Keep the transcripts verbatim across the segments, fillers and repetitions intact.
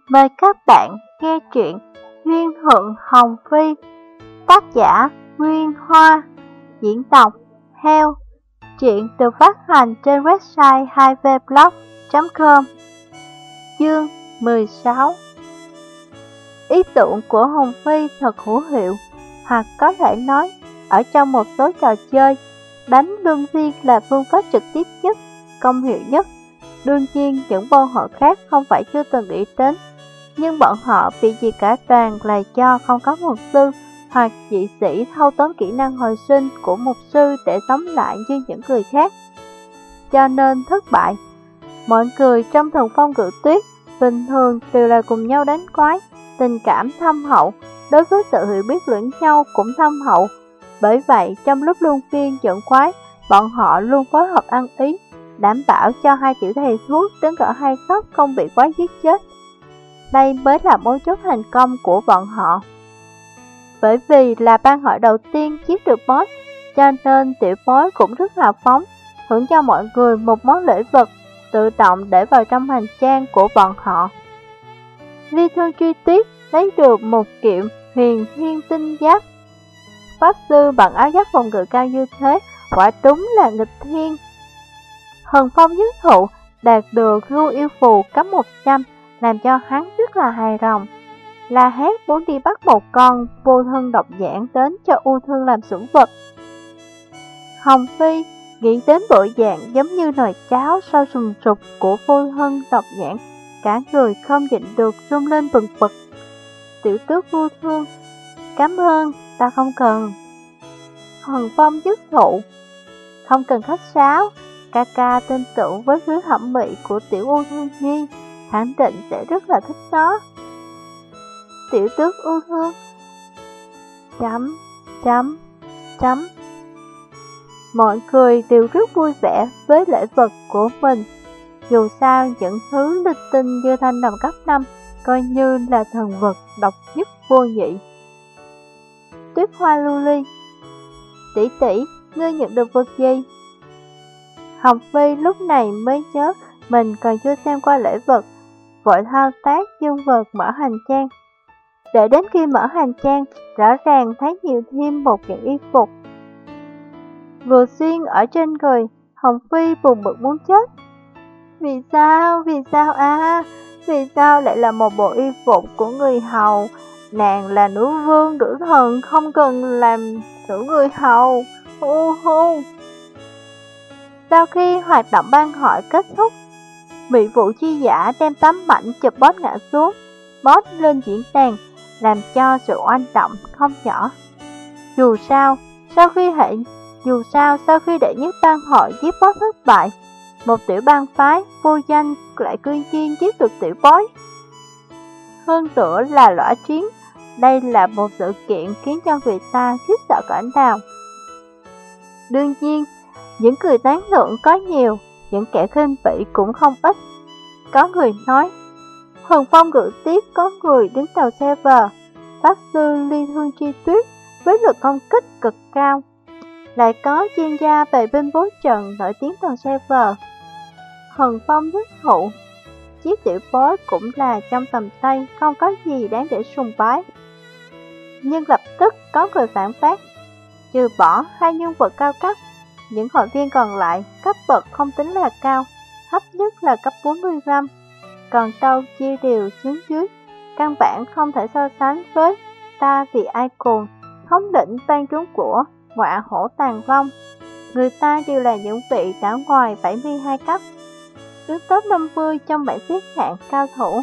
Mời các bạn nghe truyện Duyên Thượng Hồng Phi, tác giả Nguyên Hoa, diễn đọc Heo. Truyện được phát hành trên website hai v blog chấm com. Chương mười sáu. Ý tưởng của Hồng Phi thật hữu hiệu, hoặc có thể nói, ở trong một số trò chơi, đánh luân phiên là phương pháp trực tiếp nhất, công hiệu nhất. Đương nhiên, những bọn họ khác không phải chưa từng nghĩ đến, nhưng bọn họ bị gì cả toàn là do không có mục sư hoặc dị sĩ thâu tóm kỹ năng hồi sinh của mục sư để sống lại như những người khác, cho nên thất bại. Mọi người trong Thần Phong Cự Tuyết bình thường đều là cùng nhau đánh quái, tình cảm thâm hậu, đối với sự hiểu biết lẫn nhau cũng thâm hậu. Bởi vậy, trong lúc luân phiên dẫn quái, bọn họ luôn phối hợp ăn ý, đảm bảo cho hai tiểu thầy thuốc đến cỡ hai khóc không bị quái giết chết. Đây mới là mấu chốt thành công của bọn họ. Bởi vì là ban hội đầu tiên giết được boss, cho nên tiểu bối cũng rất hào phóng, thưởng cho mọi người một món lễ vật tự động để vào trong hành trang của bọn họ. Ly Thương Truy Tuyết lấy được một kiện huyền thiên tinh giáp. Pháp sư bằng áo giáp phòng ngự cao như thế, quả đúng là nghịch thiên. Thần Phong Nhất Thụ đạt được lưu yêu phù cấp một trăm, làm cho hắn rất là hài lòng. La Hét muốn đi bắt một con vô thân độc nhãn đến cho U Thương làm sủng vật. Hồng Phi nghĩ đến bộ dạng giống như nồi cháo sau sùng sục của vô thân độc nhãn, cả người không nhịn được run lên bừng bực. Tiểu tước U Thương, cảm ơn, ta không cần. Thần Phong Nhất Thụ, không cần khách sáo, ca ca tin tưởng với thứ thẩm mỹ của tiểu U Thương Nhi, khẳng định sẽ rất là thích nó. Tiểu tước U Thương, chấm, chấm, chấm. Mọi người đều rất vui vẻ với lễ vật của mình. Dù sao những thứ linh tinh như thanh đồng cấp năm coi như là thần vật độc nhất vô nhị. Tuyết Hoa Lưu Ly, tỷ tỷ, ngươi nhận được vật gì? Hồng Phi lúc này mới nhớ mình còn chưa xem qua lễ vật, vội thao tác dương vật mở hành trang. Để đến khi mở hành trang, rõ ràng thấy nhiều thêm một kiện y phục. Vừa xuyên ở trên người, Hồng Phi buồn bực muốn chết. Vì sao, vì sao à, vì sao lại là một bộ y phục của người hầu? Nàng là nữ vương nữ thần, không cần làm nữ người hầu. Hu hu. Sau khi hoạt động ban hội kết thúc, Mỹ Vũ Chi Giả đem tấm mảnh chụp boss ngã xuống, boss lên diễn đàn, làm cho sự oanh động không nhỏ. Dù sao, sau khi hệ dù sao sau khi đệ nhất ban hội giết boss thất bại, một tiểu bang phái vô danh lại cư nhiên giết được tiểu bối. Hơn nữa là lõa chiến, đây là một sự kiện khiến cho người ta khiếp sợ cỡ nào. Đương nhiên, những người tán thưởng có nhiều, những kẻ khinh bỉ cũng không ít. Có người nói, Thần Phong Cự Tuyết có người đứng đầu server, pháp sư Ly Thương Truy Tuyết với lực công kích cực cao, lại có chuyên gia về binh bố trận nổi tiếng toàn server. Thần Phong Nhất Thụ, chiếc tiểu bối cũng là trong tầm tay, không có gì đáng để sùng bái. Nhưng lập tức có người phản bác, trừ bỏ hai nhân vật cao cấp, những hội viên còn lại cấp bậc không tính là cao, thấp nhất là cấp bốn mươi lăm, còn đâu chia đều xuống dưới, căn bản không thể so sánh với ta vì ai cùng, thống lĩnh ban trúng của ngọa hổ tàn vong. Người ta đều là những vị đã ngoài bảy mươi hai cấp, đứng top năm mươi trong bảng xếp hạng cao thủ.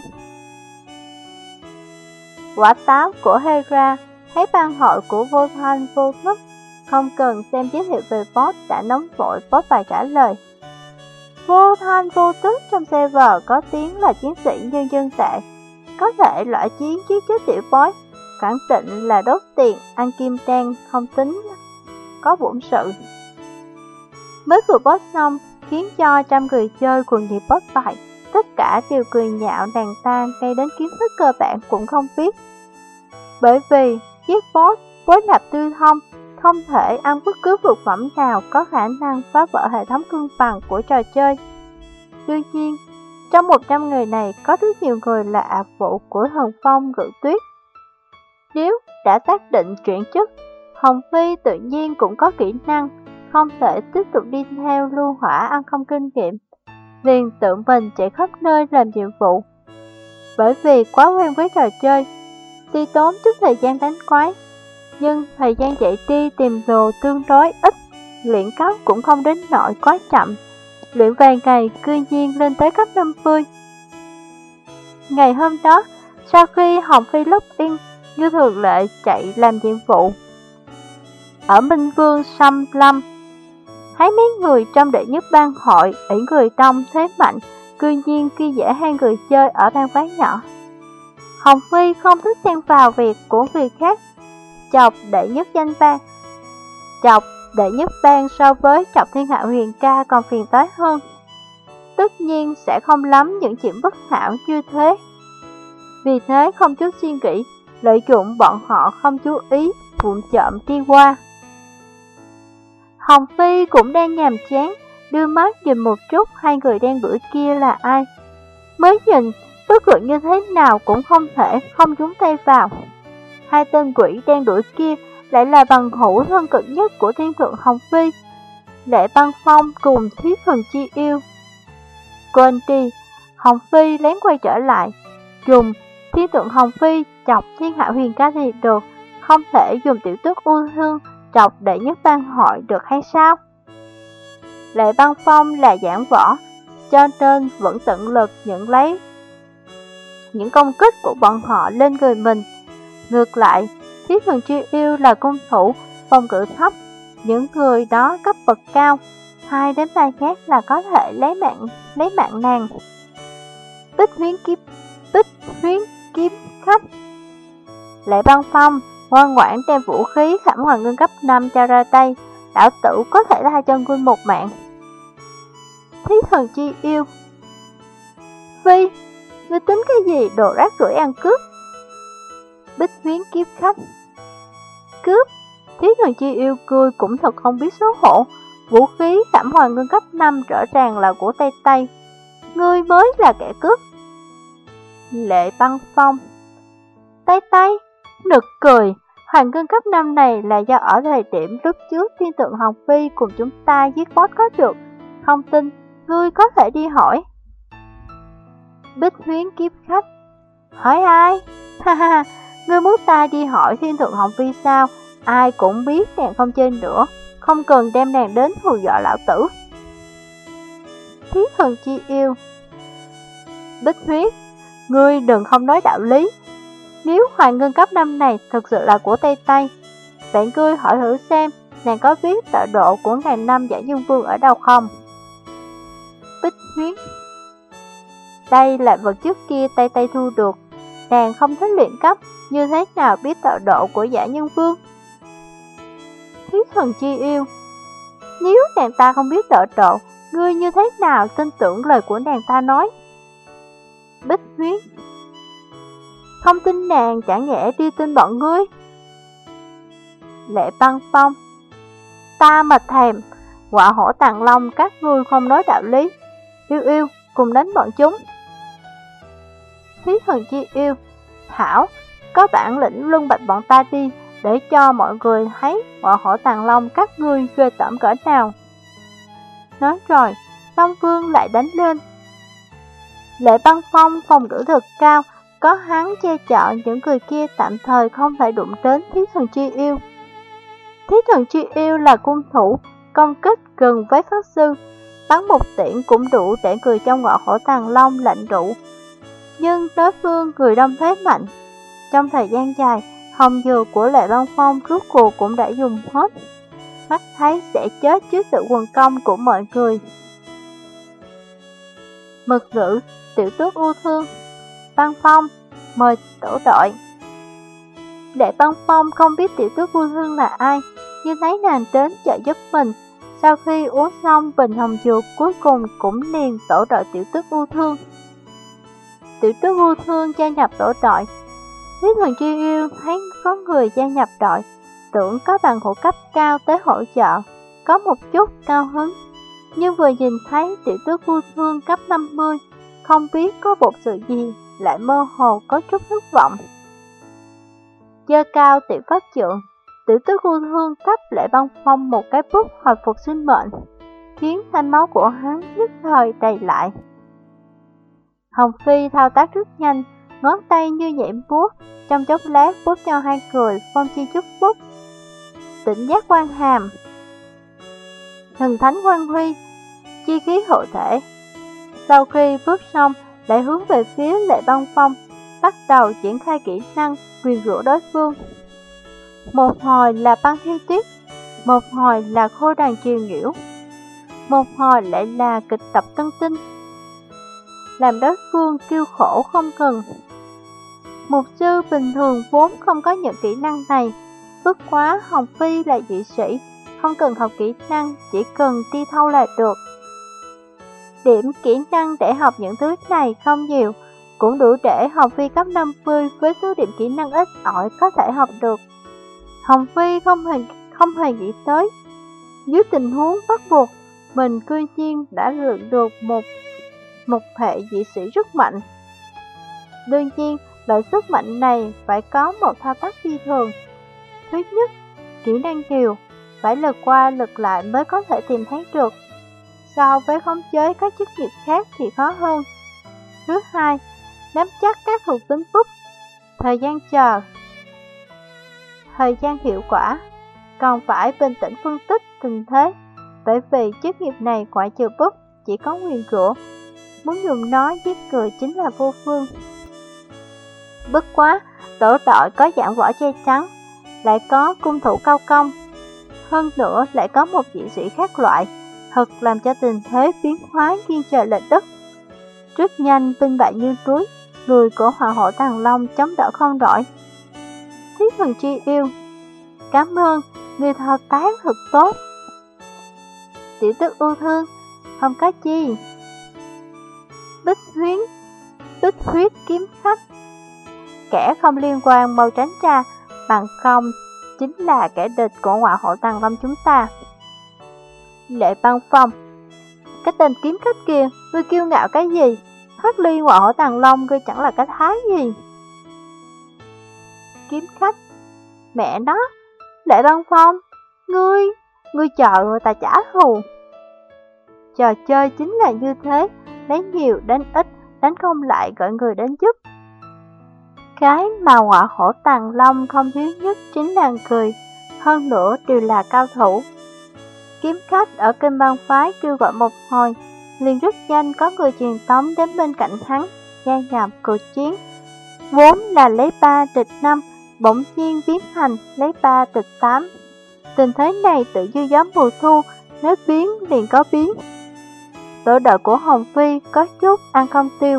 Quả táo của Hera thấy ban hội của vô thanh vô thức, không cần xem giới thiệu về boss đã nóng vội post bài trả lời. Vô thanh vô tức trong server có tiếng là chiến sĩ nhân dân tệ, có thể loại chiến giết chết tiểu bối, khẳng định là đốt tiền ăn kim đen không tính có bổn sự. Mới vừa post xong khiến cho trăm người chơi cùng nhịp post bài, tất cả đều cười nhạo nàng ta ngay đến kiến thức cơ bản cũng không biết. Bởi vì giết boss với nạp tư thông, không thể ăn bất cứ vật phẩm nào có khả năng phá vỡ hệ thống cân bằng của trò chơi. Tuy nhiên, Trong một trăm người này có rất nhiều người là ạp vụ của Thần Phong Ngự Tuyết. Nếu đã xác định chuyển chức, Hồng Phi tự nhiên cũng có kỹ năng, không thể tiếp tục đi theo Lưu Hỏa ăn không kinh nghiệm, liền tự mình chạy khắp nơi làm nhiệm vụ. Bởi vì quá quen với trò chơi, tuy tốn chút thời gian đánh quái, nhưng thời gian chạy đi tìm đồ tương đối ít, luyện cấp cũng không đến nỗi quá chậm. Luyện vài ngày cư nhiên lên tới cấp năm mươi. Ngày hôm đó, sau khi Hồng Phi login, như thường lệ chạy làm nhiệm vụ ở Minh Vương Xâm Lâm, thấy mấy người trong đệ nhất bang hội ủy người đông thế mạnh, cư nhiên khi dễ hai người chơi ở bang phái nhỏ. Hồng Phi không thích xen vào việc của người khác, chọc đệ nhất danh bang, chọc đệ nhất bang so với chọc thiên hạ huyền ca còn phiền toái hơn. Tất nhiên sẽ không lắm những chuyện bất hảo như thế. Vì thế không chút suy nghĩ, lợi dụng bọn họ không chú ý, vụng trộm đi qua. Hồng Phi cũng đang nhàm chán, đưa mắt nhìn một chút hai người đang đuổi kia là ai. Mới nhìn, bất luận như thế nào cũng không thể không nhúng tay vào. Hai tên quỷ đang đuổi kia lại là bằng hữu thân cận nhất của thiên thượng Hồng Phi, Lệ Băng Phong cùng Thí Thần Chi Yêu. Quên đi, Hồng Phi lén quay trở lại, dùng thiên thượng Hồng Phi chọc thiên hạ huyền ca thì được, không thể dùng tiểu tước U Hương chọc đệ nhất bang hội được hay sao? Lệ Băng Phong là giảng võ, cho nên vẫn tận lực nhận lấy những công kích của bọn họ lên người mình. Ngược lại, Thí Thần Chi Yêu là cung thủ, phòng ngự thấp, những người đó cấp bậc cao, hai đến ba nhát là có thể lấy mạng lấy mạng nàng. Bích huyến kiếm Bích huyến kiếm khách. Lệ Băng Phong ngoan ngoãn đem vũ khí Khảm Hoàng Ngân cấp năm cho ra tay, lão tử có thể tha cho ngươi một mạng. Thí Thần Chi Yêu. Phi, ngươi tính cái gì đồ rác rưởi ăn cướp? Bích huyến kiếm khách. Cướp? Thí Thần Chi Yêu cười cũng thật không biết xấu hổ. Vũ khí Khảm Hoàng Ngân cấp năm rõ ràng là của Tây Tây, ngươi mới là kẻ cướp. Lệ Băng Phong. Tây Tây? Nực cười, Hoàng Ngân cấp năm này là do ở thời điểm lúc trước thiên tượng Hồng Phi cùng chúng ta giết boss có được, không tin, ngươi có thể đi hỏi. Bích huyến kiếp khách. Hỏi ai? Ha ha, ngươi muốn ta đi hỏi thiên thượng Hồng Phi sao? Ai cũng biết nàng không chơi nữa, không cần đem nàng đến hù dọa lão tử. Thí Thần Chi Yêu. Bích huyết, ngươi đừng không nói đạo lý. Nếu Hoàng Ngân cấp năm này thực sự là của Tây Tây, bạn ngươi hỏi thử xem nàng có biết tọa độ của ngàn năm Giả Dương Vương ở đâu không? Bích huyết. Đây là vật trước kia Tây Tây thu được, nàng không thích luyện cấp, như thế nào biết tọa độ của Giả Nhân Vương? Thí Thần Chi Yêu. Nếu nàng ta không biết tọa độ, ngươi như thế nào tin tưởng lời của nàng ta nói? Bích huyết. Không tin nàng chẳng nhẽ đi tin bọn ngươi? Lệ Băng Phong. Ta mà thèm, quả hổ tàng long các ngươi không nói đạo lý. Yêu yêu, cùng đánh bọn chúng. Thí Thần Chi Yêu. Hảo, có bản lĩnh luân bạch bọn ta đi, để cho mọi người thấy quả hổ tàng long các ngươi ghê tởm cỡ nào. Nói rồi, Long Vương lại đánh lên. Lệ Băng Phong phòng ngự thực cao, có hắn che chở những người kia tạm thời không thể đụng đến Thí Thần Chi Yêu. Thí Thần Chi Yêu là cung thủ, công kích gần với pháp sư, bắn một tiễn cũng đủ để người trong ngọn hổ tàng long lạnh rũ. Nhưng đối phương người đông thế mạnh, trong thời gian dài, hồng dừa của Lệ Băng Phong rốt cuộc cũng đã dùng hết, mắt thấy sẽ chết trước sự quần công của mọi người. Mật ngữ, tiểu tước U Thương. Băng Phong, mời tổ đội. Lệ Băng Phong không biết tiểu tước U Thương là ai, nhưng thấy nàng đến trợ giúp mình. Sau khi uống xong bình hồng dược, cuối cùng cũng liền tổ đội tiểu tước U Thương. Tiểu tước U Thương gia nhập tổ đội. Thí Thần Chi Yêu thấy có người gia nhập đội, tưởng có bằng hữu cấp cao tới hỗ trợ, có một chút cao hứng. Nhưng vừa nhìn thấy tiểu tước U Thương cấp năm mươi, không biết có bột sự gì, lại mơ hồ có chút thất vọng. Giơ cao tiểu pháp trượng, tiểu tước U Thương cấp Lệ Băng Phong một cái bút hồi phục sinh mệnh, khiến thanh máu của hắn nhất thời đầy lại. Hồng Phi thao tác rất nhanh, ngón tay như nhảy múa, trong chốc lát bút cho hai người phong chi chút bút. Tỉnh giác quan hàm, thần thánh quan huy, chi khí hộ thể. Sau khi bút xong, lại hướng về phía Lệ Băng Phong, bắt đầu triển khai kỹ năng quyền rủa đối phương. Một hồi là băng thiêu tuyết, một hồi là khô đàn triều nhiễu, một hồi lại là kịch tập tân tinh, làm đối phương kêu khổ không ngừng. Mục sư bình thường vốn không có những kỹ năng này, bất quá Hồng Phi là dị sĩ, không cần học kỹ năng, chỉ cần đi thâu là được. Điểm kỹ năng để học những thứ này không nhiều, cũng đủ để Hồng Phi cấp năm mươi với số điểm kỹ năng ít ỏi có thể học được. Hồng Phi không hề, không hề nghĩ tới, dưới tình huống bắt buộc, mình cư nhiên đã luyện được một, một hệ dị sĩ rất mạnh. Đương nhiên, loại sức mạnh này phải có một thao tác phi thường. Thứ nhất, kỹ năng nhiều, phải lật qua lật lại mới có thể tìm thấy được. So với khống chế các chức nghiệp khác thì khó hơn. Thứ hai, nắm chắc các thuộc tính bút, thời gian chờ, thời gian hiệu quả, còn phải bình tĩnh phân tích tình thế, bởi vì chức nghiệp này ngoại trừ bút chỉ có quyền rủa, muốn dùng nó giết người chính là vô phương. Bất quá, tổ đội có giảng võ che chắn, lại có cung thủ cao công, hơn nữa lại có một dị sĩ khác loại, thật làm cho tình thế biến hóa nghiêng trời lệch đất. Rất nhanh binh bại như núi, người của Hỏa Hổ Tàng Long chống đỡ không nổi. Thiết Thần Chi Yêu, cảm ơn, người thao tác thật tốt. Tiểu tước U Thương, không có chi. Bích huyến, bích huyết kiếm khách, kẻ không liên quan mau tránh ra, bằng không chính là kẻ địch của Hỏa Hổ Tàng Long chúng ta. Lệ Băng Phong, cái tên kiếm khách kia, ngươi kiêu ngạo cái gì? Thoát ly Hỏa Hổ Tàng Long, ngươi chẳng là cái thái gì? Kiếm khách, mẹ nó, Lệ Băng Phong, ngươi, ngươi chờ người ta trả thù. Trò chơi chính là như thế, lấy nhiều đánh ít, đánh không lại gọi người đến giúp. Cái mà Hỏa Hổ Tàng Long không thiếu nhất chính là cười, hơn nữa đều là cao thủ. Kiếm khách ở Kinh Bang Phái kêu gọi một hồi, liền rất nhanh có người truyền tống đến bên cạnh hắn, gia nhập cuộc chiến. Vốn là lấy ba địch năm, bỗng nhiên biến thành lấy ba địch tám. Tình thế này tự như gió mùa thu, nếu biến liền có biến. Tổ đội của Hồng Phi có chút ăn không tiêu.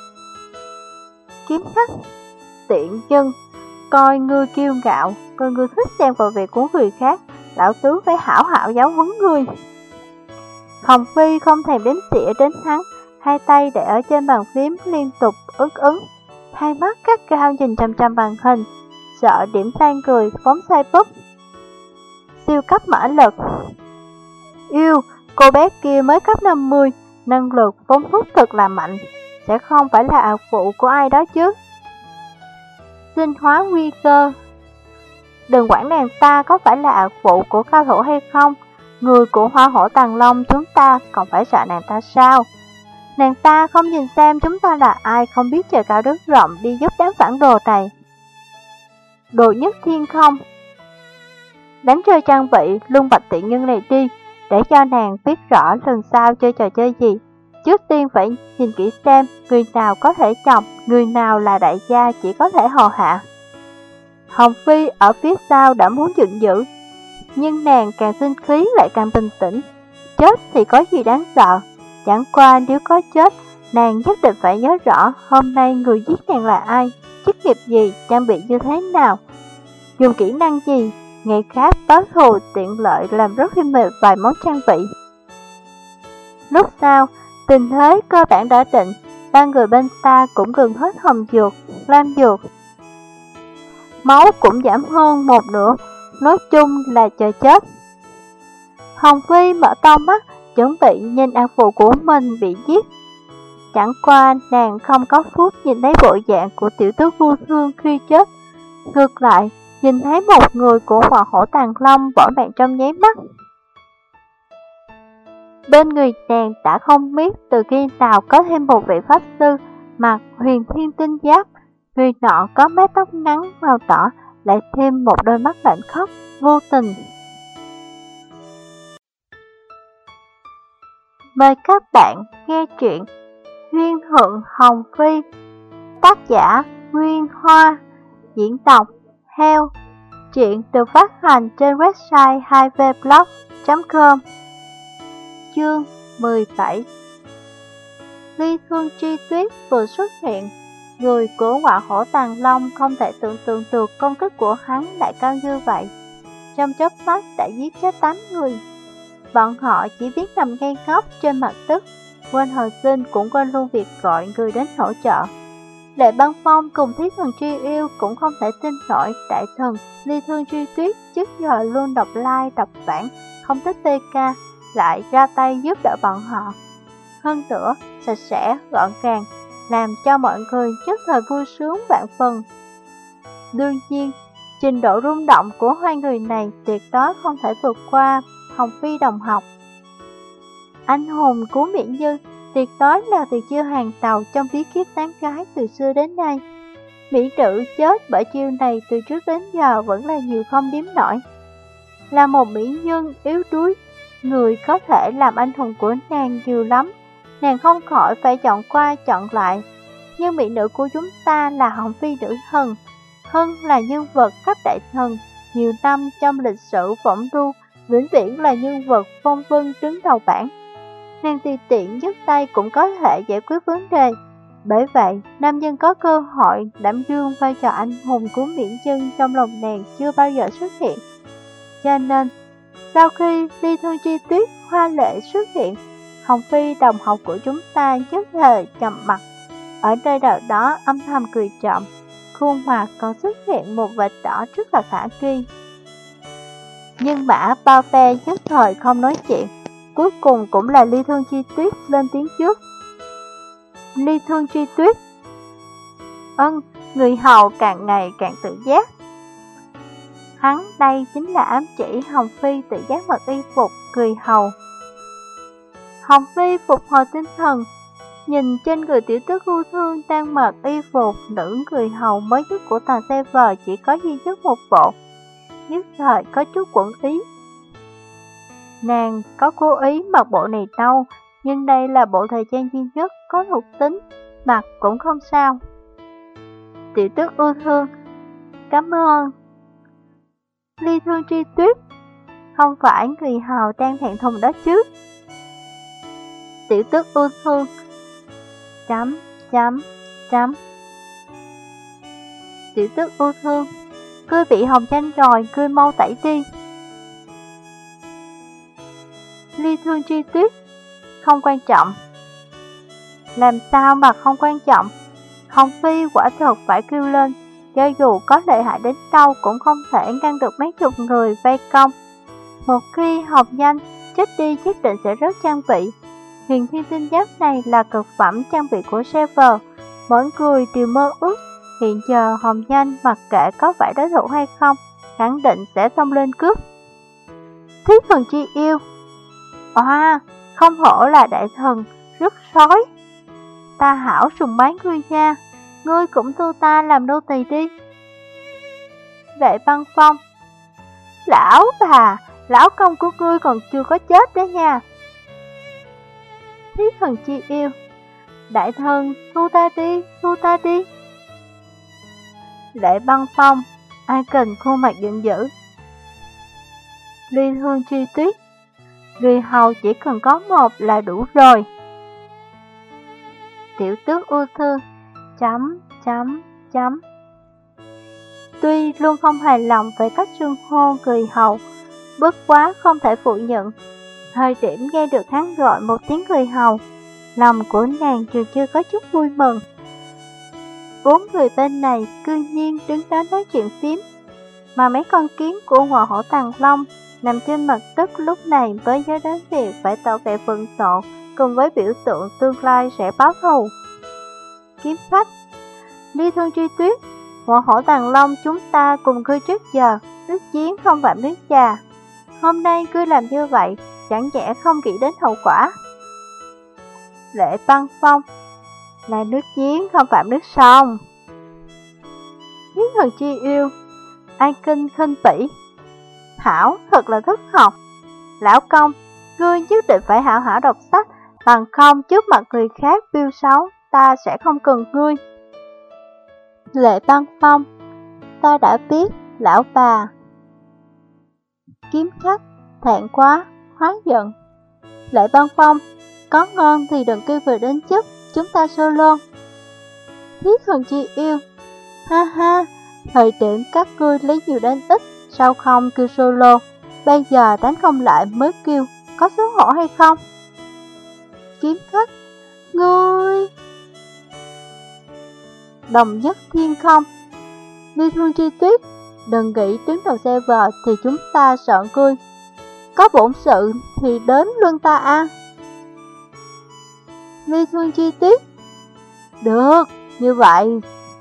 Kiếm khách, tiện chân, coi ngươi kiêu ngạo, coi ngươi thích xem vào việc của người khác, lão tứ phải hảo hảo giáo huấn ngươi. Hồng Phi không thèm đếm xỉa đến hắn, hai tay để ở trên bàn phím liên tục ức ứng, hai mắt cắt cao nhìn chằm chằm màn hình, sợ điểm tan cười phóng sai bút. Siêu cấp mã lực. Yêu, cô bé kia mới cấp năm mươi, năng lực phóng thúc thật là mạnh, sẽ không phải là ảo phụ của ai đó chứ. Sinh hóa nguy cơ. Đừng quản nàng ta có phải là ảo phụ của cao thủ hay không, người của Hỏa Hổ Tàng Long chúng ta còn phải sợ nàng ta sao? Nàng ta không nhìn xem chúng ta là ai, không biết trời cao đất rộng đi giúp đám phản đồ này. Đồ nhất thiên không. Đánh rơi trang bị Luân Bạch tiện nhân này đi, để cho nàng biết rõ lần sau chơi trò chơi gì. Trước tiên phải nhìn kỹ xem người nào có thể chọc, người nào là đại gia chỉ có thể hầu hạ. Hồng Phi ở phía sau đã muốn giận dữ, nhưng nàng càng sinh khí lại càng bình tĩnh. Chết thì có gì đáng sợ, chẳng qua nếu có chết, nàng nhất định phải nhớ rõ hôm nay người giết nàng là ai, chức nghiệp gì, trang bị như thế nào, dùng kỹ năng gì, ngày khác báo thù tiện lợi làm rất thêm một vài món trang bị. Lúc sau, tình thế cơ bản đã định, ba người bên ta cũng gần hết hồng dược, lam dược. Máu cũng giảm hơn một nửa, nói chung là chờ chết. Hồng Phi mở to mắt, chuẩn bị nhìn ác phụ của mình bị giết. Chẳng qua nàng không có phút nhìn thấy bộ dạng của tiểu tước vô thương khi chết, ngược lại nhìn thấy một người của Hoàng Hổ Tàng Long bỏ mạng trong nháy mắt. Bên người nàng đã không biết từ khi nào có thêm một vị pháp sư mặc huyền thiên tinh giáp, người nọ có mái tóc ngắn màu đỏ, lại thêm một đôi mắt lạnh khóc vô tình. Mời các bạn nghe truyện Huyên Thuận Hồng Phi, tác giả Nguyên Hoa, diễn đọc Heo. Truyện được phát hành trên website hai v blog chấm com. Chương mười bảy. Ly Thương Chi Tuyết vừa xuất hiện, người của Hỏa Hổ Tàng Long không thể tưởng tượng được công kích của hắn lại cao như vậy. Trong chớp mắt đã giết chết tám người. Bọn họ chỉ biết nằm ngây ngốc trên mặt đất, quên hồi sinh cũng quên luôn việc gọi người đến hỗ trợ. Lệ Băng Phong cùng Thí Thần Truy Yêu cũng không thể tin nổi đại thần Ly Thương Truy Tuyết trước giờ luôn độc lai độc bản, không thích tê ca, lại ra tay giúp đỡ bọn họ. Hơn nữa, sạch sẽ, gọn gàng, làm cho mọi người nhất thời vui sướng vạn phần. Đương nhiên, trình độ rung động của hai người này tuyệt đối không thể vượt qua Hồng Phi đồng học. Anh hùng của Mỹ Như tuyệt đối là từ chưa hàng đầu trong bí kíp tán gái từ xưa đến nay. Mỹ nữ chết bởi chiêu này từ trước đến giờ vẫn là nhiều không đếm nổi. Là một mỹ nhân yếu đuối, người có thể làm anh hùng của nàng nhiều lắm, nàng không khỏi phải chọn qua chọn lại. Nhưng mỹ nữ của chúng ta là Hồng Phi nữ thần, Hân là nhân vật cấp đại thần, nhiều năm trong lịch sử võng du, vĩnh viễn là nhân vật phong vân đứng đầu bảng. Nàng tùy tiện nhấc tay cũng có thể giải quyết vấn đề. Bởi vậy, nam nhân có cơ hội đảm đương vai trò anh hùng của mỹ nhân trong lòng nàng chưa bao giờ xuất hiện. Cho nên, sau khi Ly Thương Chi Tuyết hoa lệ xuất hiện, Hồng Phi đồng học của chúng ta nhất thời trầm mặt, ở nơi nào đó âm thầm cười trộm, khuôn mặt còn xuất hiện một vệt đỏ rất là khả nghi. Nhưng mã bao phe nhất thời không nói chuyện, cuối cùng cũng là Ly Thương Chi Tuyết lên tiếng trước. Ly Thương Chi Tuyết. Ân, người hầu càng ngày càng tự giác. Hắn đây chính là ám chỉ Hồng Phi tự giác mặc y phục người hầu. Hồng Phi phục hồi tinh thần, nhìn trên người tiểu tước ưu thương đang mặc y phục nữ người hầu mới nhất của tòa xe vờ chỉ có duy nhất một bộ, nhất thời có chút quẩn ý. Nàng có cố ý mặc bộ này đâu, nhưng đây là bộ thời trang duy nhất có thuộc tính, mặc cũng không sao. Tiểu tước ưu thương, cảm ơn. Ly Thương Chi Tuyết, không phải người hầu đang thẹn thùng đó chứ? Tiểu tước ưu thương, chấm, chấm, chấm. Tiểu tước ưu thương, ngươi bị hồng tranh rồi, ngươi mau tẩy đi. Ly Thương Chi Tuyết, không quan trọng. Làm sao mà không quan trọng? Hồng Phi quả thật phải kêu lên, cho dù có lợi hại đến đâu cũng không thể ngăn được mấy chục người vây công. Một khi học danh, chết đi nhất định sẽ rớt trang bị. Huyền Thiên Tinh Giáp này là cực phẩm trang bị của server, mỗi người đều mơ ước. Hiện giờ Hồng Danh mặc kệ có phải đối thủ hay không, khẳng định sẽ xông lên cướp. Thí Thần Chi Yêu. À, không hổ là đại thần, rất sói. Ta hảo sùng bái ngươi nha, ngươi cũng tu ta làm nô tỳ đi. Lệ Băng Phong. Lão bà, lão công của ngươi còn chưa có chết đấy nha. Thí Thần Chi Yêu. Đại thần, thu ta đi, thu ta đi. Lệ Băng Phong, ai cần khuôn mặt giận dữ. Ly Thương Chi Tuyết. Người hầu chỉ cần có một là đủ rồi. Tiểu tước ưu thương, chấm, chấm, chấm. Tuy luôn không hài lòng về cách xưng hô người hầu, bất quá không thể phủ nhận. Thời điểm nghe được hắn gọi một tiếng người hầu, lòng của nàng dường chưa có chút vui mừng. Bốn người bên này cư nhiên đứng đó nói chuyện phím, mà mấy con kiến của Hỏa Hổ Tàng Long nằm trên mặt đất lúc này mới nhớ đến việc phải tỏ vẻ vận nộ, cùng với biểu tượng tương lai sẽ báo thù. Kiếm khách, Ly Thương Tri Tuyết, Ngọn Hổ Tàng Long chúng ta cùng ngươi trước giờ, nước giếng không phạm nước già. Hôm nay ngươi làm như vậy, chẳng nhẽ không nghĩ đến hậu quả. Lệ Băng Phong, là nước giếng không phạm nước sông. Thiết Thần Chi Yêu, Ai Kinh khinh bỉ. Hảo thật là thất học. Lão công, ngươi nhất định phải hảo hảo đọc sách, bằng không trước mặt người khác biêu xấu, ta sẽ không cần ngươi. Lệ Băng Phong, ta đã biết, lão bà. Kiếm khách, thẹn quá, hóa giận. Lệ Băng Phong, có ngon thì đừng kêu người đến chức, chúng ta solo. Thiết Thần Chi Yêu, ha ha, thời điểm các ngươi lấy nhiều đến ít, sao không kêu solo, bây giờ đánh không lại mới kêu, có xấu hổ hay không? Kiếm khách, ngươi... Đồng Nhất Thiên Không, Ly Thương Tri Tuyết, đừng nghĩ đứng đầu xe vợ thì chúng ta sợ ngươi, có bổn sự thì đến lưng ta a. Ly Thương Tri Tuyết, được, như vậy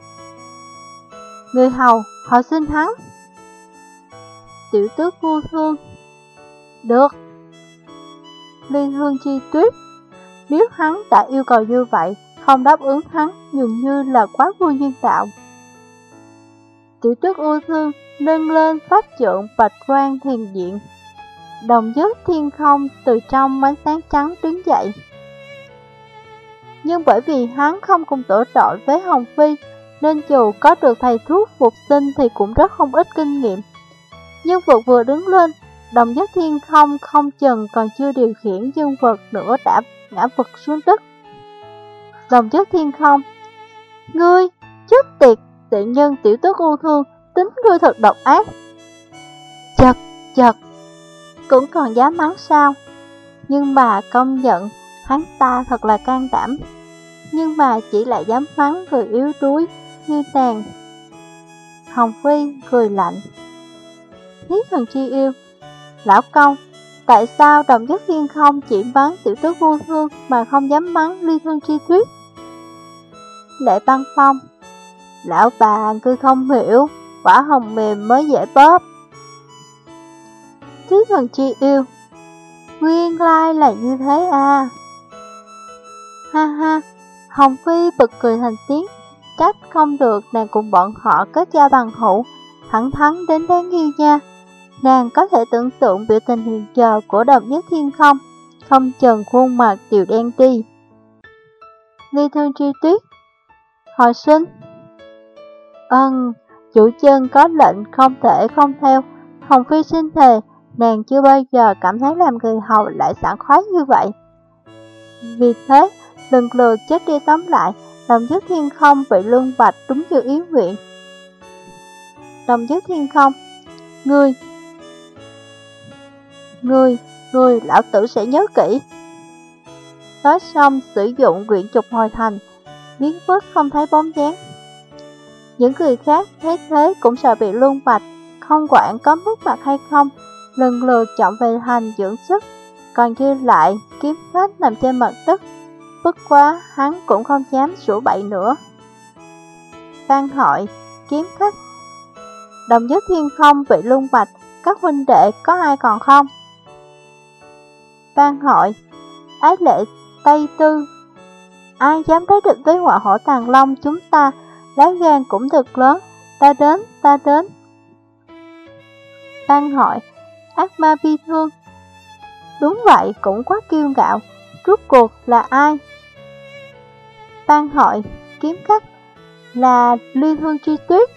người hầu họ xin hắn. Tiểu Tước Vô Thương, được. Ly Thương Tri Tuyết, nếu hắn đã yêu cầu như vậy, không đáp ứng hắn dường như là quá vô nhân đạo. Tiểu Tước Vô Thương nâng lên pháp trượng bạch quang thiền diện. Đồng Nhất Thiên Không từ trong ánh sáng trắng đứng dậy. Nhưng bởi vì hắn không cùng tổ đội với Hồng Phi, nên dù có được thầy thuốc phục sinh thì cũng rất không ít kinh nghiệm. Nhân vật vừa đứng lên, Đồng Nhất Thiên Không không chừng còn chưa điều khiển nhân vật nữa đã ngã vật xuống đất. Đồng Nhất Thiên Không, ngươi, chết tiệt, tiện nhân Tiểu Tước Vô Thương, tính ngươi thật độc ác. Chật, chật, cũng còn dám mắng sao? Nhưng mà công nhận, hắn ta thật là can đảm. Nhưng mà chỉ lại dám mắng người yếu đuối như nàng. Hồng Phi cười lạnh. Thiết Thần Chi Yêu, lão công, tại sao Đồng Nhất Thiên Không chỉ mắng Tiểu Tước Vô Thương mà không dám mắng Ly Thương Tri Tuyết? Lệ Băng Phong, lão bà ngươi không hiểu, quả hồng mềm mới dễ bóp. Thiết Thần Chi Yêu, nguyên lai là như thế à. Ha ha, Hồng Phi bật cười thành tiếng, trách không được nàng cùng bọn họ kết giao bằng hữu, thẳng thắn đến đáng yêu nha. Nàng có thể tưởng tượng biểu tình hiện giờ của Đồng Nhất Thiên Không, không chừng khuôn mặt đều đen đi. Ly Thương Tri Tuyết, hồi sinh. Ừm, chủ chân có lệnh không thể không theo. Hồng Phi xin thề, nàng chưa bao giờ cảm thấy làm người hầu lại sảng khoái như vậy. Vì thế, lần lượt chết đi sống lại, Đồng Nhất Thiên Không bị luân bạch đúng như ý nguyện. Đồng Nhất Thiên Không, ngươi, ngươi, ngươi, lão tử sẽ nhớ kỹ. Nói xong sử dụng quyển trục hồi thành, biến mất không thấy bóng dáng. Những người khác thấy thế cũng sợ bị luân bạch, không quản có mất mặt hay không, lần lượt chọn về thành dưỡng sức. Còn dư lại, kiếm khách nằm trên mặt đất, bất quá hắn cũng không dám sủa bậy nữa. Ban hội, kiếm khách. Đồng Nhất Thiên Không bị luân bạch, các huynh đệ có ai còn không? Ban hội, Ái Lệ Tây Tư. Ai dám đối địch với Ngọn Hổ Tàng Long chúng ta, lá gan cũng thật lớn, ta đến, ta đến. Ban hội, Ác Ma Bi Thương. Đúng vậy, cũng quá kiêu ngạo, rốt cuộc là ai? Ban hội, kiếm khách, là Ly Thương Tri Tuyết.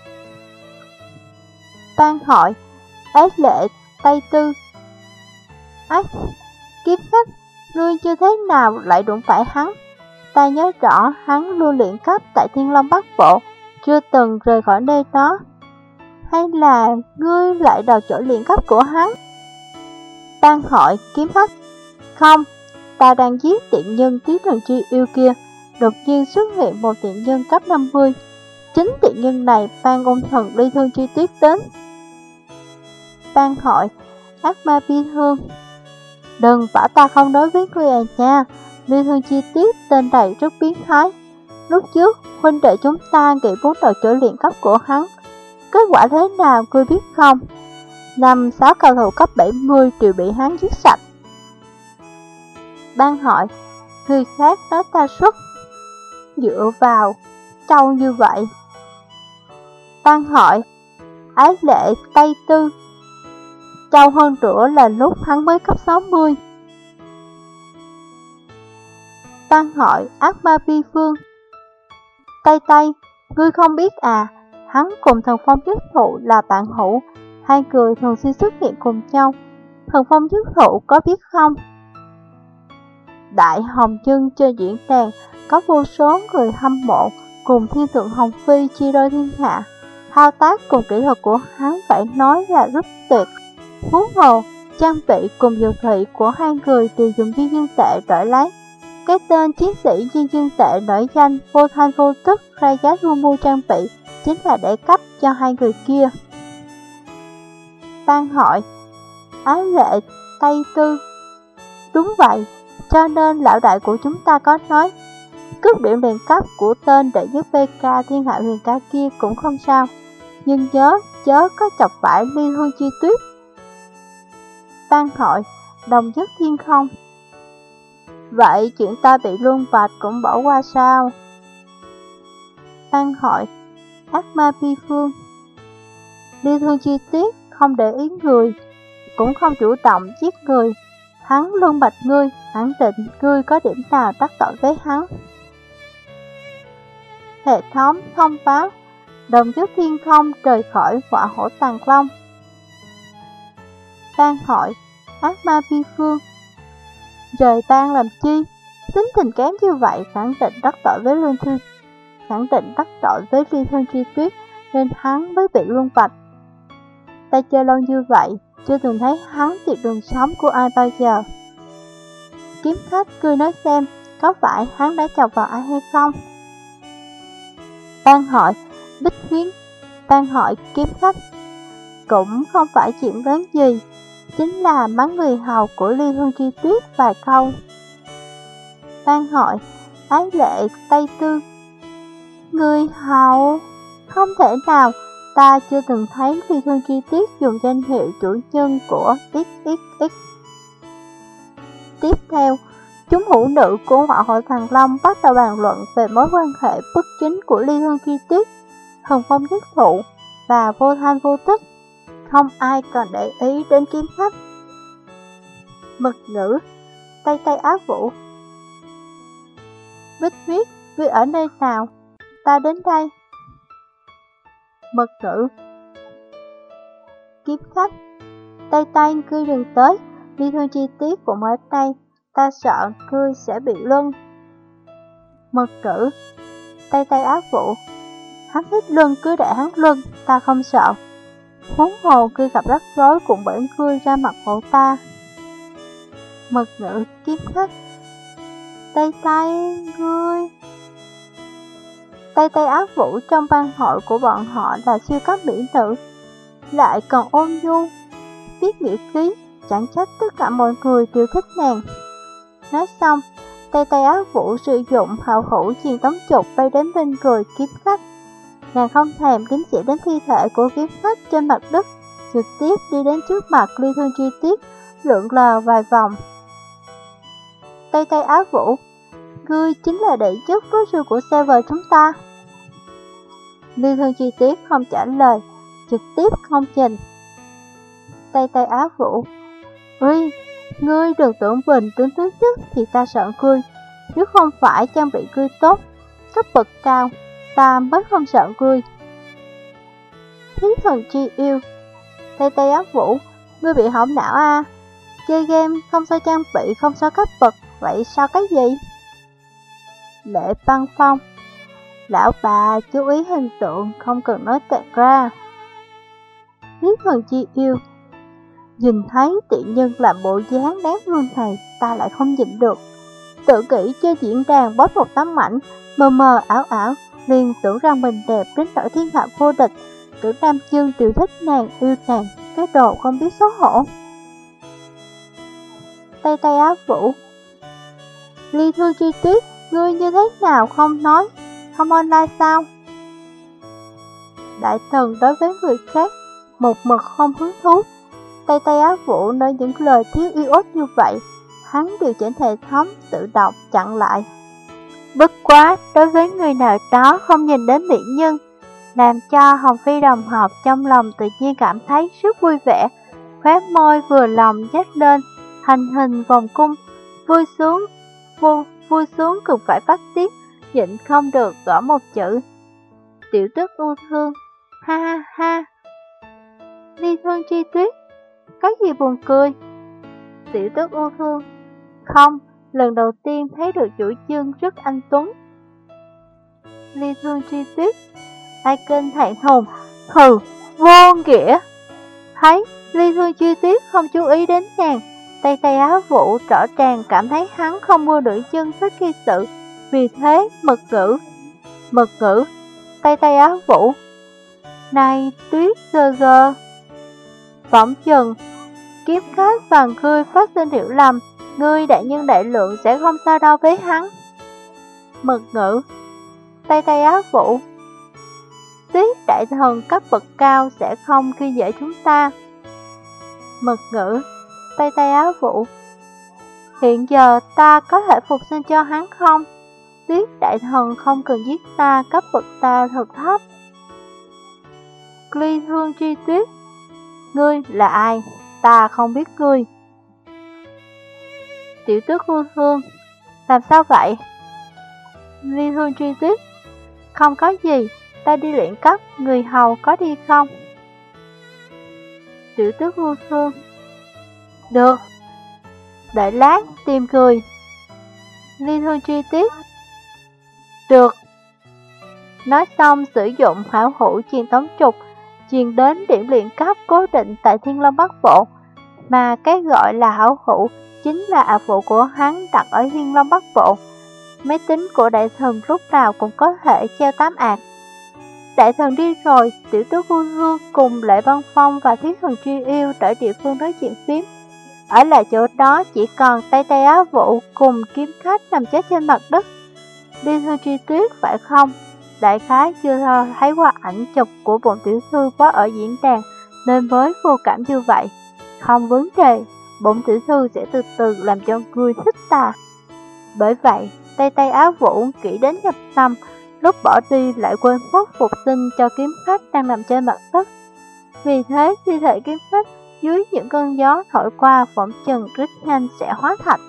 Ban hội, Ái Lệ Tây Tư. Ách, kiếm khách, ngươi chưa thế nào lại đụng phải hắn? Ta nhớ rõ hắn luôn luyện cấp tại Thiên Long Bắc Bộ, chưa từng rời khỏi nơi đó. Hay là ngươi lại đòi chỗ luyện cấp của hắn? Ban hội, kiếm khách. Không, ta đang giết tiện nhân Thiết Thần Chi Yêu kia. Đột nhiên xuất hiện một tiện nhân cấp năm mươi. Chính tiện nhân này ban ôn thần Ly Thương Tri Tuyết đến. Ban hội, Ác Ma Bi Thương. Đừng bảo ta không đối với ngươi à nha, Liên Hương Chi Tuyết tên này rất biến thái. Lúc trước, huynh đệ chúng ta nghĩ muốn đòi chổi luyện cấp của hắn. Kết quả thế nào ngươi biết không? Năm sáu cầu thủ cấp bảy mươi đều bị hắn giết sạch. Ban hỏi, người khác nói ta xuất dựa vào trâu như vậy. Ban hỏi, ái lệ Tây Tư trâu hơn nữa là lúc hắn mới cấp sáu mươi. Ban hỏi, ác ma bi phương Tây Tây, ngươi không biết à, hắn cùng thần phong nhất thụ là bạn hữu, hai người thường xuyên xuất hiện cùng nhau. Thần phong nhất thụ có biết không? Đại Hồng Chân trên diễn đàn có vô số người hâm mộ cùng thiên thượng Hồng Phi chia đôi thiên hạ. Thao tác cùng kỹ thuật của hắn phải nói là rất tuyệt. Huống hồ, trang bị cùng dược thị của hai người đều dùng diên dương tệ đổi lấy. Cái tên chiến sĩ diên dương tệ nổi danh vô thanh vô tức ra giá thu mua trang bị chính là để cấp cho hai người kia. Ban hỏi, ái lệ Tây Tư. Đúng vậy, cho nên lão đại của chúng ta có nói, cướp điểm đền cấp của tên đệ nhất pê ca thiên hạ huyền ca kia cũng không sao, nhưng nhớ chớ có chọc phải Liên Hương Chi Tuyết. Ban hỏi, đồng nhất thiên không? Vậy chuyện ta bị luân vạch cũng bỏ qua sao? Ban hỏi, ác ma bi phương. Liên Hương Chi Tuyết không để ý người, cũng không chủ động giết người. Hắn luân bạch ngươi, khẳng định ngươi có điểm nào đắc tội với hắn. Hệ thống thông báo, đồng nhất thiên không rời khỏi hỏa hổ tàng long. Ban hỏi, ác ma bi phương. Rời ban làm chi? Tính tình kém như vậy khẳng định đắc tội với Liên Thư, khẳng định đắc tội với Liên Hương Chi Tuyết nên hắn mới bị luân vạch. Ta chơi lâu như vậy, chưa từng thấy hắn tuyệt đường sống của ai bao giờ. Kiếm khách cười nói xem, có phải hắn đã chọc vào ai hay không? Ban hỏi, Bích Huyến. Ban hỏi, kiếm khách. Cũng không phải chuyện lớn gì, chính là mắng người hầu của Liên Hương Chi Tuyết vài câu. Ban hỏi, ái lệ Tây Tư. Người hầu? Không thể nào, ta chưa từng thấy Liên Hương Chi Tuyết dùng danh hiệu chủ nhân của ích ích ích. Tiếp theo, chúng hữu nữ của Hỏa Hội Thần Long bắt đầu bàn luận về mối quan hệ bất chính của Liên Hương Chi Tuyết, Thần Phong Nhất Thụ và Vô Thanh Vô Tức. Không ai còn để ý đến kiếm khách. Mật ngữ, Tây Tây Ác Vũ. Bích Huyết, ngươi ở nơi nào? Ta đến đây. Mật ngữ, kiếm khách. Tây Tây, ngươi đừng tới, Liên Hương Chi Tuyết cũng ở đây, ta sợ ngươi sẽ bị luân. Mật ngữ, Tây Tây Ác Vũ. Hắn thích luân cứ để hắn luân, ta không sợ. Huống hồ ngươi gặp rắc rối cũng bởi ngươi ra mặt hộ ta. Mật ngữ, kiếm khách. Tây Tây, ngươi. Tây Tây Ác Vũ trong ban hội của bọn họ là siêu cấp mỹ nữ, lại còn ôn nhu, viết nghĩa khí, chẳng trách tất cả mọi người đều thích nàng. Nói xong, Tây Tây Ác Vũ sử dụng hào hữu truyền tống trục bay đến bên người kiếm khách. Nàng không thèm kính sĩ đến thi thể của kiếm khách trên mặt đất, trực tiếp đi đến trước mặt Liên Hương Chi Tuyết, lượn lờ vài vòng. Tây Tây Ác Vũ, ngươi chính là đệ nhất đối sư của server chúng ta. Liên Hương Chi Tuyết không trả lời, trực tiếp không nhìn. Tây Tây Ác Vũ, uy, ngươi đừng tưởng mình đứng thứ nhất thì ta sợ ngươi, nếu không phải trang bị ngươi tốt, cấp bậc cao, ta mới không sợ ngươi. Thí thần chi yêu. Tây Tây Ác Vũ, ngươi bị hỏng não à? Chơi game không so trang bị, không so cấp bậc, vậy sao cái gì? Lệ Băng Phong, lão bà chú ý hình tượng, không cần nói tệ ra. Thí thần chi yêu. Nhìn thấy tiện nhân làm bộ dáng đáng thương này, ta lại không nhịn được. Tự kỷ chơi diễn đàn bóp một tấm ảnh, mờ mờ ảo ảo, liền tưởng rằng mình đẹp đến nỗi thiên hạ vô địch, tưởng nam chương đều thích nàng, yêu nàng, cái đồ không biết xấu hổ. Tây Tây Ác Vũ, Ly Thương Chi Tuyết, ngươi như thế nào không nói, không online sao? Đại thần đối với người khác, một mực không hứng thú. Tây Tây Á Vũ nói những lời thiếu iốt như vậy, hắn điều chỉnh hệ thống tự động chặn lại. Bất quá, đối với người nào đó không nhìn đến mỹ nhân, làm cho Hồng Phi đồng học trong lòng tự nhiên cảm thấy rất vui vẻ, khóe môi vừa lòng nhếch lên, thành hình vòng cung, vui xuống, vui, vui xuống cũng phải phát tiết, nhịn không được gõ một chữ. Tiểu Tức ưu thương, ha ha ha. Ly Thương Chi Tuyết, có gì buồn cười? Tiểu Tức ưu thương, không, lần đầu tiên thấy được chủ chương rất anh tuấn. Ly Thương Chi Tuyết, ai kênh thẹn thùng, hừ, vô nghĩa. Thấy Ly Thương Chi Tuyết không chú ý đến nàng, Tây Tây Á Vũ rõ ràng cảm thấy hắn không mua nữ chân thích khi sự, vì thế mật ngữ. Mật ngữ, Tây Tây Á Vũ, này Tuyết gơ gơ. Phỏng chừng, kiếp khách và ngươi phát sinh hiểu lầm, ngươi đại nhân đại lượng sẽ không sao đâu với hắn. Mật ngữ, Tây Tây Á Vũ, Tuyết đại thần cấp bậc cao sẽ không khi dễ chúng ta. Mật ngữ, Tây Tây Á Vũ, hiện giờ ta có thể phục sinh cho hắn không? Tuyết đại thần không cần giết ta, cấp bậc ta thật thấp. Ly Thương Chi Tuyết, ngươi là ai? Ta không biết ngươi. Tiểu Tước ưu thương, làm sao vậy? Ly Thương Chi Tuyết, không có gì, ta đi luyện cấp, người hầu có đi không? Tiểu Tước ưu thương, được, đợi lát tìm người. Ly Thương Chi Tuyết, được. Nói xong sử dụng hảo hữu truyền tống trục, truyền đến điểm luyện cấp cố định tại Thiên Long Bắc Bộ, mà cái gọi là hảo hữu chính là ạc vụ của hắn đặt ở Thiên Long Bắc Bộ. Máy tính của đại thần lúc nào cũng có thể treo tám ạc. Đại thần đi rồi, Tiểu Tước Vui Hương cùng Lệ Băng Phong và Thiết Thần Truy Yêu tại địa phương nói chuyện phím. Ở lại chỗ đó chỉ còn Tây Tây Á Vũ cùng kiếm khách nằm chết trên mặt đất. Đi Thư Truy Tuyết phải không? Đại khái chưa thấy qua ảnh chụp của bọn tiểu thư có ở diễn đàn nên mới vô cảm như vậy. Không vấn đề, bọn tiểu thư sẽ từ từ làm cho người thích ta. Bởi vậy, Tây Tây Á Vũ kỹ đến nhập tâm, lúc bỏ đi lại quên mất phục sinh cho kiếm khách đang nằm trên mặt đất. Vì thế, thi thể kiếm khách dưới những cơn gió thổi qua phỏng chừng rất nhanh sẽ hóa thạch.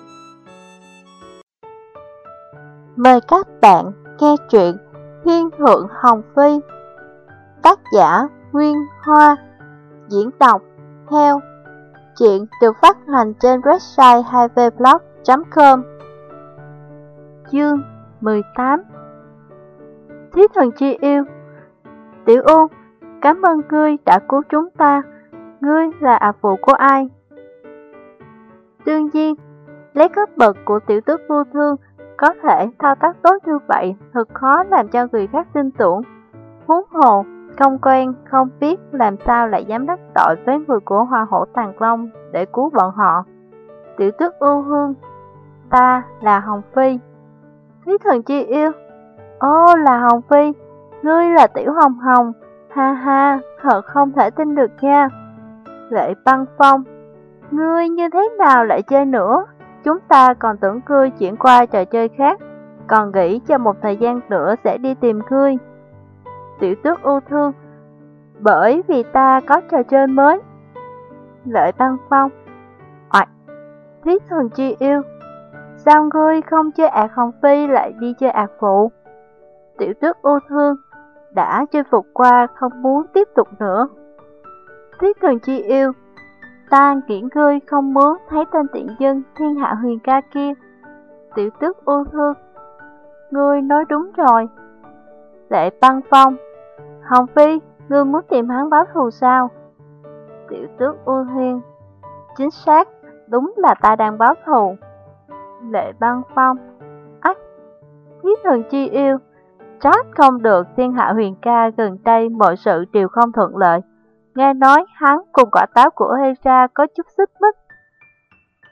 Mời các bạn nghe truyện Thiên Thượng Hồng Phi, tác giả Nguyên Hoa, diễn đọc Theo. Truyện được phát hành trên website hai v blog chấm com. Chương mười tám. Thiết Thần Chi Yêu. Tiểu U, cảm ơn ngươi đã cứu chúng ta. Ngươi là ạc vụ của ai? Đương nhiên, lấy cấp bậc của tiểu tước vô thương, có thể thao tác tốt như vậy thật khó làm cho người khác tin tưởng. Huống hồ, không quen, không biết làm sao lại dám đắc tội với người của Hoa Hổ Tàng Long để cứu bọn họ. Tiểu tước ưu hương, ta là Hồng Phi. Thiết Thần Chi Yêu, ô là Hồng Phi, ngươi là Tiểu Hồng Hồng, ha ha, thật không thể tin được nha. Lệ Băng Phong, ngươi như thế nào lại chơi nữa? Chúng ta còn tưởng ngươi chuyển qua trò chơi khác, còn nghĩ cho một thời gian nữa sẽ đi tìm ngươi. Tiểu tước ưu thương, bởi vì ta có trò chơi mới. Lệ Băng Phong, oạch, Thiết Thần Chi Yêu, sao ngươi không chơi ạc Hồng Phi lại đi chơi ạc phụ? Tiểu tước ưu thương, đã chinh phục qua không muốn tiếp tục nữa. Thiết Thần Chi Yêu, ta nghĩ ngươi không muốn thấy tên tiện dân Thiên Hạ Huyền Ca kia. Tiểu tước ưu thương, ngươi nói đúng rồi. Lệ Băng Phong, Hồng Phi, ngươi muốn tìm hắn báo thù sao? Tiểu tước ưu thiên, chính xác, đúng là ta đang báo thù. Lệ Băng Phong, ách, Thiết Thần Chi Yêu, trách không được Thiên Hạ Huyền Ca gần đây mọi sự đều không thuận lợi. Nghe nói hắn cùng quả táo của Hera có chút xích mích.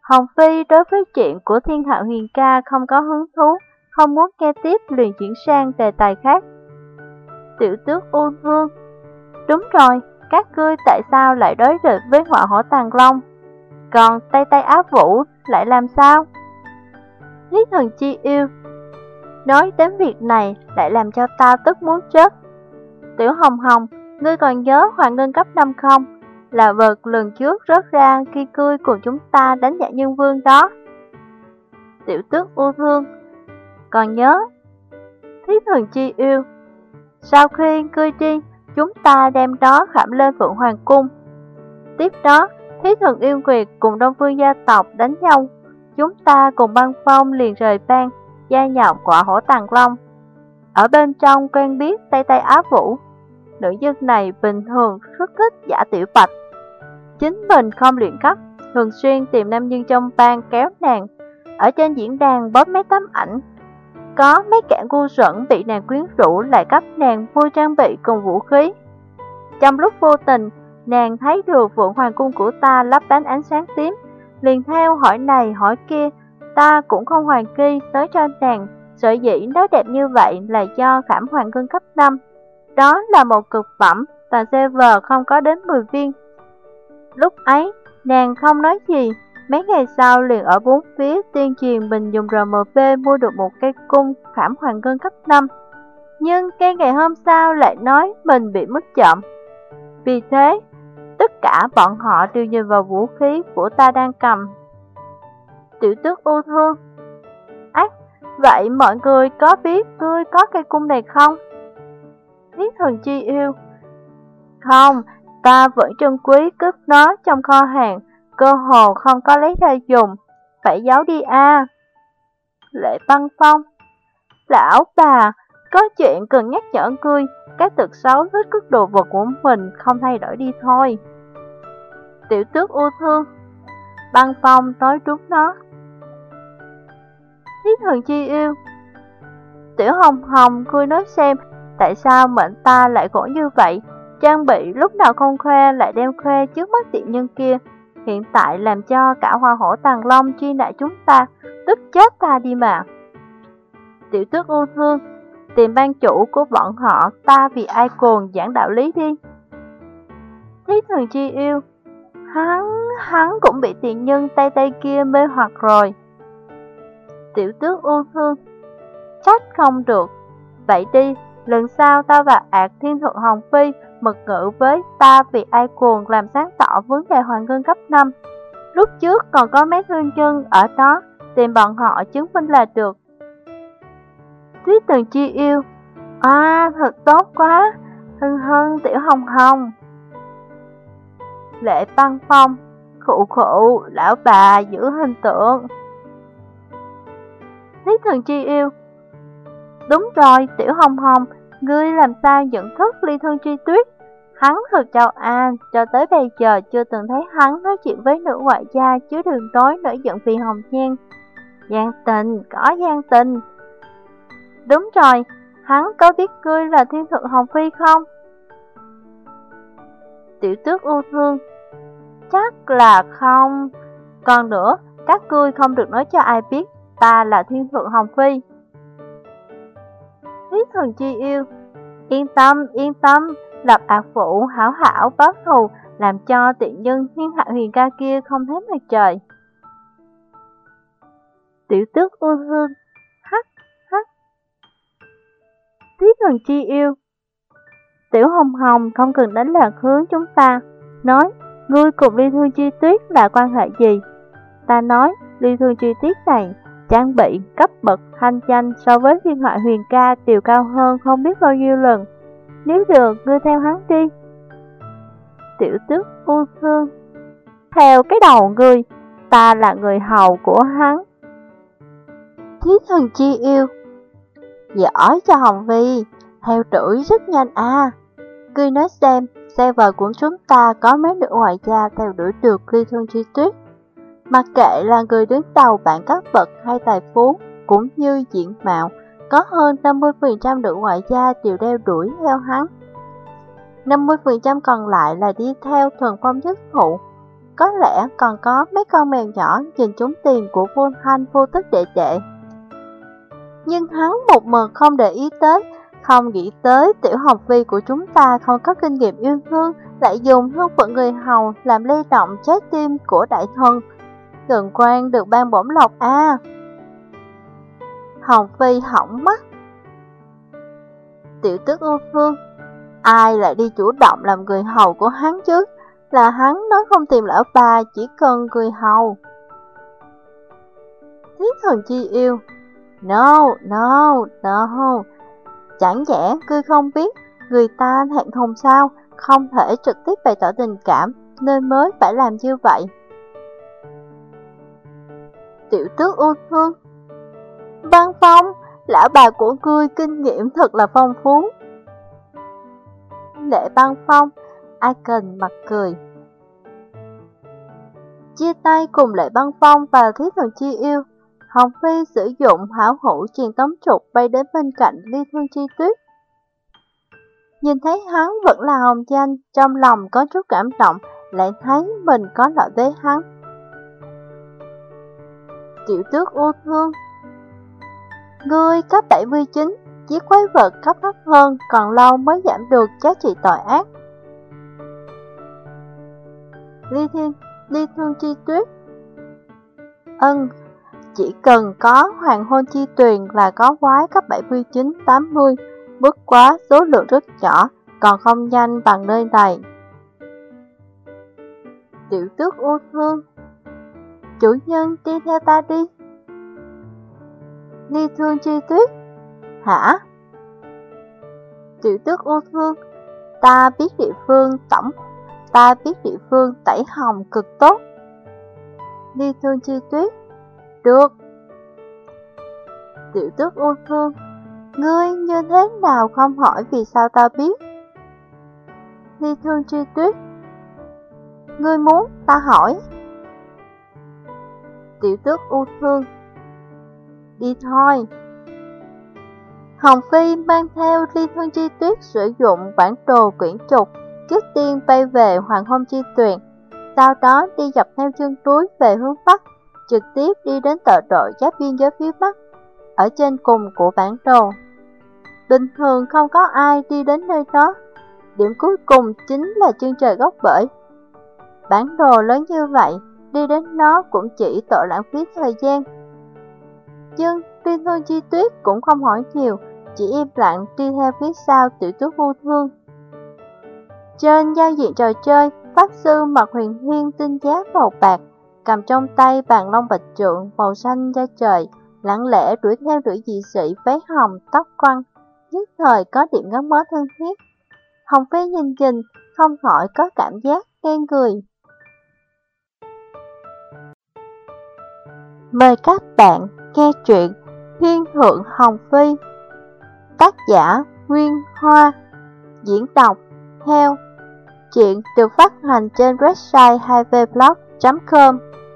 Hồng Phi đối với chuyện của Thiên Hạ Huyền Ca không có hứng thú, không muốn nghe tiếp, liền chuyển sang đề tài khác. Tiểu tước U Vương: Đúng rồi, các ngươi tại sao lại đối địch với Hỏa Hổ Tàng Long? Còn Tây Tây Á Vũ lại làm sao? Lý Thần Chi Yêu: Nói đến việc này lại làm cho ta tức muốn chết. Tiểu Hồng Hồng, ngươi còn nhớ Hoàng Ngân cấp năm không? Là vật lần trước rớt ra khi ngươi cùng chúng ta đánh Dạ Nhân Vương đó. Tiểu tước U Vương: Còn nhớ. Lý Thần Chi Yêu: Sau khi ngươi đi, chúng ta đem đó khảm lên Phượng Hoàng Cung. Tiếp đó, Thí Thần Yêu Nguyệt cùng Đông Phương gia tộc đánh nhau. Chúng ta cùng Băng Phong liền rời bang, gia nhập Hỏa Hổ Tàng Long. Ở bên trong quen biết Tây Tây Á Vũ. Nữ nhân này bình thường rất thích giả tiểu bạch. Chính mình không luyện cấp, thường xuyên tìm nam nhân trong bang kéo nàng. Ở trên diễn đàn bóp mấy tấm ảnh. Có mấy kẻ ngu xuẩn bị nàng quyến rũ lại cấp nàng mua trang bị cùng vũ khí. Trong lúc vô tình, nàng thấy được Phượng Hoàng Cung của ta lấp lánh ánh sáng tím, liền theo hỏi này hỏi kia, ta cũng không hoàn kỳ tới cho nàng. Sở dĩ nó đẹp như vậy là do khảm hoàng ngân cấp năm. Đó là một cực phẩm và server không có đến mười viên. Lúc ấy, nàng không nói gì, mấy ngày sau liền ở bốn phía tuyên truyền mình dùng rờ em pê mua được một cây cung khảm hoàng ngân cấp năm. Nhưng cái ngày hôm sau lại nói mình bị mất trộm. Vì thế, tất cả bọn họ đều nhìn vào vũ khí của ta đang cầm. Tiểu tước U Thương: Ác, vậy mọi người có biết ngươi có cây cung này không? Lý Thần Chi Yêu: Không, ta vẫn trân quý cất nó trong kho hàng, cơ hồ không có lấy ra dùng, phải giấu đi a. Lệ Băng Phong: Lão bà, có chuyện cần nhắc nhở ngươi, cái tật xấu thích cất đồ vật của mình không thay đổi đi thôi. Tiểu tước U Thương: Băng Phong nói đúng đó. Lý Thần Chi Yêu: Tiểu Hồng Hồng, ngươi nói xem, tại sao mệnh ta lại khổ như vậy? Trang bị lúc nào không khoe lại đem khoe trước mắt tiện nhân kia. Hiện tại làm cho cả Hoa Hổ Tàng Long truy nã chúng ta, tức chết ta đi mà. Tiểu tước U Thương: Tìm ban chủ của bọn họ, ta vì ai cuồng giảng đạo lý đi. Lý Thần Chi Yêu: Hắn, hắn cũng bị tiện nhân Tây Tây kia mê hoặc rồi. Tiểu tước U Thương: Trách không được. Vậy đi, lần sau ta và ạt Thiên Thượng Hồng Phi mật ngữ với ta vì ai cuồng làm sáng tỏ vấn đề Hoàng Ngân cấp năm. Lúc trước còn có mấy thương nhân ở đó, tìm bọn họ chứng minh là được. Lý Thần Chi Yêu: À, thật tốt quá. Hân hân Tiểu Hồng Hồng. Lệ Băng Phong: Khụ khụ, lão bà giữ hình tượng. Lý Thần Chi Yêu: Đúng rồi, Tiểu Hồng Hồng, ngươi làm sao nhận thức ly thương Truy Tuyết? Hắn thật châu an, cho tới bây giờ chưa từng thấy hắn nói chuyện với nữ ngoại gia, chứ đừng nói nổi giận vì Hồng Nhan. Gian tình, có gian tình. Đúng rồi, hắn có biết ngươi là Thiên Thượng Hồng Phi không? Tiểu tước U Thương: Chắc là không. Còn nữa, các ngươi không được nói cho ai biết ta là Thiên Thượng Hồng Phi. Lý Thần Chi Yêu: Yên tâm, yên tâm, lập ác phụ hảo hảo báo thù, làm cho tiện nhân Thiên Hạ Huyền Ca kia không thấy mặt trời. Tiểu tước U Thương: Hắc, hắc. Lý Thần Chi Yêu: Tiểu Hồng Hồng không cần đánh lạc hướng chúng ta. Nói, ngươi cùng Ly Thương Chi Tuyết là quan hệ gì? Ta nói, Ly Thương Chi Tuyết này trang bị, cấp bậc, thanh danh so với Thiên Hạ Huyền Ca đều cao hơn không biết bao nhiêu lần. Nếu được, ngươi theo hắn đi. Tiểu tước U Thương: Theo cái đầu ngươi, ta là người hầu của hắn. Lý Thần Chi Yêu: Giỏi cho Hồng Vi, theo đuổi rất nhanh à. Ngươi nói xem, server của chúng ta có mấy nữ ngoại gia theo đuổi được Ly Thương Chi Tuyết. Mặc kệ là người đứng đầu bảng cấp bậc hay tài phú, cũng như diện mạo, có hơn năm mươi phần trăm nữ ngoại gia đều đeo đuổi theo hắn. năm mươi phần trăm còn lại là đi theo Thuần Phong Nhất Thụ. có lẽ còn có mấy con mèo nhỏ nhìn trúng tiền của vô thanh vô tức đệ đệ. Nhưng hắn một mực không để ý tới, không nghĩ tới Tiểu Hồng Phi của chúng ta không có kinh nghiệm yêu thương, lại dùng hương phận người hầu làm lay động trái tim của đại thần. Gần quan được ban bổng lộc à. Hồng Phi hỏng mắt. Tiểu Tước ưu thương, ai lại đi chủ động làm người hầu của hắn chứ? Là hắn nói không tìm lão bà, chỉ cần người hầu. Thiết thần chi yêu, no, no, no. Chẳng nhẽ ngươi không biết người ta thẹn thùng sao, không thể trực tiếp bày tỏ tình cảm nên mới phải làm như vậy. Tiểu Tước ưu thương, Băng Phong, lão bà của ngươi kinh nghiệm thật là phong phú. Lệ Băng Phong, Icon mặt cười. Chia tay cùng Lệ Băng Phong và Thiết thần chi yêu, Hồng Phi sử dụng hảo hữu truyền tống trục bay đến bên cạnh Ly Thương Chi Tuyết. Nhìn thấy hắn vẫn là hồng danh, trong lòng có chút cảm động, lại thấy mình có lỗi với hắn. Tiểu Tước ưu thương, ngươi cấp bảy mươi chín, chiếc quái vật cấp thấp hơn, còn lâu mới giảm được giá trị tội ác. Ly Thiên, Ly Thương Chi Tuyết, ân, chỉ cần có hoàng hôn chi tuyền là có quái cấp bảy mươi chín tám mươi, bất quá số lượng rất nhỏ, còn không nhanh bằng nơi này. Tiểu Tước ưu thương, chủ nhân đi theo ta đi. Ly Thương Chi Tuyết, hả? Tiểu Tước ưu thương, ta biết địa phương tổng, ta biết địa phương tẩy hồng cực tốt. Ly Thương Chi Tuyết, được. Tiểu Tước ưu thương, ngươi như thế nào không hỏi vì sao ta biết? Ly Thương Chi Tuyết, ngươi muốn ta hỏi? Tiểu Tước ưu thương, đi thôi. Hồng Phi mang theo Ly Thương Chi Tuyết sử dụng bản đồ quyển trục, trước tiên bay về Hoàng Hôn Chi Tuyền, sau đó đi dọc theo chân núi về hướng Bắc, trực tiếp đi đến tọa độ giáp biên giới phía Bắc, ở trên cùng của bản đồ. Bình thường không có ai đi đến nơi đó, điểm cuối cùng chính là chân trời góc bể. Bản đồ lớn như vậy, đi đến nó cũng chỉ tội lãng phí thời gian. Nhưng Ly Thương Chi Tuyết cũng không hỏi nhiều, chỉ im lặng đi theo phía sau Tiểu Tước ưu thương. Trên giao diện trò chơi, Pháp Sư mặc huyền thiên tinh giáp màu bạc, cầm trong tay bàn long bạch trượng màu xanh da trời, lặng lẽ đuổi theo đuổi dị sĩ váy hồng tóc quăn, nhất thời có điểm gắn bó thân thiết. Hồng Phi nhìn nhìn, không khỏi có cảm giác ghen người. Mời các bạn nghe truyện Thiên Thượng Hồng Phi, tác giả Nguyên Hoa, diễn đọc Heo. Truyện được phát hành trên website hai v blog chấm com.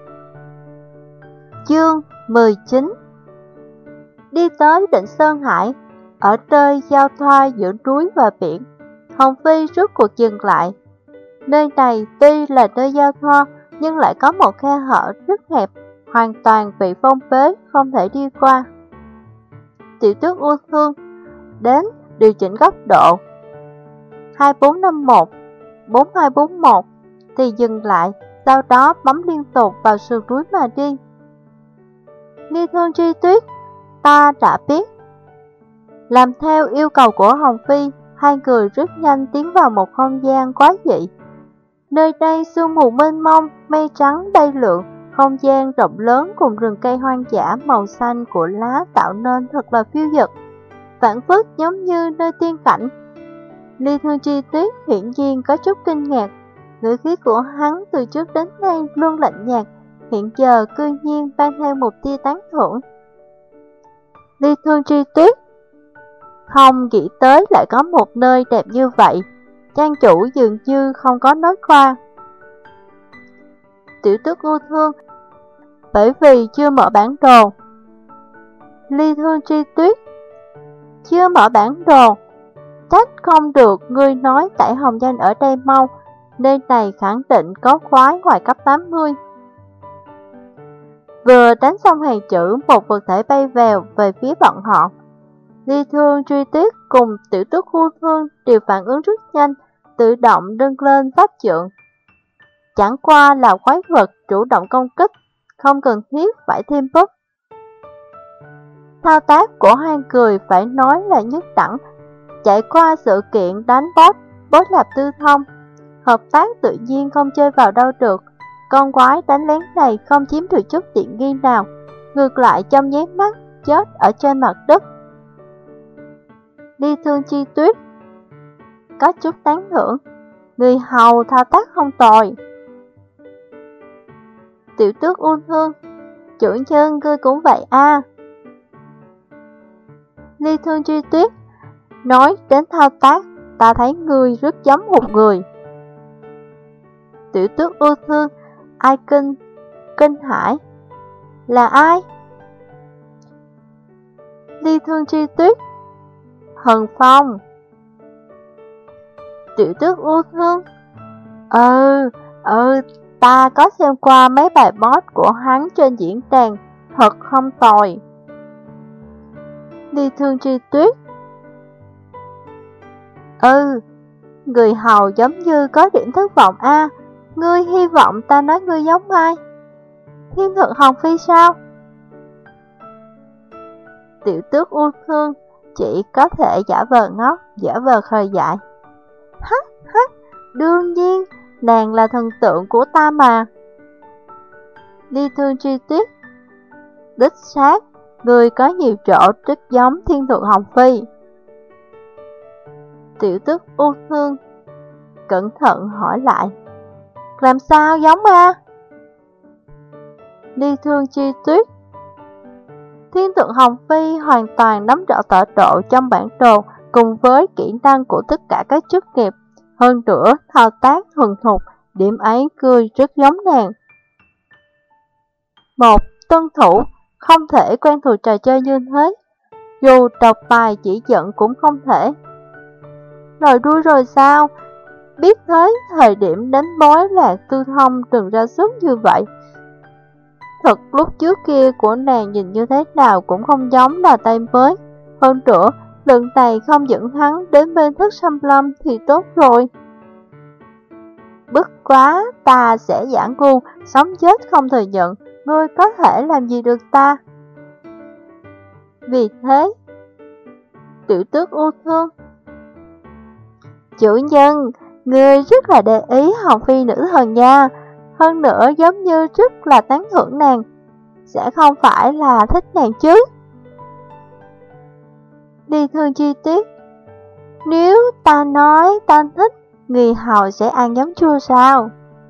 Chương mười chín. Đi tới đỉnh Sơn Hải, ở nơi giao thoa giữa núi và biển, Hồng Phi rốt cuộc dừng lại. Nơi này tuy là nơi giao thoa, nhưng lại có một khe hở rất hẹp, hoàn toàn bị phong bế, không thể đi qua. Tiểu Tước ưu thương, đến điều chỉnh góc độ hai bốn năm một, bốn hai bốn một, thì dừng lại, sau đó bấm liên tục vào sườn núi mà đi. Ly Thương Chi Tuyết, ta đã biết. Làm theo yêu cầu của Hồng Phi, hai người rất nhanh tiến vào một không gian quá dị. Nơi đây sương mù mênh mông, mây trắng bay lượn, không gian rộng lớn cùng rừng cây hoang dã màu xanh của lá tạo nên thật là phiêu dật, phản phất giống như nơi tiên cảnh. Ly Thương Chi Tuyết hiển nhiên có chút kinh ngạc, ngữ khí của hắn từ trước đến nay luôn lạnh nhạt, hiện giờ cư nhiên mang theo một tia tán thưởng. Ly Thương Chi Tuyết, không nghĩ tới lại có một nơi đẹp như vậy, trang chủ dường như không có nói qua. Tiểu Tước ưu thương, bởi vì chưa mở bản đồ. Ly Thương Chi Tuyết, chưa mở bản đồ, trách không được, ngươi nói tại hồng danh ở đây mau, Nơi này khẳng định có quái ngoài cấp tám mươi. Vừa đánh xong hàng chữ, một vật thể bay vèo về phía bọn họ. Ly Thương, Truy Tuyết cùng Tiểu Tước Khu Thương đều phản ứng rất nhanh, tự động nâng lên pháp trượng. Chẳng qua là quái vật chủ động công kích, không cần thiết phải thêm búp. Thao tác của hai người phải nói là nhất đẳng, trải qua sự kiện đánh boss, boss Lạp Tư Thông. Hợp tác tự nhiên không chơi vào đâu được, con quái đánh lén này không chiếm được chút tiện nghi nào, ngược lại trong nháy mắt chết ở trên mặt đất. Ly Thương, Chi Tuyết có chút tán thưởng, người hầu thao tác không tồi. Tiểu Tước U Thương, chủ nhân ngươi cũng vậy a. À. Ly Thương, Chi Tuyết nói đến thao tác, ta thấy ngươi rất giống một người. Tiểu Tước U Thương, ai kinh, kinh hải, là ai? Ly Thương, Chi Tuyết, Hần Phong. Tiểu Tước U Thương, Ừ, ừ, ta có xem qua mấy bài boss của hắn trên diễn đàn, thật không tồi. Ly Thương, Chi Tuyết, Ừ, người hầu giống như có điểm thất vọng a. À, ngươi hy vọng ta nói ngươi giống ai? Thiên Thượng Hồng Phi sao? Tiểu Tước U Thương chỉ có thể giả vờ ngốc, giả vờ khờ dại. Hắc hắc, đương nhiên, nàng là thần tượng của ta mà. Ly Thương, Chi Tuyết, đích xác, người có nhiều chỗ rất giống Thiên Thượng Hồng Phi. Tiểu Tước U Thương cẩn thận hỏi lại, làm sao giống a? Ly Thương, Chi Tuyết, Thiên Thượng Hồng Phi hoàn toàn nắm rõ tọa độ trong bản đồ cùng với kỹ năng của tất cả các chức nghiệp. Hơn nữa, thao tác thuần thục, điểm ấy cười rất giống nàng. Một tân thủ không thể quen thuộc trò chơi như thế, dù đọc bài chỉ dẫn cũng không thể. Rồi đuôi rồi sao? Biết thế, thời điểm đánh bói Lạc Tư Thông đừng ra sức như vậy. Thật lúc trước kia của nàng nhìn như thế nào cũng không giống là tay mới. Hơn nữa, lần này không dẫn hắn đến bên Thất Xâm Lâm thì tốt rồi. Bất quá, ta sẽ giảng ngu, sống chết không thừa nhận, ngươi có thể làm gì được ta? Vì thế, Tiểu Tước U Thương, chủ nhân, ngươi rất là để ý Hồng Phi nữ thần nha, hơn nữa giống như rất là tán thưởng nàng, sẽ không phải là thích nàng chứ? Ly Thương, Chi Tuyết, nếu ta nói ta thích, người hầu sẽ ăn giấm chua sao?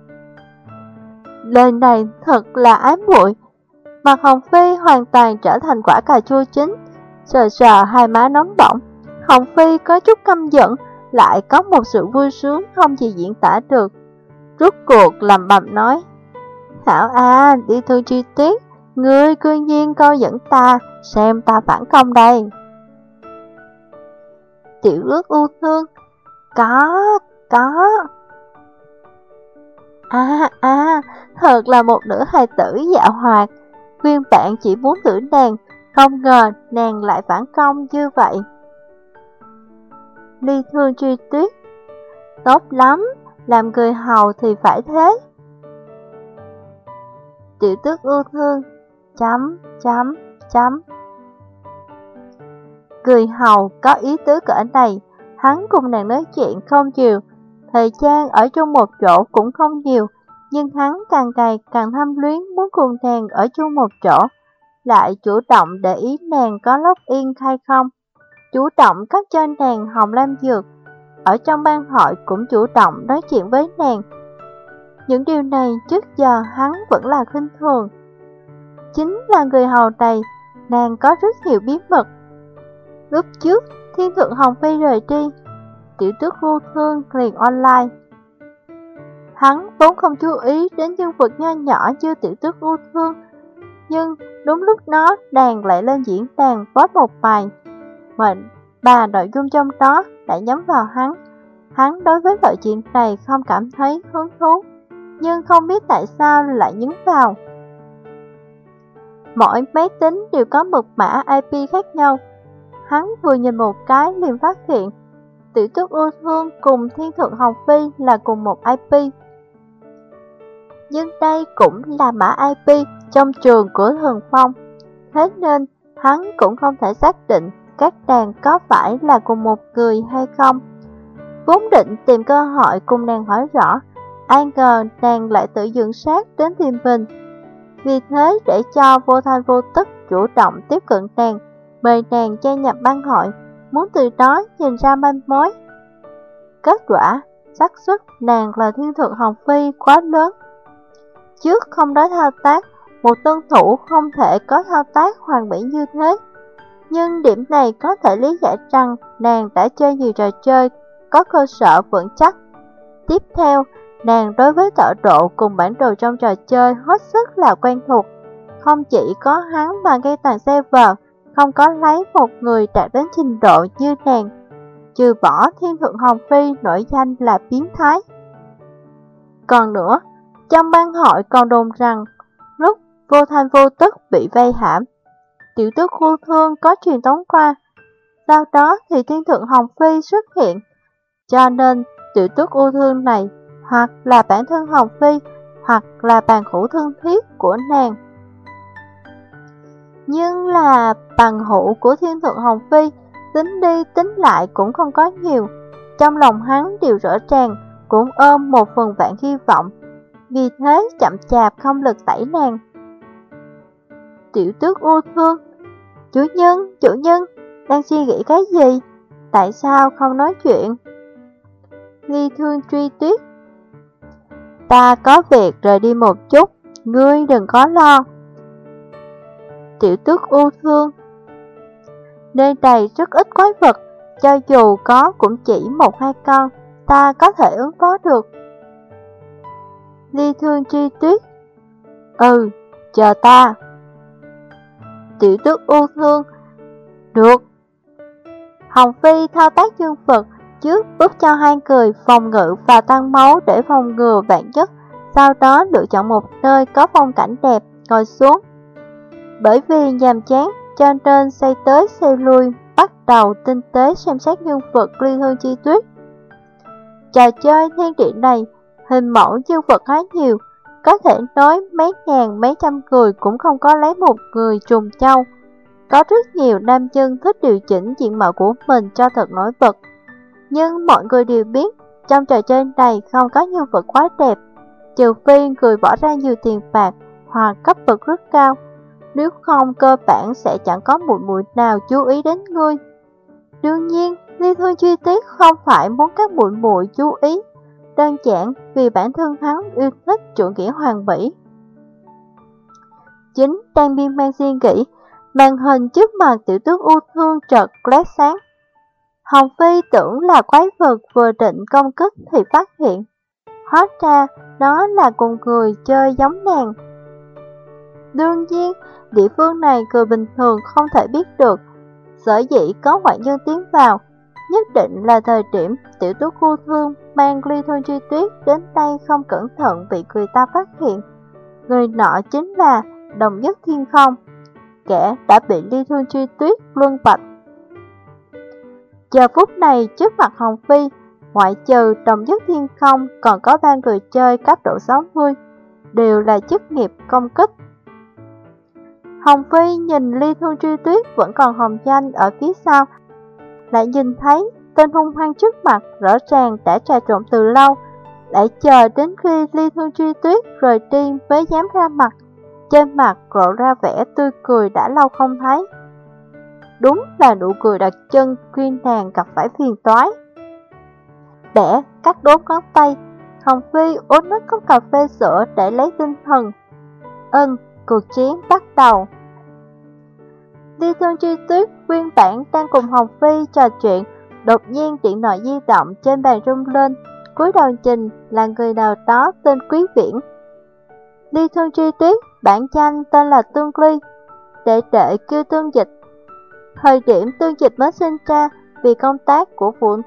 Lời này thật là ám muội. Mặt Hồng Phi hoàn toàn trở thành quả cà chua chín, sờ sờ hai má nóng bỏng. Hồng Phi có chút căm giận, lại có một sự vui sướng không gì diễn tả được. Rốt cuộc lầm bầm nói, hảo à, Ly Thương, Chi Tuyết, ngươi cư nhiên câu dẫn ta, xem ta phản công đây. Tiểu Tước U Thương, có, có. À, à, thật là một nữ hài tử dạo hoạt. Nguyên bản chỉ muốn thử nàng, không ngờ nàng lại phản công như vậy. Ly Thương, Chi Tuyết, tốt lắm, làm người hầu thì phải thế. Tiểu Tước U Thương, chấm, chấm, chấm. Người hầu có ý tứ cỡ này, hắn cùng nàng nói chuyện không nhiều, thời gian ở chung một chỗ cũng không nhiều, nhưng hắn càng ngày càng tham luyến muốn cùng nàng ở chung một chỗ, lại chủ động để ý nàng có login hay không, chủ động cấp cho nàng hồng lam dược, ở trong ban hội cũng chủ động nói chuyện với nàng. Những điều này trước giờ hắn vẫn là khinh thường. Chính là người hầu này, nàng có rất nhiều bí mật. Lúc trước, Thiên Thượng Hồng Phi rời đi, Tiểu Tước U Thương liền online. Hắn vốn không chú ý đến nhân vật nho nhỏ như Tiểu Tước U Thương, nhưng đúng lúc đó nàng lại lên diễn đàn post một bài, mà bà nội dung trong đó đã nhắm vào hắn. Hắn đối với loại chuyện này không cảm thấy hứng thú, nhưng không biết tại sao lại nhấn vào. Mỗi máy tính đều có mật mã i pê khác nhau. Hắn vừa nhìn một cái liền phát hiện Tiểu Tước Yêu Thương cùng Thiên Thượng Hồng Phi là cùng một i pê. Nhưng đây cũng là mã i pê trong trường của Thần Phong, thế nên hắn cũng không thể xác định các nàng có phải là cùng một người hay không. Vốn định tìm cơ hội cùng nàng hỏi rõ, ai ngờ nàng lại tự dựng sát đến tìm mình. Vì thế để cho vô thanh vô tức chủ động tiếp cận nàng, mời nàng gia nhập bang hội, muốn từ đó nhìn ra manh mối. Kết quả, xác suất nàng là Thiên Thượng Hồng Phi quá lớn. Trước không nói thao tác, một tân thủ không thể có thao tác hoàn mỹ như thế. Nhưng điểm này có thể lý giải rằng nàng đã chơi nhiều trò chơi, có cơ sở vững chắc. Tiếp theo, nàng đối với tọa độ cùng bản đồ trong trò chơi hết sức là quen thuộc. Không chỉ có hắn mà ngay toàn server không có lấy một người đạt đến trình độ như nàng, trừ bỏ Thiên Thượng Hồng Phi nổi danh là biến thái. Còn nữa, trong bang hội còn đồn rằng lúc vô thanh vô tức bị vây hãm, Tiểu Tước Yêu Thương có truyền tống qua, sau đó thì Thiên Thượng Hồng Phi xuất hiện, cho nên Tiểu Tước Yêu Thương này hoặc là bản thân Hồng Phi hoặc là bàn hữu thân thiết của nàng. Nhưng là bằng hữu của Thiên Thượng Hồng Phi, tính đi tính lại cũng không có nhiều. Trong lòng hắn đều rõ ràng, cũng ôm một phần vạn hy vọng, vì thế chậm chạp không lực tẩy nàng. Tiểu Tước Yêu Thương, chủ nhân, chủ nhân, đang suy nghĩ cái gì? Tại sao không nói chuyện? Ly Thương truy tuyết, ta có việc rời đi một chút, ngươi đừng có lo. Tiểu Tước Yêu Thương, nơi này rất ít quái vật, cho dù có cũng chỉ một hai con, ta có thể ứng phó được. Ly Thương truy tuyết, ừ, chờ ta. Tiểu Tước Yêu Thương, được. Hồng Phi thao tác dương vật, trước bước cho hai người phòng ngự và tăng máu để phòng ngừa vạn nhất, sau đó lựa chọn một nơi có phong cảnh đẹp, ngồi xuống. Bởi vì nhàm chán, cho nên xây tới xây lui, bắt đầu tinh tế xem xét nhân vật Ly Thương chi tuyết. Trò chơi thiên địa này, hình mẫu nhân vật khá nhiều, có thể nói mấy ngàn mấy trăm người cũng không có lấy một người trùng châu. Có rất nhiều nam nhân thích điều chỉnh diện mạo của mình cho thật nổi bật. Nhưng mọi người đều biết, trong trò chơi này không có nhân vật quá đẹp, trừ phi người bỏ ra nhiều tiền bạc hoặc cấp bậc rất cao. Nếu không cơ bản sẽ chẳng có muội muội nào chú ý đến ngươi. Đương nhiên, Ly Thương chi tuyết không phải muốn các muội muội chú ý, đơn giản vì bản thân hắn yêu thích chủ nghĩa hoàn mỹ. Chính đang miên man suy nghĩ, màn hình trước mặt Tiểu Tước Yêu Thương chợt lóe sáng. Hồng Phi tưởng là quái vật vừa định công kích thì phát hiện, hóa ra đó là cùng người chơi giống nàng. Đương nhiên, địa phương này người bình thường không thể biết được, sở dĩ có ngoại nhân tiến vào, nhất định là thời điểm Tiểu Tước Yêu Thương mang Ly Thương truy tuyết đến đây không cẩn thận bị người ta phát hiện. Người nọ chính là Đồng Nhất Thiên Không, kẻ đã bị Ly Thương truy tuyết luân bạch. Giờ phút này trước mặt Hồng Phi, ngoại trừ Đồng Nhất Thiên Không còn có ba người chơi cấp độ sáu mươi, đều là chức nghiệp công kích. Hồng Phi nhìn Ly Thương truy tuyết vẫn còn hồng danh ở phía sau, lại nhìn thấy tên hung hăng trước mặt rõ ràng đã trà trộn từ lâu, lại chờ đến khi Ly Thương truy tuyết rời đi mới dám ra mặt, trên mặt lộ ra vẻ tươi cười đã lâu không thấy. Đúng là nụ cười đặc trưng khi nàng gặp phải phiền toái. Bẻ cắt đốt ngón tay, Hồng Phi uống nước cốc cà phê sữa để lấy tinh thần. Ừm, cuộc chiến bắt đầu. Ly Thương truy tuyết nguyên bản đang cùng Hồng Phi trò chuyện, đột nhiên điện thoại di động trên bàn rung lên, cúi đầu nhìn là người nào đó tên Quý Viễn. Ly Thương truy tuyết, bản danh tên là Tương Ly, đệ đệ kêu Tương Dịch. Thời điểm Tương Dịch mới sinh ra, vì công tác của phụ thân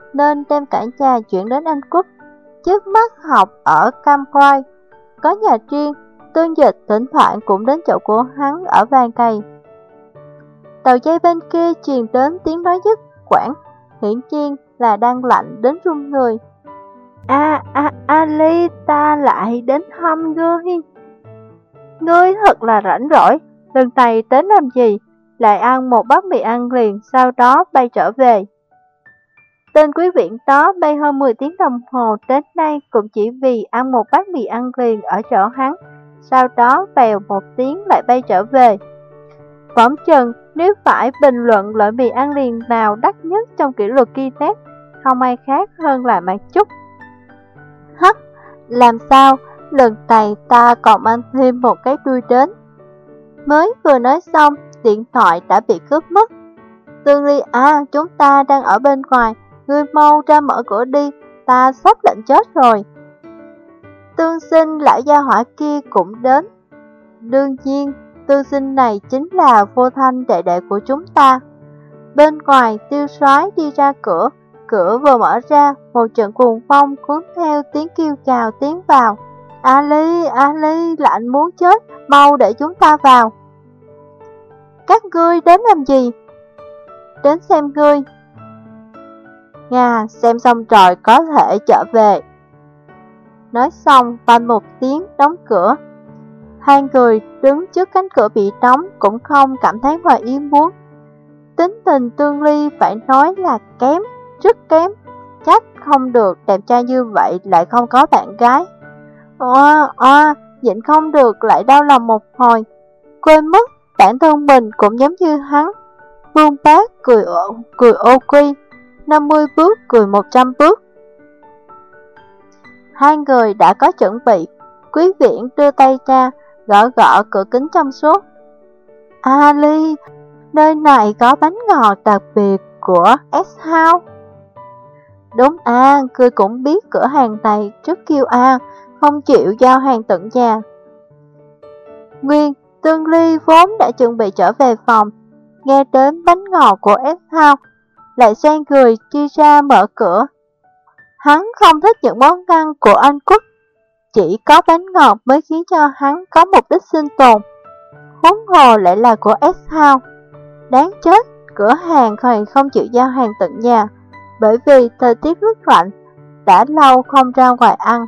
nên đem cả nhà chuyển đến Anh Quốc. Trước mắt học ở Cambridge, có nhà riêng. Tương Dịch thỉnh thoảng cũng đến chỗ của hắn ở Vàng Cày. Đầu dây bên kia truyền đến tiếng nói dứt quãng, hiển nhiên là đang lạnh đến run người. A a Ali, ta lại đến thăm ngươi. Ngươi thật là rảnh rỗi, lần này đến làm gì? Lại ăn một bát mì ăn liền, sau đó bay trở về. Tên quý viện đó bay hơn mười tiếng đồng hồ đến nay cũng chỉ vì ăn một bát mì ăn liền ở chỗ hắn, sau đó vèo một tiếng lại bay trở về. Phỏng chừng nếu phải bình luận loại mì ăn liền nào đắt nhất trong kỷ lục Guinness, không ai khác hơn là Mạc Chúc. Hắc, làm sao, lần này ta còn mang thêm một cái đuôi đến. Mới vừa nói xong, điện thoại đã bị cướp mất. Tương Ly à, chúng ta đang ở bên ngoài, ngươi mau ra mở cửa đi, ta sắp lệnh chết rồi. Tương Sinh lão gia hỏa kia cũng đến. Đương nhiên, Tương Sinh này chính là Vô Thanh đệ đệ của chúng ta. Bên ngoài Tiêu Soái đi ra cửa, cửa vừa mở ra, một trận cuồng phong cuốn theo tiếng kêu chào tiến vào. Ali, Ali, lạnh muốn chết, mau để chúng ta vào. Các ngươi đến làm gì? Đến xem ngươi. Nga, xem xong rồi có thể trở về. Nói xong, vang một tiếng đóng cửa. Hai người đứng trước cánh cửa bị đóng cũng không cảm thấy ngoài ý muốn. Tính tình Tương Ly phải nói là kém, rất kém. Trách không được đẹp trai như vậy lại không có bạn gái. Oa, oa, nhịn không được lại đau lòng một hồi. Quên mất bản thân mình cũng giống như hắn. Vương Bác cười ô, cười ô quy, năm mươi bước cười một trăm bước. Hai người đã có chuẩn bị. Quý Viễn đưa tay ra, gõ gõ cửa kính trong suốt. Ali, nơi này có bánh ngọt đặc biệt của S-House. Đúng à, ngươi cũng biết cửa hàng này rất kiêu à, không chịu giao hàng tận nhà. Nguyên, Tương Ly vốn đã chuẩn bị trở về phòng, nghe đến bánh ngọt của S-House, lại xoay người đi ra mở cửa. Hắn không thích những món ăn của Anh Quốc, chỉ có bánh ngọt mới khiến cho hắn có mục đích sinh tồn. Huống hồ lại là của S-House. Đáng chết, cửa hàng còn không chịu giao hàng tận nhà, bởi vì thời tiết rất lạnh, đã lâu không ra ngoài ăn.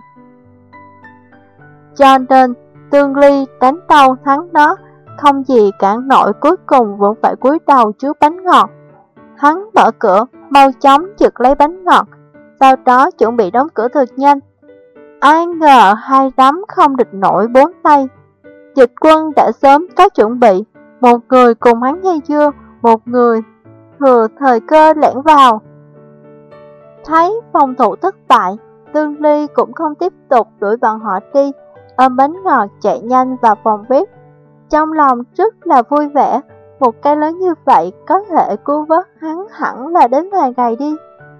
Cho nên, Tương Ly đánh đầu thắng đó, không gì cản nổi, cuối cùng vẫn phải cúi đầu trước bánh ngọt. Hắn mở cửa, mau chóng giật lấy bánh ngọt, sau đó chuẩn bị đóng cửa thật nhanh. Ai ngờ hai đấm không địch nổi bốn tay. Dịch Quân đã sớm có chuẩn bị, một người cùng hắn dây dưa, một người thừa thời cơ lẻn vào. Thấy phòng thủ thất bại, Tương Ly cũng không tiếp tục đuổi bọn họ đi, ôm bánh ngọt chạy nhanh vào phòng bếp. Trong lòng rất là vui vẻ, một cái lớn như vậy có thể cứu vớt hắn hẳn là đến vài ngày đi.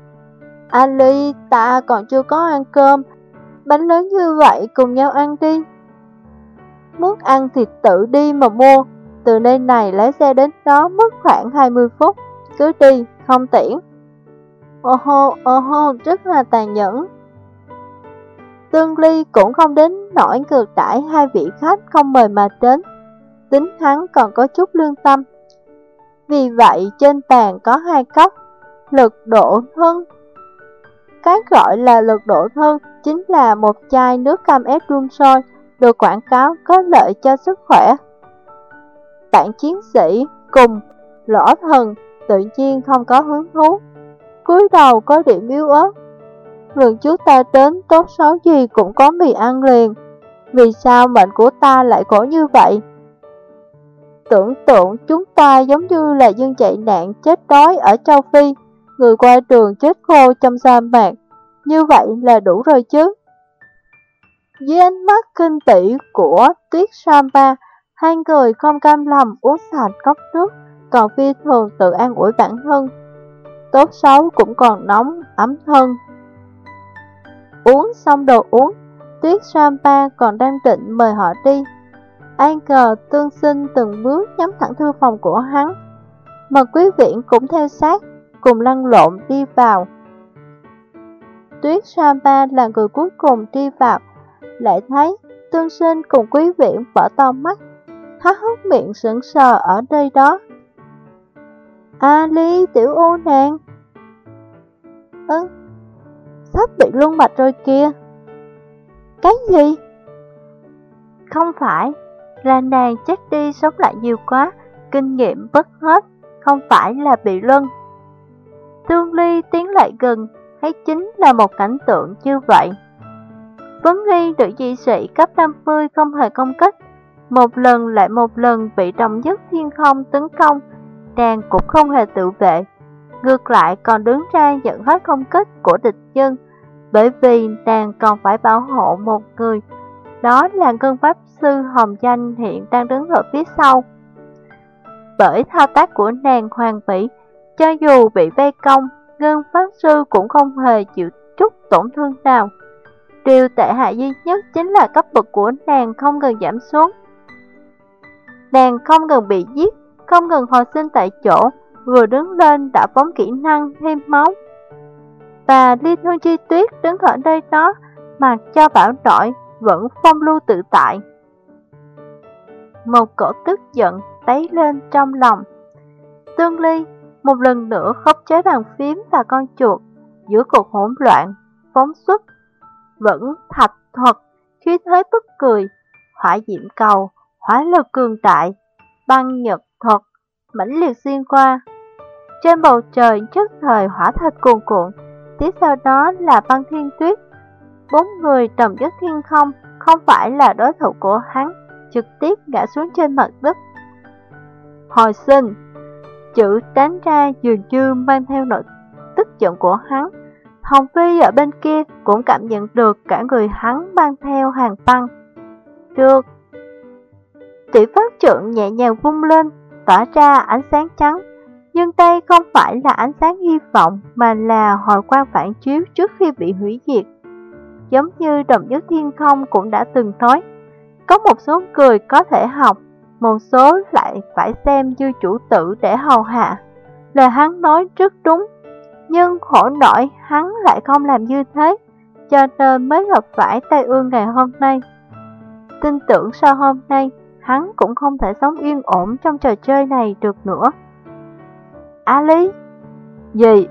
Ali, ta còn chưa có ăn cơm, bánh lớn như vậy cùng nhau ăn đi. Muốn ăn thì tự đi mà mua, từ nơi này lái xe đến đó mất khoảng hai mươi phút, cứ đi, không tiễn. Ô hô, ô hô, rất là tàn nhẫn. Tương Ly cũng không đến nỗi ngược đãi hai vị khách không mời mà đến, tính hắn còn có chút lương tâm. Vì vậy trên bàn có hai cốc lực độ thân. Cái gọi là lực độ thân chính là một chai nước cam ép đun sôi, được quảng cáo có lợi cho sức khỏe. Bạn chiến sĩ cùng lõ thần tự nhiên không có hứng thú, cúi đầu có điểm yếu ớt. Lần trước ta đến tốt xấu gì cũng có mì ăn liền, vì sao mệnh của ta lại khổ như vậy? Tưởng tượng chúng ta giống như là dân chạy nạn chết đói ở châu Phi, người qua đường chết khô trong sa mạc, như vậy là đủ rồi chứ. Dưới ánh mắt kinh tỉ của Tuyết Samba, hai người không cam lòng uống sạch cốc nước, còn phi thường tự an ủi bản thân. Tốt xấu cũng còn nóng, ấm thân. Uống xong đồ uống, Tuyết Samba còn đang định mời họ đi. Ai ngờ Tương Sinh từng bước nhắm thẳng thư phòng của hắn, mà Quý Viễn cũng theo sát, cùng lăn lộn đi vào. Tuyết Sapa là người cuối cùng đi vào, lại thấy Tương Sinh cùng Quý Viễn mở to mắt, há hốc miệng sững sờ ở nơi đó. A Ly, Tiểu U nàng. Ơ, sắp bị luân mạch rồi kìa. Cái gì? Không phải, là nàng chết đi sống lại nhiều quá, kinh nghiệm bất hết, không phải là bị luân. Tương Ly tiến lại gần, thấy chính là một cảnh tượng như vậy. Vấn Nghi được dị sĩ cấp năm mươi không hề công kích, một lần lại một lần bị Đồng Nhất Thiên Không tấn công, nàng cũng không hề tự vệ, ngược lại còn đứng ra nhận hết công kích của địch nhân, bởi vì nàng còn phải bảo hộ một người, đó là Ngân Pháp Sư Hồng Danh hiện đang đứng ở phía sau. Bởi thao tác của nàng hoàn mỹ, cho dù bị vây công, Ngân Pháp Sư cũng không hề chịu chút tổn thương nào. Điều tệ hại duy nhất chính là cấp bậc của nàng không ngừng giảm xuống. Nàng không ngừng bị giết, không ngừng hồi sinh tại chỗ, vừa đứng lên đã phóng kỹ năng thêm máu. Và Ly Thương Chi Tuyết đứng ở nơi đó, mặc cho bão nổi, vẫn phong lưu tự tại. Một cỗ tức giận tấy lên trong lòng. Tương Ly một lần nữa khống chế bàn phím và con chuột, giữa cuộc hỗn loạn, phóng xuất, vẫn thạch thuật, khí thế bất cười, hỏa diệm cầu, hỏa lực cường đại, băng nhật thuật, mãnh liệt xuyên qua. Trên bầu trời nhất thời hỏa thạch cuồn cuộn, tiếp sau đó là băng thiên tuyết. Bốn người Đồng Nhất Thiên Không không phải là đối thủ của hắn, trực tiếp ngã xuống trên mặt đất. Hồi sinh, chữ đánh ra dường như mang theo nỗi tức giận của hắn. Hồng Phi ở bên kia cũng cảm nhận được cả người hắn mang theo hàng băng. Được. Tiểu pháp trượng nhẹ nhàng vung lên, tỏa ra ánh sáng trắng, nhưng đây không phải là ánh sáng hy vọng mà là hồi quang phản chiếu trước khi bị hủy diệt. Giống như Đồng Nhất Thiên Không cũng đã từng nói, có một số người có thể học, một số lại phải xem như chủ tử để hầu hạ. Lời hắn nói rất đúng, nhưng khổ nổi hắn lại không làm như thế, cho nên mới gặp phải tai ương ngày hôm nay. Tin tưởng sau hôm nay, hắn cũng không thể sống yên ổn trong trò chơi này được nữa. A Lý? Gì?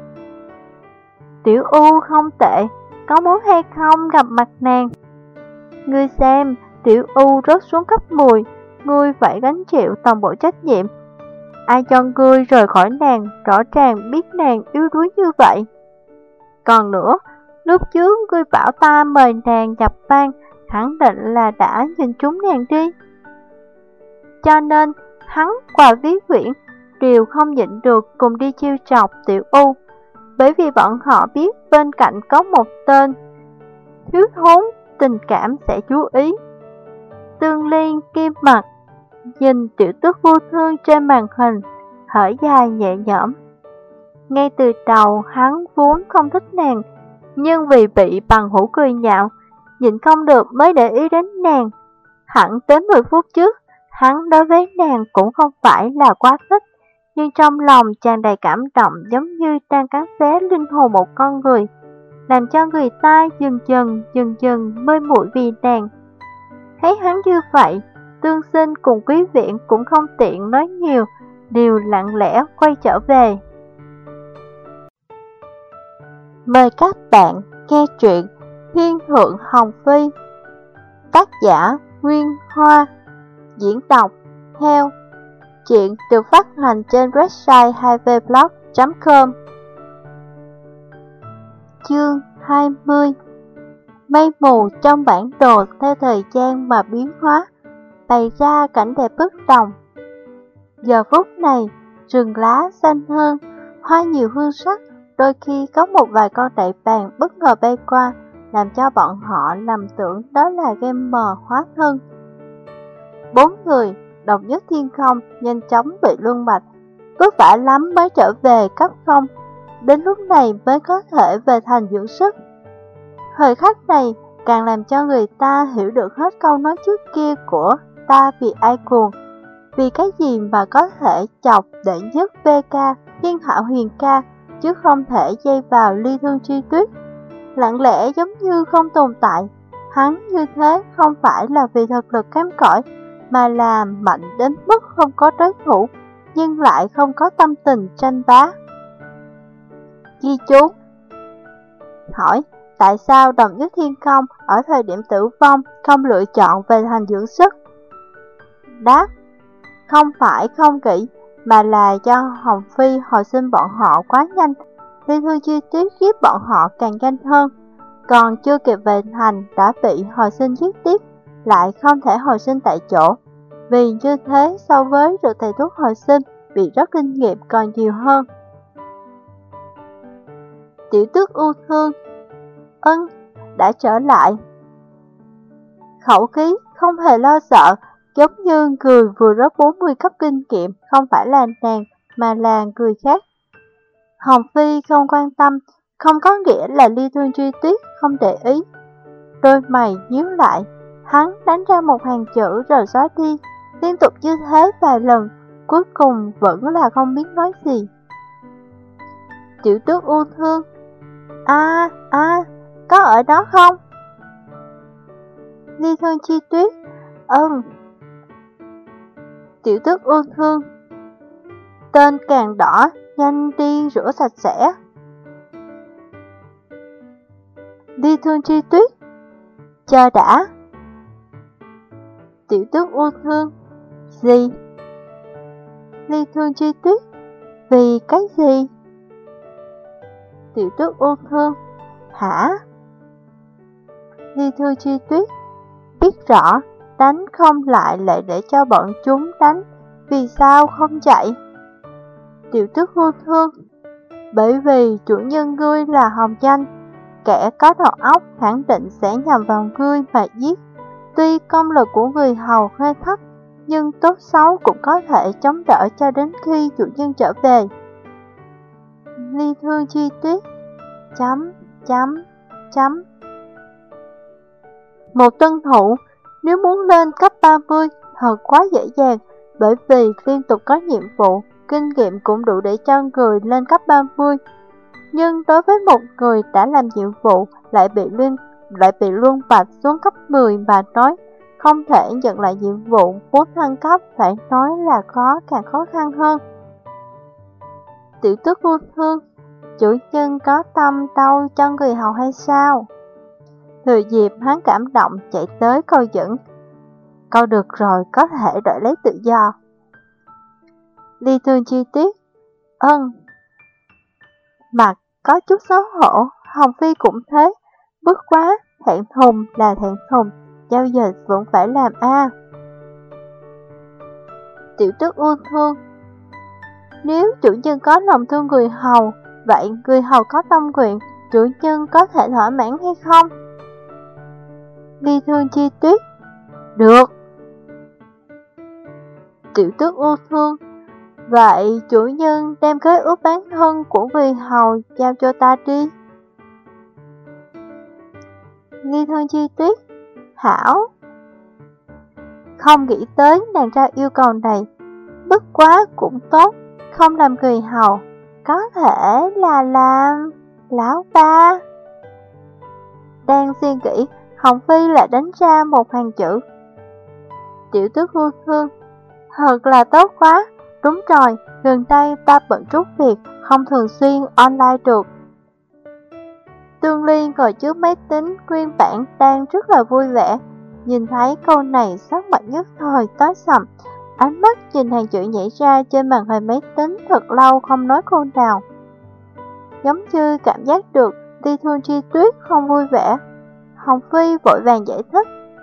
Tiểu U không tệ, có muốn hay không gặp mặt nàng? Ngươi xem, Tiểu U rớt xuống cấp mười, ngươi phải gánh chịu toàn bộ trách nhiệm. Ai cho ngươi rời khỏi nàng, rõ ràng biết nàng yếu đuối như vậy. Còn nữa, lúc trước ngươi bảo ta mời nàng nhập ban, khẳng định là đã nhìn trúng nàng đi. Cho nên, hắn và Viết Viễn đều không nhịn được cùng đi chiêu chọc Tiểu U, bởi vì bọn họ biết bên cạnh có một tên thiếu thốn tình cảm sẽ chú ý. Tương Liên kim mặt, nhìn Tiểu Tước vô thương trên màn hình, thở dài nhẹ nhõm. Ngay từ đầu hắn vốn không thích nàng, nhưng vì bị bằng hữu cười nhạo, nhịn không được mới để ý đến nàng. Hẳn đến mười phút trước, hắn đối với nàng cũng không phải là quá thích, nhưng trong lòng tràn đầy cảm động giống như đang cắn xé linh hồn một con người, làm cho người ta dần dần dần dần mê muội vì nàng. Thấy hắn như vậy, Tương Sinh cùng Quý Viện cũng không tiện nói nhiều, đều lặng lẽ quay trở về. Mời các bạn nghe truyện Thiên Thượng Hồng Phi, tác giả Nguyên Hoa, diễn đọc Heo. Chuyện được phát hành trên website hai v blog chấm com. Chương hai mươi. Mây mù trong bản đồ theo thời gian mà biến hóa, bày ra cảnh đẹp bất đồng. Giờ phút này, rừng lá xanh hơn, hoa nhiều hương sắc, đôi khi có một vài con đại bàng bất ngờ bay qua, làm cho bọn họ lầm tưởng đó là gamer hóa thân. Bốn người, Đồng Nhất Thiên Không nhanh chóng bị luân mạch, vất vả lắm mới trở về cấp không, đến lúc này mới có thể về thành dưỡng sức. Thời khắc này càng làm cho người ta hiểu được hết câu nói trước kia của ta vì ai cuồng. Vì cái gì mà có thể chọc đệ nhất vê ca Thiên Hạ Huyền ca, chứ không thể dây vào Ly Thương Chi Tuyết. lặng lẽ giống như không tồn tại. Hắn như thế không phải là vì thực lực kém cỏi, mà là mạnh đến mức không có đối thủ, nhưng lại không có tâm tình tranh bá. Ghi chú. Hỏi, tại sao Đồng Nhất Thiên Công ở thời điểm tử vong không lựa chọn về thành dưỡng sức? Đáp, không phải không kỹ, mà là do Hồng Phi hồi sinh bọn họ quá nhanh. Ly Thương Chi Tuyết giết bọn họ càng nhanh hơn, còn chưa kịp về thành đã bị hồi sinh giết tiếp, lại không thể hồi sinh tại chỗ. Vì như thế so với được thầy thuốc hồi sinh bị rất kinh nghiệm còn nhiều hơn. Tiểu Tước U Thương, ân, đã trở lại. Khẩu khí không hề lo sợ, giống như người vừa rớt bốn mươi cấp kinh nghiệm, không phải là nàng, mà là người khác. Hồng Phi không quan tâm, không có nghĩa là Ly Thương Chi Tuyết không để ý. Đôi mày nhíu lại, hắn đánh ra một hàng chữ rồi xóa đi, liên tục như thế vài lần, cuối cùng vẫn là không biết nói gì. Tiểu Tước U Thương, a a có ở đó không? Ly Thương Chi Tuyết, ừm. Tiểu Tước U Thương, tên càng đỏ, nhanh đi rửa sạch sẽ. Ly Thương Chi Tuyết, chờ đã. Tiểu Tước U Thương, gì? Ly Thương Chi Tuyết, vì cái gì? Tiểu Tước U Thương, hả? Ly Thương Chi Tuyết, biết rõ, đánh không lại lại để cho bọn chúng đánh, vì sao không chạy? Tiểu Tước U Thương, bởi vì chủ nhân ngươi là Hồng Danh, kẻ có đầu óc khẳng định sẽ nhằm vào ngươi mà giết. Tuy công lực của người hầu hơi thấp, nhưng tốt xấu cũng có thể chống đỡ cho đến khi chủ nhân trở về. Ly Thương Chi Tuyết, chấm, chấm, chấm. Một tân thủ, nếu muốn lên cấp ba mươi, thật quá dễ dàng, bởi vì liên tục có nhiệm vụ, kinh nghiệm cũng đủ để cho người lên cấp ba mươi. Nhưng đối với một người đã làm nhiệm vụ lại bị luân lại bị luân bạch xuống cấp mười mà nói không thể nhận lại nhiệm vụ, muốn thăng cấp phải nói là khó càng khó khăn hơn. Tiểu Tước U Thương, chủ nhân có tâm đau cho người hầu hay sao? Thừa dịp hắn cảm động chạy tới câu dẫn, câu được rồi, có thể đợi lấy tự do. Ly Thương Chi Tuyết, ân. Mặt có chút xấu hổ, Hồng Phi cũng thế, bất quá, thẹn thùng là thẹn thùng, giao dịch vẫn phải làm a. Tiểu Tước U Thương, nếu chủ nhân có lòng thương người hầu, vậy người hầu có tâm nguyện, chủ nhân có thể thỏa mãn hay không? Ly Thương Chi Tuyết, được. Tiểu Tước U Thương, vậy chủ nhân đem khế ước bán thân của người hầu giao cho ta đi. Ly Thương Chi Tuyết, hảo. Không nghĩ tới nàng ra yêu cầu này, bất quá cũng tốt, không làm người hầu, có thể là làm lão ba. Đang suy nghĩ, Hồng Phi lại đánh ra một hàng chữ. Tiểu Tước U Thương, thật là tốt quá. Đúng rồi, gần đây ta bận chút việc, không thường xuyên online được. Tương Ly ngồi trước máy tính, nguyên bản đang rất là vui vẻ. Nhìn thấy câu này sắc mặt nhất thời tối sầm, ánh mắt nhìn hàng chữ nhảy ra trên màn hình máy tính thật lâu không nói câu nào. Giống như cảm giác được Ly Thương Chi Tuyết không vui vẻ. Hồng Phi vội vàng giải thích.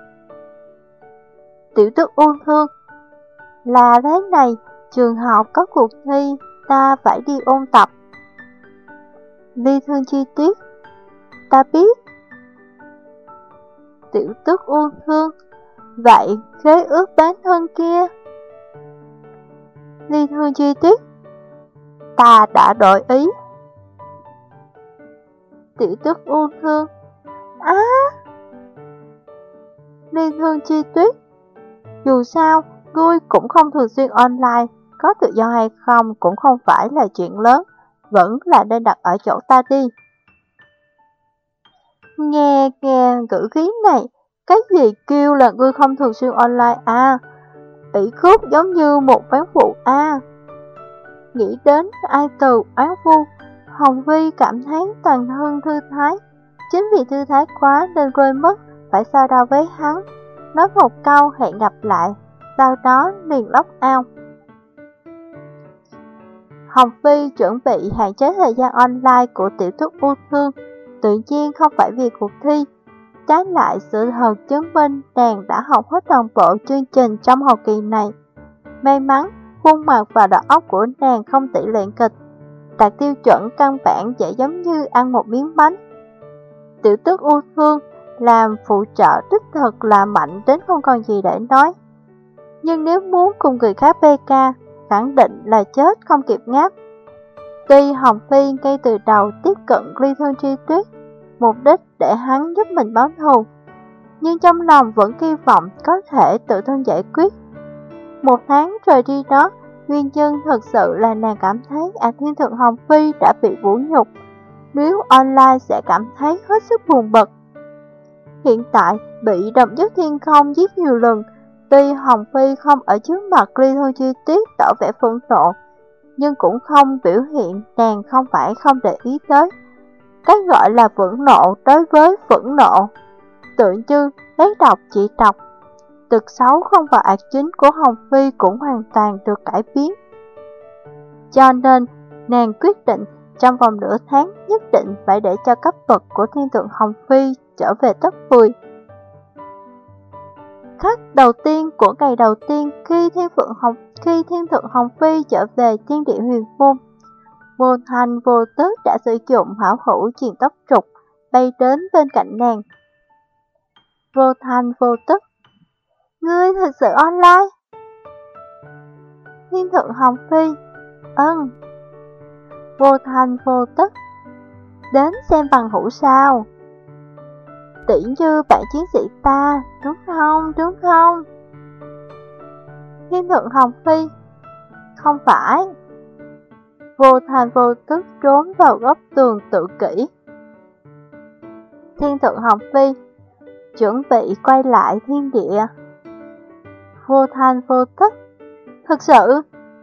Tiểu Tước U Thương, là thế này, trường học có cuộc thi, ta phải đi ôn tập. Ly Thương Chi Tuyết, ta biết. Tiểu Tước U Thương, vậy khế ước bán thân kia? Ly Thương Chi Tuyết, ta đã đổi ý. Tiểu Tước U Thương, á. À. Ly Thương Chi Tuyết, dù sao, ngươi cũng không thường xuyên online, có tự do hay không cũng không phải là chuyện lớn, vẫn là nên đặt ở chỗ ta đi. Nghe nghe ngữ khí này, cái gì kêu là ngươi không thường xuyên online à? Ủy khuất giống như một phán phụ à. Nghĩ đến ai từ oán vu, Hồng Vi cảm thấy toàn thân thư thái. Chính vì thư thái quá nên quên mất phải so đo với hắn. Nói một câu hẹn gặp lại, sau đó liền lóc out. Hồng Vi chuẩn bị hạn chế thời gian online của tiểu thuyết U Thương, tự nhiên không phải vì cuộc thi. Trái lại, sự thật chứng minh nàng đã học hết toàn bộ chương trình trong học kỳ này. May mắn, khuôn mặt và đầu óc của nàng không tỷ lệ kịch, đạt tiêu chuẩn căn bản dễ giống như ăn một miếng bánh. Tiểu tước U Thương làm phụ trợ đích thực là mạnh đến không còn gì để nói. Nhưng nếu muốn cùng người khác pê ca, khẳng định là chết không kịp ngáp. Tuy Hồng Phi ngay từ đầu tiếp cận Ly Thương Tri Tuyết, mục đích để hắn giúp mình báo thù, nhưng trong lòng vẫn hy vọng có thể tự thân giải quyết. Một tháng rồi đi đó, nguyên nhân thật sự là nàng cảm thấy à Thiên Thượng Hồng Phi đã bị vũ nhục, nếu online sẽ cảm thấy hết sức buồn bực. Hiện tại bị độc nhất thiên không giết nhiều lần, tuy Hồng Phi không ở trước mặt Ly Thương Chi Tuyết tỏ vẻ phẫn nộ, nhưng cũng không biểu hiện nàng không phải không để ý tới. Cái gọi là phẫn nộ đối với phẫn nộ, tự như lấy độc trị độc. Tật xấu không vào ác chính của Hồng Phi cũng hoàn toàn được cải biến. Cho nên, nàng quyết định trong vòng nửa tháng nhất định phải để cho cấp bậc của Thiên Thượng Hồng Phi trở về top mười. Khắc đầu tiên của ngày đầu tiên khi Thiên Phượng Hồng khi Thiên Thượng Hồng Phi trở về Thiên Địa Huyền Môn, vô thành vô tức đã sử dụng hảo hữu truyền tốc trục bay đến bên cạnh nàng. Vô thành vô tức, ngươi thật sự online? Thiên Thượng Hồng Phi, ân. Vô thành vô tức, đến xem bằng hữu sao? Tỉ như bạn chiến sĩ ta, đúng không, đúng không? Thiên Thượng Hồng Phi, không phải. Vô thành vô tức trốn vào góc tường tự kỷ. Thiên Thượng Hồng Phi, chuẩn bị quay lại thiên địa. Vô thành vô tức, thực sự.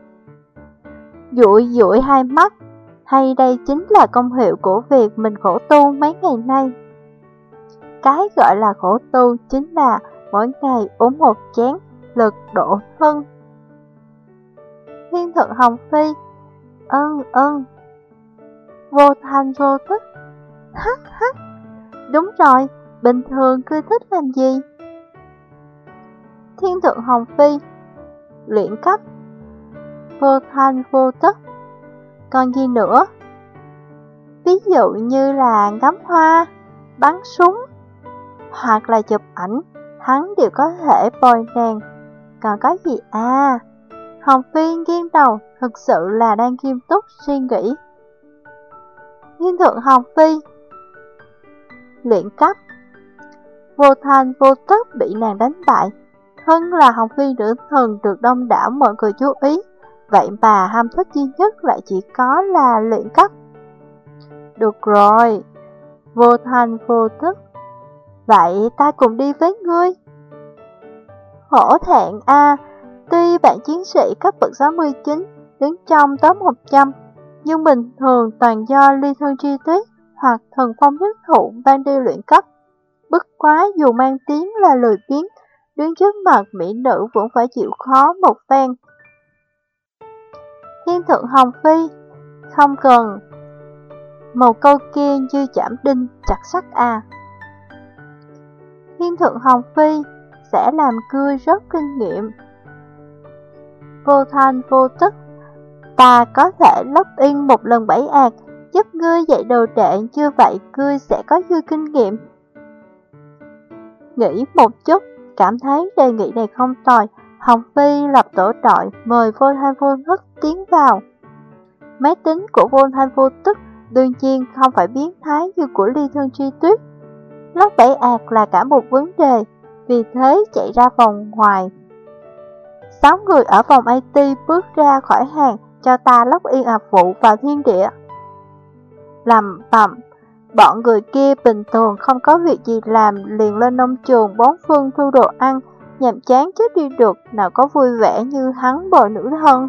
Dụi dụi hai mắt, hay đây chính là công hiệu của việc mình khổ tu mấy ngày nay. Cái gọi là khổ tu chính là mỗi ngày uống một chén, lực độ thân. Thiên Thượng Hồng Phi, ân ân. Vô thành vô tức, hắc hắc. Đúng rồi, bình thường cứ thích làm gì? Thiên Thượng Hồng Phi, luyện cấp. Vô thành vô tức, còn gì nữa? Ví dụ như là ngắm hoa, bắn súng, hoặc là chụp ảnh, hắn đều có thể bồi nàng. Còn có gì à? Hồng Phi nghiêng đầu, thực sự là đang nghiêm túc suy nghĩ. Thiên Thượng Hồng Phi, luyện cấp. Vô thành vô tức bị nàng đánh bại. Thân là Hồng Phi nữ thần được đông đảo mọi người chú ý, vậy mà ham thích duy nhất lại chỉ có là luyện cấp. Được rồi, vô thành vô tức, vậy ta cùng đi với ngươi. Hổ thẹn a, tuy bạn chiến sĩ cấp bậc sáu mươi chín đứng trong top một trăm, nhưng bình thường toàn do Ly Thương Tri Tuyết hoặc Thần Phong Nhất Thụ ban đi luyện cấp. Bất quá dù mang tiếng là lười biếng, đứng trước mặt mỹ nữ vẫn phải chịu khó một phen. Thiên Thượng Hồng Phi, không cần. Một câu kia như chạm đinh chặt sắt à. Thiên Thượng Hồng Phi sẽ làm ngươi rất kinh nghiệm. Vô thành vô tức, ta có thể log in một lần bảy ạc, giúp ngươi dạy đồ đệ, như vậy ngươi sẽ có dư kinh nghiệm. Nghĩ một chút, cảm thấy đề nghị này không tồi, Hồng Phi lập tổ đội mời vô thanh vô tức tiến vào. Máy tính của vô thanh vô tức đương nhiên không phải biến thái như của Ly Thương Tri Tuyết. Log bảy ạc là cả một vấn đề, vì thế chạy ra vòng ngoài. Sáu người ở phòng i tê bước ra khỏi hàng, cho ta log in ạc vụ vào thiên địa. Lầm bầm, Bọn người kia bình thường không có việc gì làm liền lên nông trường bốn phương thu đồ ăn, nhàm chán chết đi được, nào có vui vẻ như hắn bồi nữ thân.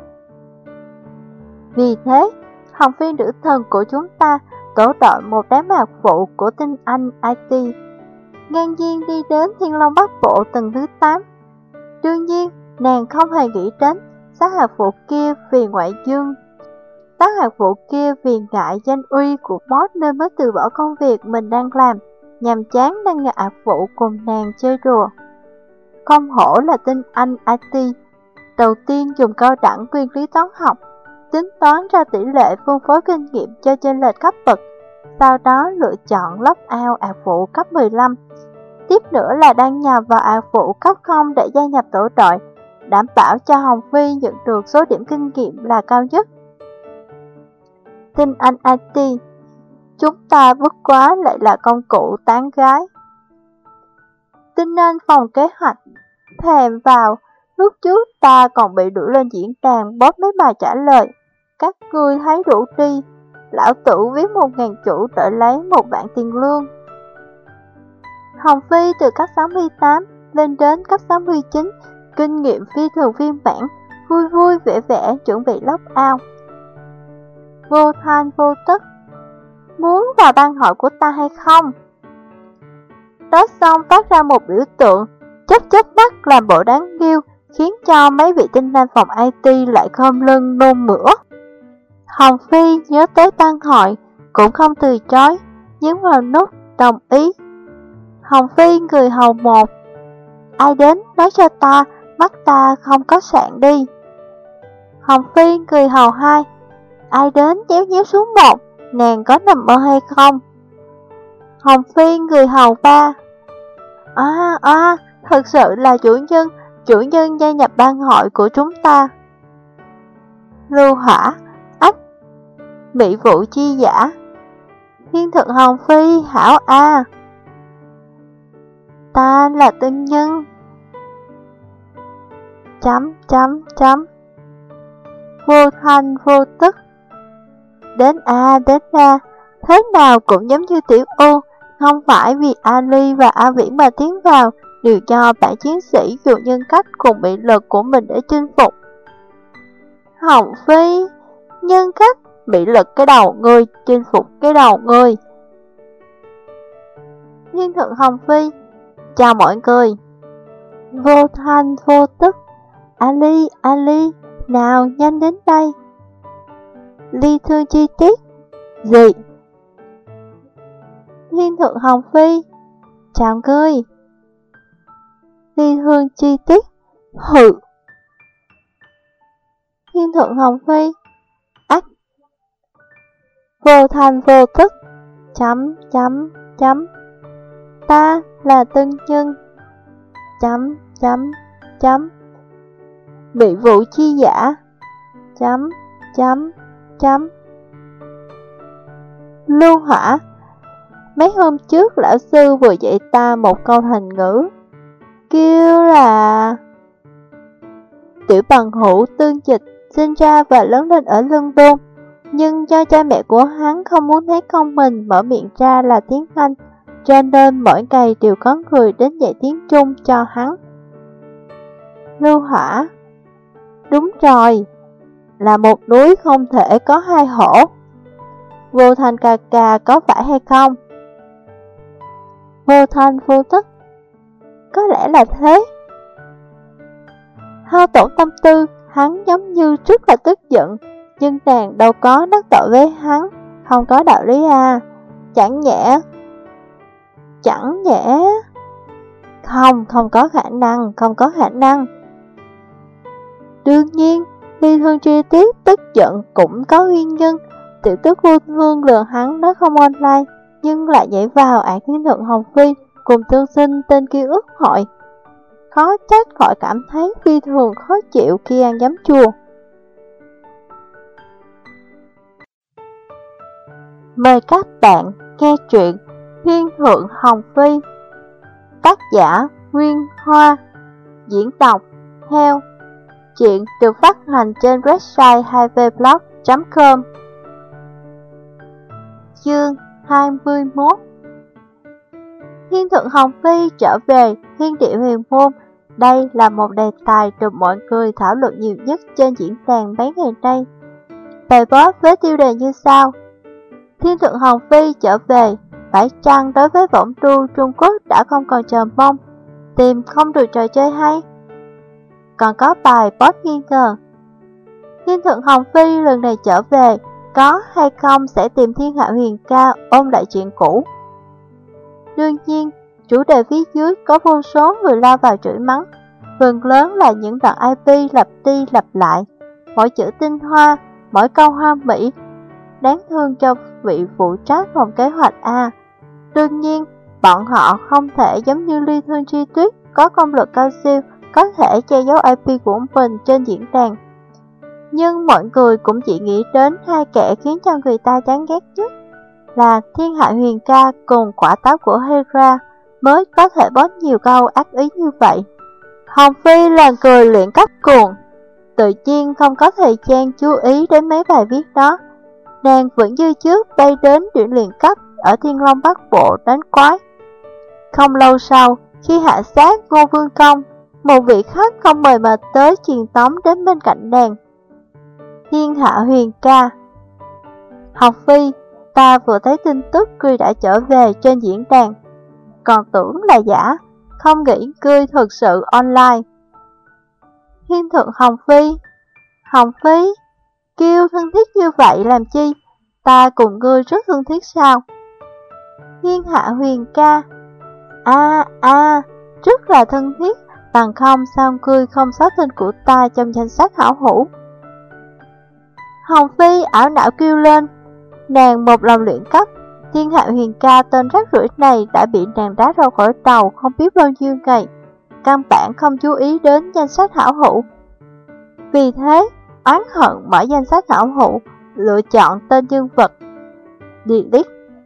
Vì thế, Hồng Phi nữ thần của chúng ta tổ đội một đám mạc phụ của tinh anh i tê, ngang nhiên đi đến Thiên Long Bắc Bộ tầng thứ tám. Đương nhiên, nàng không hề nghĩ đến sát hạt phụ kia vì ngoại dương. Sát hạt phụ kia vì ngại danh uy của boss nên mới từ bỏ công việc mình đang làm, nhàm chán đang ngại hạt phụ cùng nàng chơi đùa. Không hổ là tinh anh i tê, đầu tiên dùng cao đẳng nguyên lý toán học, tính toán ra tỷ lệ phân phối kinh nghiệm cho chênh lệch cấp bậc, sau đó lựa chọn lock out ảo phụ cấp mười lăm. Tiếp nữa là đăng nhập vào ảo phụ cấp không để gia nhập tổ đội, đảm bảo cho Hồng Phi nhận được số điểm kinh nghiệm là cao nhất. Tinh anh i tê, chúng ta bất quá lại là công cụ tán gái. Tinh anh phòng kế hoạch, thèm vào, lúc trước ta còn bị đuổi lên diễn đàn bóp mấy bài trả lời. Các ngươi thấy đủ đi, lão tử viết một ngàn chữ để lấy một vạn tiền lương. Hồng Phi từ cấp sáu mươi tám lên đến cấp sáu mươi chín, kinh nghiệm phi thường phiên bản, vui vui vẻ vẻ chuẩn bị lock out. Vô thanh vô tức, muốn vào ban hội của ta hay không? Nói xong phát ra một biểu tượng, chớp chớp mắt làm bộ đáng yêu, khiến cho mấy vị tinh anh phòng i tê lại khom lưng nôn mửa. Hồng Phi nhớ tới ban hội, cũng không từ chối, nhấn vào nút đồng ý. Hồng Phi người hầu một, ai đến nói cho ta, mắt ta không có sạn đi. Hồng Phi người hầu hai, ai đến nhéo nhéo xuống một, nàng có nằm mơ hay không? Hồng Phi người hầu ba, à à, thật sự là chủ nhân, chủ nhân gia nhập ban hội của chúng ta. Lưu Hỏa, ách, mỹ vụ chi giả, thiên thực Hồng Phi hảo a, ta là tân nhân. Chấm chấm chấm, vô thanh vô tức, đến a đến a, thế nào cũng giống như tiểu U, không phải vì Ali và A Viễn mà tiến vào, đều cho bản chiến sĩ dùng nhân cách cùng bị lực của mình để chinh phục. Hồng Phi, nhân cách, bị lực cái đầu ngươi, chinh phục cái đầu ngươi. Thiên thượng Hồng Phi, chào mọi người. Vô thanh vô tức, Ali, Ali, nào nhanh đến đây. Ly thương chi tiết, gì? Thiên thượng Hồng Phi, chào ngươi. Ly thương chi tiết, hừ. Thiên thượng Hồng Phi, ách. Vô thanh vô tức, chấm chấm chấm, ta là tân nhân, chấm chấm chấm, bị vụ chi giả, chấm chấm chấm. Lưu Hỏa, mấy hôm trước lão sư vừa dạy ta một câu thành ngữ, kêu là tiểu bằng hữu tương dịch, sinh ra và lớn lên ở London, nhưng do cha mẹ của hắn không muốn thấy con mình mở miệng ra là tiếng Anh, cho nên mỗi ngày đều có người đến dạy tiếng Trung cho hắn. Lưu Hỏa, đúng rồi, là một núi không thể có hai hổ. Vô thanh ca ca có phải hay không? Vô thanh vô tức, có lẽ là thế. Hao tổn tâm tư, hắn giống như rất là tức giận, nhưng nàng đâu có đắc tội với hắn, không có đạo lý à. Chẳng nhẽ Chẳng nhẽ Không, không có khả năng, không có khả năng. Đương nhiên, Ly Thương chi tiết tức giận cũng có nguyên nhân. Tiểu tức vô thương lừa hắn nói không online, nhưng lại nhảy vào ảng thiên thượng Hồng Phi cùng tương sinh tên ký ức hội. Khó trách khỏi cảm thấy phi thường khó chịu khi ăn giấm chua. Mời các bạn nghe truyện Thiên Thượng Hồng Phi, tác giả Nguyên Hoa, diễn đọc Heo. Chuyện được phát hành trên website hai v blog chấm com. Chương hai mươi mốt. Thiên thượng Hồng Phi trở về thiên địa huyền môn. Đây là một đề tài được mọi người thảo luận nhiều nhất trên diễn đàn mấy ngày nay. Bài post với tiêu đề như sau: Thiên thượng Hồng Phi trở về, phải chăng đối với võng tu Trung Quốc đã không còn chờ mong, tìm không được trò chơi hay? Còn có bài post nghi ngờ: Thiên thượng Hồng Phi lần này trở về, có hay không sẽ tìm Thiên Hạ Huyền Ca ôn lại chuyện cũ? Đương nhiên, chủ đề phía dưới có vô số người lao vào chửi mắng. Phần lớn là những đoạn i pê lặp đi lặp lại, mỗi chữ tinh hoa, mỗi câu hoa mỹ. Đáng thương cho vị phụ trách phòng kế hoạch A. Đương nhiên, bọn họ không thể giống như Ly Thương Chi Tuyết có công lực cao siêu, có thể che giấu i pê của mình trên diễn đàn. Nhưng mọi người cũng chỉ nghĩ đến hai kẻ khiến cho người ta chán ghét nhất là Thiên Hạ Huyền Ca cùng quả táo của Hera mới có thể post nhiều câu ác ý như vậy. Hồng Phi là người luyện cấp cuồng, tự nhiên không có thời gian chú ý đến mấy bài viết đó. Nàng vẫn như trước bay đến điểm luyện cấp ở Thiên Long Bắc Bộ đánh quái. Không lâu sau, khi hạ sát Ngô Vương Công, một vị khách không mời mà tới truyền tống đến bên cạnh nàng. Thiên Hạ Huyền Ca: Hồng Phi, ta vừa thấy tin tức ngươi đã trở về trên diễn đàn, còn tưởng là giả, không nghĩ ngươi thực sự online. Thiên thượng Hồng Phi: Hồng Phi, kêu thân thiết như vậy làm chi, ta cùng ngươi rất thân thiết sao? Thiên Hạ Huyền Ca: A a, rất là thân thiết, bằng không sao ngươi không xóa tên của ta trong danh sách hảo hữu? Hồng Phi ảo não kêu lên, nàng một lòng luyện cấp. Thiên Hạ Huyền Ca tên rác rưởi này đã bị nàng đá ra khỏi đầu không biết bao nhiêu ngày, căn bản không chú ý đến danh sách hảo hữu. Vì thế, oán hận mở danh sách hảo hữu, lựa chọn tên nhân vật delete.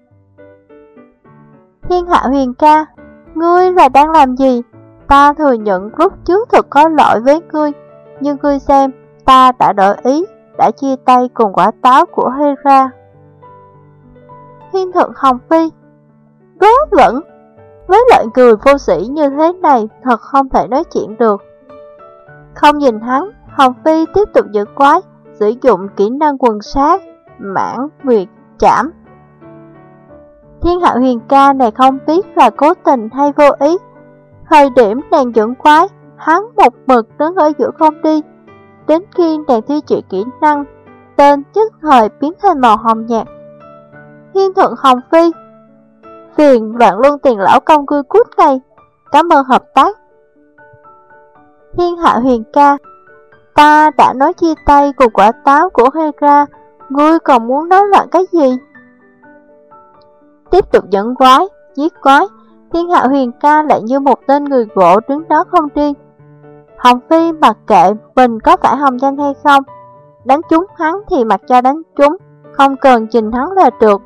Thiên Hạ Huyền Ca: Ngươi là đang làm gì? Ta thừa nhận lúc trước thật có lỗi với ngươi, nhưng ngươi xem, ta đã đổi ý, đã chia tay cùng quả táo của Hera. Thiên thượng Hồng Phi: Vớ vẩn, với loại người vô sĩ như thế này thật không thể nói chuyện được. Không nhìn hắn, Hồng Phi tiếp tục giữ quái, sử dụng kỹ năng quần sát, mãn nguyệt chảm. Thiên Hạ Huyền Ca này không biết là cố tình hay vô ý. Thời điểm nàng dẫn quái, hắn một mực đứng ở giữa không đi. Đến khi nàng thi triển kỹ năng, tên nhất thời biến thành màu hồng nhạt. Thiên thượng Hồng Phi: Phiền loạn luân tiền lão công ngươi cút ngay, cảm ơn hợp tác. Thiên Hạ Huyền Ca: Ta đã nói chia tay cùng quả táo của Hera, ngươi còn muốn nói loạn cái gì? Tiếp tục dẫn quái, giết quái, Thiên Hạ Huyền Ca lại như một tên người gỗ đứng đó không đi. Hồng Phi mặc kệ mình có phải hồng danh hay không, đánh trúng hắn thì mặc cho đánh trúng, không cần trình hắn là được.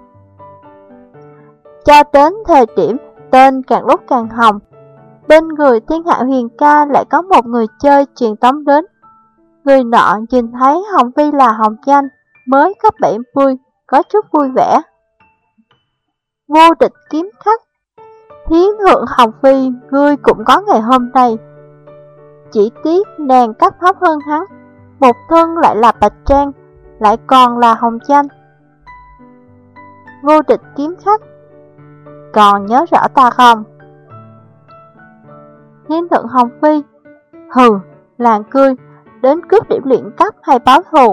Cho đến thời điểm tên càng lúc càng hồng, bên người Thiên Hạ Huyền Ca lại có một người chơi truyền tống đến. Người nọ nhìn thấy Hồng Phi là hồng danh, mới cấp bảy mươi, có chút vui vẻ. Vô địch kiếm khách: Thiên thượng Hồng Phi, ngươi cũng có ngày hôm nay. Chỉ tiếc nàng cấp thấp hơn hắn, một thân lại là bạch trang, lại còn là hồng danh. Vô địch kiếm khách: Còn nhớ rõ ta không? Thiên thượng Hồng Phi: Hừ, làng cười, đến cướp điểm luyện cấp hay báo thù?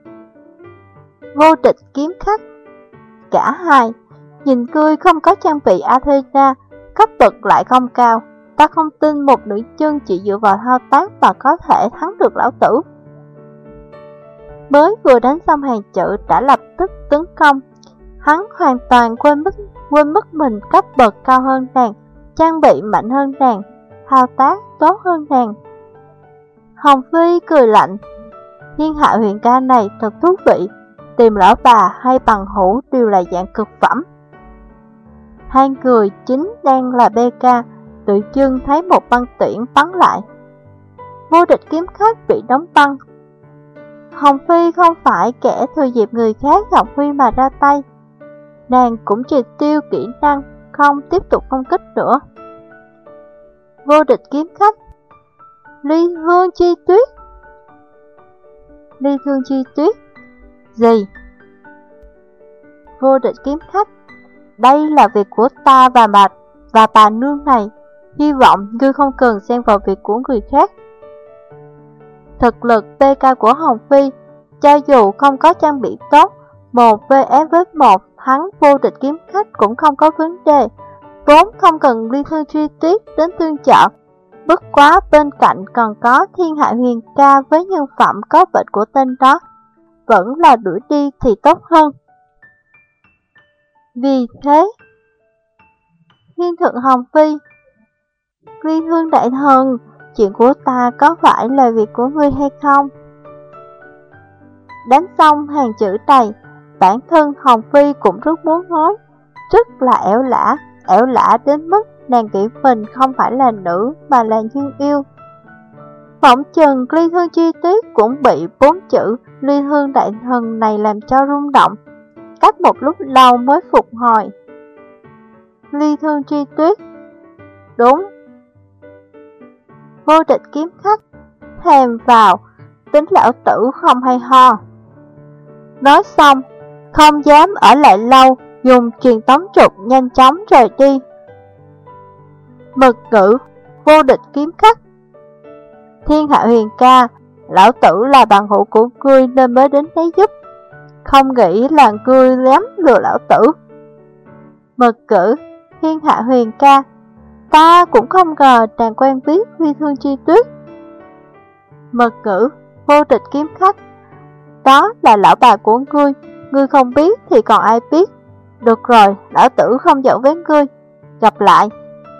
Vô địch kiếm khách: Cả hai. Nhìn ngươi không có trang bị Athena, cấp bậc lại không cao, ta không tin một nữ chân chỉ dựa vào thao tác mà có thể thắng được lão tử. Mới vừa đánh xong hàng chữ đã lập tức tấn công, hắn hoàn toàn quên mất, quên mất mình cấp bậc cao hơn nàng, trang bị mạnh hơn nàng, thao tác tốt hơn nàng. Hồng Phi cười lạnh: Thiên Hạ Huyền Ca này thật thú vị, tìm lão bà hay bằng hữu đều là dạng cực phẩm. Hai người chính đang là bê ca, tự dưng thấy một băng tuyển bắn lại. Vô địch kiếm khách bị đóng băng. Hồng Phi không phải kẻ thừa dịp người khác gặp Huy mà ra tay. nàng cũng triệt tiêu kỹ năng, không tiếp tục công kích nữa. Vô địch kiếm khách. Ly Hương Chi Tuyết. Ly Hương Chi Tuyết. Gì? Vô địch kiếm khách. Đây là việc của ta và bà, và bà nương này. Hy vọng ngươi không cần xen vào việc của người khác. Thực lực pê ca của Hồng Phi, cho dù không có trang bị tốt, một vs với một thắng vô địch kiếm khách cũng không có vấn đề, vốn không cần Ly Thương Chi Tuyết đến tương trợ. Bất quá bên cạnh còn có Thiên Hạ Huyền Ca với nhân phẩm có bệnh của tên đó, vẫn là đuổi đi thì tốt hơn. Vì thế, Thiên Thượng Hồng Phi, Ly Thương Đại Thần, chuyện của ta có phải là việc của ngươi hay không? Đánh xong hàng chữ này, bản thân Hồng Phi cũng rất muốn nói, rất là ẻo lả, ẻo lả đến mức nàng nghĩ mình không phải là nữ mà là nhân yêu. Phỏng chừng Ly Thương Chi Tuyết cũng bị bốn chữ Ly Thương Đại Thần này làm cho rung động, cách một lúc lâu mới phục hồi. Ly Thương Chi Tuyết. Đúng. Vô địch kiếm khách. Thèm vào, tính lão tử không hay ho. Nói xong, không dám ở lại lâu, dùng truyền tống trục nhanh chóng rời đi. Mật ngữ. Vô địch kiếm khách. Thiên Hạ Huyền Ca, lão tử là bạn hữu của ngươi nên mới đến đấy giúp, không nghĩ là ngươi lém lừa lão tử. Mật cử. Thiên Hạ Huyền Ca, ta cũng không ngờ nàng quen biết Ly Thương Chi Tuyết. Mật ngữ. Vô địch kiếm khách, đó là lão bà của ngươi, ngươi không biết thì còn ai biết. Được rồi, lão tử không giỡn với ngươi, gặp lại.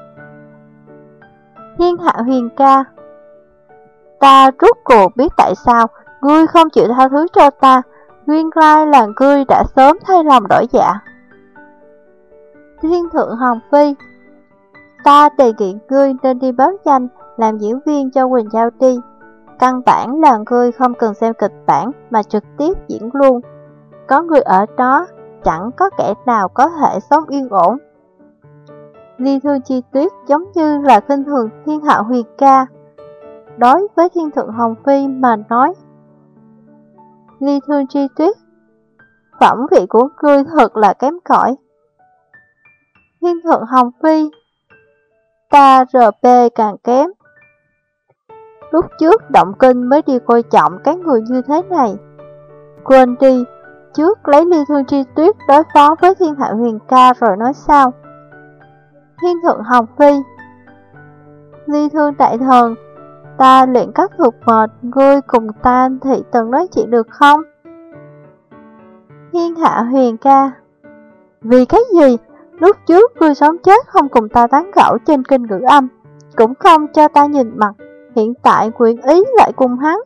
Thiên Hạ Huyền Ca, ta rốt cuộc biết tại sao ngươi không chịu tha thứ cho ta, nguyên lai là ngươi đã sớm thay lòng đổi dạ. Thiên Thượng Hồng Phi, ta đề nghị ngươi nên đi báo danh làm diễn viên cho Quỳnh Giao đi. Căn bản là ngươi không cần xem kịch bản mà trực tiếp diễn luôn. Có người ở đó, chẳng có kẻ nào có thể sống yên ổn. Ly Thương Chi Tuyết giống như là khinh thường Thiên Hạ Huyền Ca. Đối với Thiên Thượng Hồng Phi mà nói, Ly Thương Chi Tuyết, phẩm vị của ngươi thật là kém cỏi. Thiên Thượng Hồng Phi, ta rờ pê càng kém. Lúc trước động kinh mới đi coi trọng cái người như thế này. Quên đi, trước lấy Ly Thương Chi Tuyết đối phó với Thiên Hạ Huyền Ca rồi nói sao. Thiên Thượng Hồng Phi, Ly Thương Đại Thần, ta luyện các thuật mệt, ngươi cùng ta thị từng nói chuyện được không? Thiên Hạ Huyền Ca, vì cái gì? Lúc trước ngươi sống chết không cùng ta tán gẫu trên kênh ngữ âm, cũng không cho ta nhìn mặt, hiện tại nguyện ý lại cùng hắn.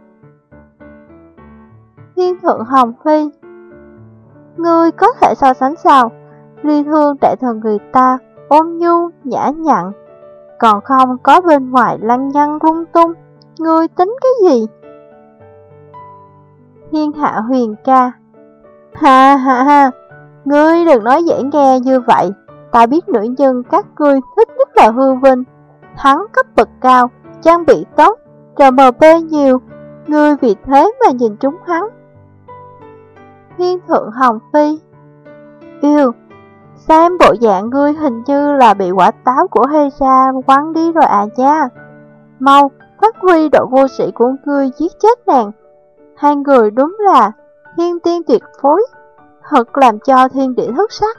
Thiên Thượng Hồng Phi, ngươi có thể so sánh sao? Ly Thương Đại Thần người ta ôn nhu, nhã nhặn, còn không có bên ngoài lăng nhăng lung tung, ngươi tính cái gì? Thiên Hạ Huyền Ca, ha ha ha, ngươi đừng nói dễ nghe như vậy, ta biết nữ nhân các ngươi thích nhất là hư vinh, hắn cấp bậc cao, trang bị tốt, rờ em pê nhiều, ngươi vì thế mà nhìn trúng hắn. Thiên Thượng Hồng Phi, yêu, xem bộ dạng ngươi hình như là bị quả táo của Hera quăng đi rồi à nha. Mau, phát huy độ vô sĩ của ngươi giết chết nàng. Hai người đúng là thiên tiên tuyệt phối, thật làm cho thiên địa thất sắc.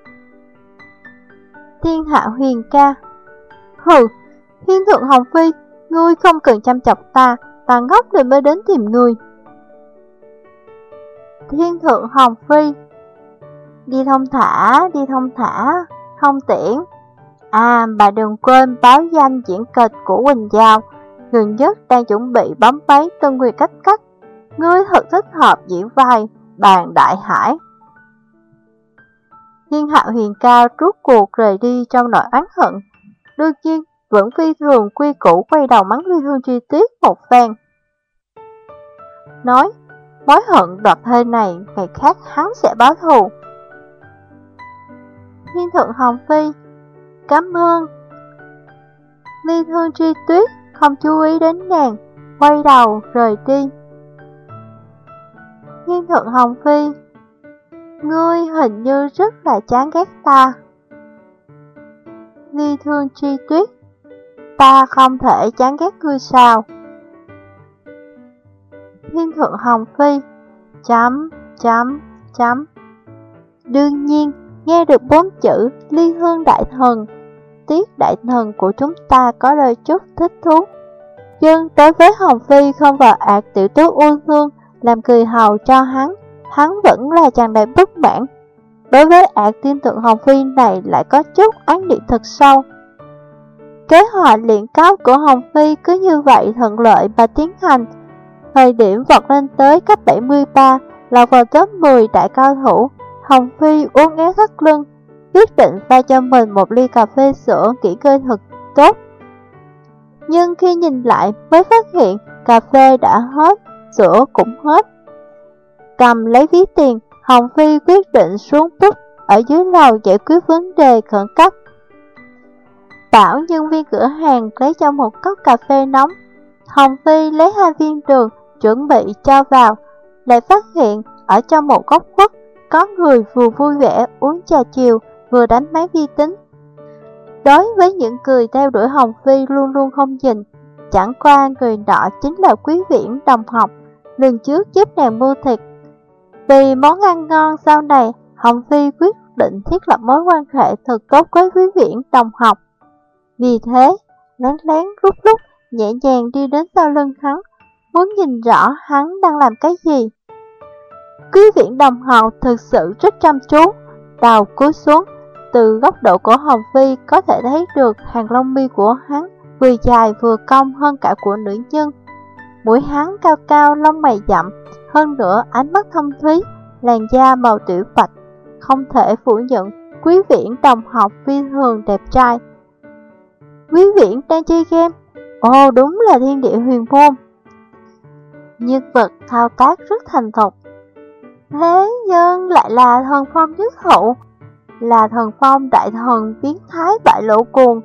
Thiên Hạ Huyền Ca, hừ, Thiên Thượng Hồng Phi, ngươi không cần chăm chọc ta, ta ngốc nên mới đến tìm ngươi. Thiên Thượng Hồng Phi, đi thông thả, đi thông thả, không tiễn. À, bà đừng quên báo danh diễn kịch của Quỳnh Giao, gần nhất đang chuẩn bị bấm váy Tân Nguyệt Cách Cách. Ngươi thật thích hợp diễn vai Bàn Đại Hải. Thiên Hạ Huyền Ca rút cuộc rời đi trong nỗi oán hận, đương nhiên vẫn phi thường quy củ quay đầu mắng Ly Thương Chi Tuyết một phen. Nói, mối hận đoạt thê này ngày khác hắn sẽ báo thù. Thiên Thượng Hồng Phi, cảm ơn. Ly Thương Tri Tuyết không chú ý đến nàng, quay đầu rời đi. Thiên Thượng Hồng Phi, ngươi hình như rất là chán ghét ta. Ly Thương Tri Tuyết, ta không thể chán ghét ngươi sao? Thiên Thượng Hồng Phi, chấm, chấm, chấm. Đương nhiên, nghe được bốn chữ Ly Thương Đại Thần, Tiết Đại Thần của chúng ta có đôi chút thích thú. Nhưng đối với Hồng Phi không vào ạt tiểu tứ u thương làm cười hầu cho hắn, hắn vẫn là tràn đầy bất mãn. Đối với ạt Thiên Thượng Hồng Phi này lại có chút oán niệm thật sâu. Kế hoạch luyện cấp của Hồng Phi cứ như vậy thuận lợi mà tiến hành. Thời điểm vọt lên tới cấp bảy mươi ba, lọt vào top mười đại cao thủ, Hồng Phi uống éo thắt lưng, quyết định pha cho mình một ly cà phê sữa nghỉ ngơi thật tốt. Nhưng khi nhìn lại mới phát hiện cà phê đã hết, sữa cũng hết. Cầm lấy ví tiền, Hồng Phi quyết định xuống bút ở dưới lầu giải quyết vấn đề khẩn cấp. Bảo nhân viên cửa hàng lấy cho một cốc cà phê nóng. Hồng Phi lấy hai viên đường chuẩn bị cho vào, lại phát hiện ở trong một góc khuất có người vừa vui vẻ uống trà chiều vừa đánh máy vi tính. Đối với những người theo đuổi Hồng Phi luôn luôn không nhìn, chẳng qua người nọ chính là Quý Viễn đồng học, lần trước giúp nàng mua thịt. Vì món ăn ngon sau này, Hồng Phi quyết định thiết lập mối quan hệ thật tốt với Quý Viễn đồng học. Vì thế, lén lén rút rút, nhẹ nhàng đi đến sau lưng hắn, muốn nhìn rõ hắn đang làm cái gì. Quý Viễn đồng học thực sự rất chăm chú, đầu cúi xuống, từ góc độ của Hồng Phi có thể thấy được hàng lông mi của hắn vừa dài vừa cong hơn cả của nữ nhân. Mũi hắn cao cao, lông mày rậm, hơn nữa ánh mắt thâm thúy, làn da màu tiểu bạch. Không thể phủ nhận, Quý Viễn đồng học phi thường đẹp trai. Quý Viễn đang chơi game? Ồ, đúng là thiên địa huyền môn. Nhân vật thao tác rất thành thục. Thế nhưng lại là thần phong nhất thụ, là thần phong đại thần biến thái bại lộ cuồng.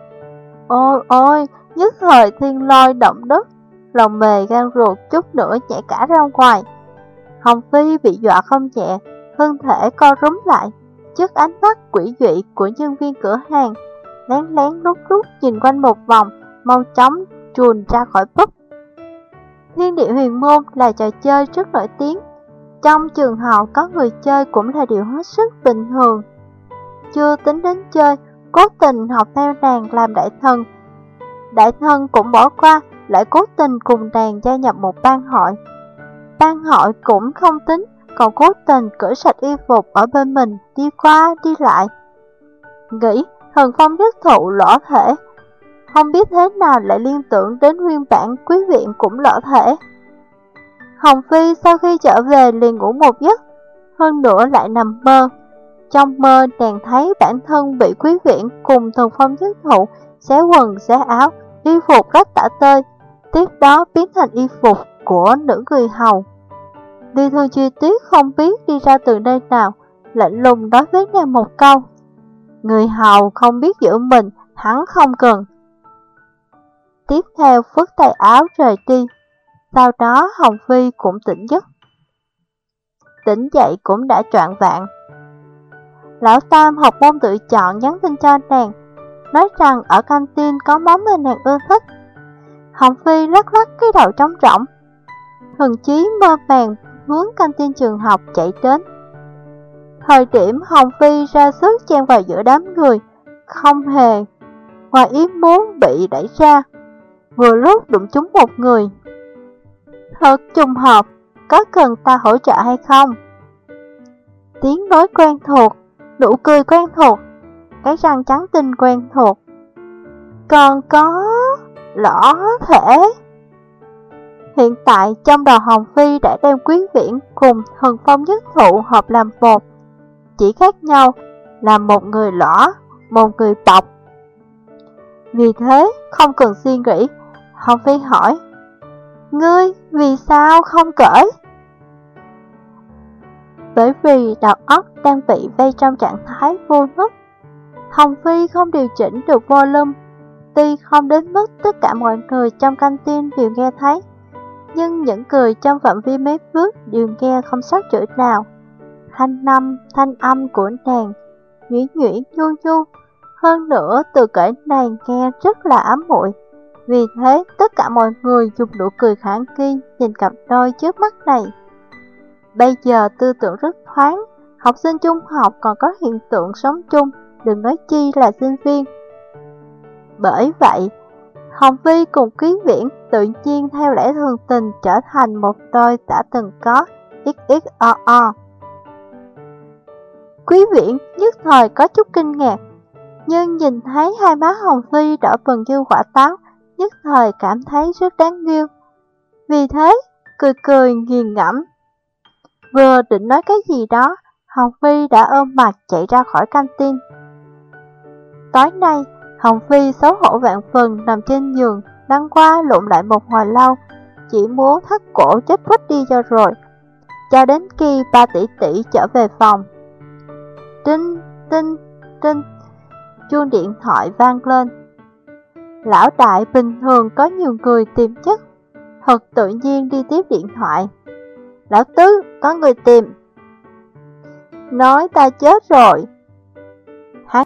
Ôi ôi, nhất thời thiên lôi động đất, lòng mề gan ruột chút nữa nhảy cả ra ngoài. Hồng Phi bị dọa không nhẹ, thân thể co rúm lại, trước ánh mắt quỷ dị của nhân viên cửa hàng, lén lén rút rút nhìn quanh một vòng, mau chóng chuồn ra khỏi pub. Thiên địa huyền môn là trò chơi rất nổi tiếng, trong trường học có người chơi cũng là điều hết sức bình thường. Chưa tính đến chơi, cố tình học theo nàng làm đại thần. Đại thần cũng bỏ qua, lại cố tình cùng nàng gia nhập một ban hội. Ban hội cũng không tính, còn cố tình cởi sạch y phục ở bên mình đi qua đi lại. Nghĩ thần phong nhất thụ lõ thể, không biết thế nào lại liên tưởng đến nguyên bản Quý Viễn cũng lõ thể. Hồng Phi sau khi trở về liền ngủ một giấc, hơn nữa lại nằm mơ. Trong mơ nàng thấy bản thân bị Quý Viễn cùng thần phong nhất thụ xé quần xé áo, y phục rách tả tơi, tiếp đó biến thành y phục của nữ người hầu. Ly Thương Chi Tuyết không biết đi ra từ nơi nào, lạnh lùng nói với nàng một câu: người hầu không biết giữ mình, hắn không cần. Tiếp theo phất tay áo rời đi. Sau đó Hồng Phi cũng tỉnh giấc. Tỉnh dậy cũng đã choạng vạng. Lão Tam học môn tự chọn nhắn tin cho nàng, nói rằng ở canteen có món mà nàng ưa thích. Hồng Phi lắc lắc cái đầu trống rỗng, thần chí mơ màng hướng canteen trường học chạy đến. Thời điểm Hồng Phi ra sức chen vào giữa đám người, không hề ngoài ý muốn bị đẩy ra, vừa lúc đụng trúng một người. Thật trùng hợp, có cần ta hỗ trợ hay không? Tiếng nói quen thuộc, nụ cười quen thuộc, cái răng trắng tinh quen thuộc. Còn có lõ thể. Hiện tại trong đầu Hồng Phi đã đem Quý Viễn cùng thần phong nhất thụ hợp làm một, chỉ khác nhau là một người lõ, một người bọc. Vì thế không cần suy nghĩ, Hồng Phi hỏi: ngươi vì sao không cởi? Bởi vì đầu óc đang bị vây trong trạng thái vô thức. Hồng Phi không điều chỉnh được volume, tuy không đến mức tất cả mọi người trong canteen đều nghe thấy, nhưng những người trong phạm vi mấy bước đều nghe không sót chữ nào. Thanh âm, thanh âm của nàng nhuyễn nhuyễn nhu nhu, hơn nữa từ cõi này nghe rất là ấm muội. Vì thế tất cả mọi người dùng nụ cười khả nghi nhìn cặp đôi trước mắt này. Bây giờ tư tưởng rất thoáng, học sinh trung học còn có hiện tượng sống chung, đừng nói chi là sinh viên. Bởi vậy, Hồng Phi cùng Quý Viễn tự nhiên theo lẽ thường tình trở thành một đôi đã từng có ích ích o o. Quý Viễn nhất thời có chút kinh ngạc, nhưng nhìn thấy hai má Hồng Phi đỏ bừng như quả táo, nhất thời cảm thấy rất đáng yêu. Vì thế, cười cười nghiền ngẫm. Vừa định nói cái gì đó, Hồng Phi đã ôm mặt chạy ra khỏi canteen. Tối nay, Hồng Phi xấu hổ vạn phần nằm trên giường, lăn qua lộn lại một hồi lâu, chỉ muốn thắt cổ chết phút đi cho rồi. Cho đến khi ba tỷ tỷ trở về phòng. Trinh, trinh, trinh, chuông điện thoại vang lên. Lão đại bình thường có nhiều người tìm chất, thật tự nhiên đi tiếp điện thoại. Lão tứ, có người tìm. Nói ta chết rồi. Hắn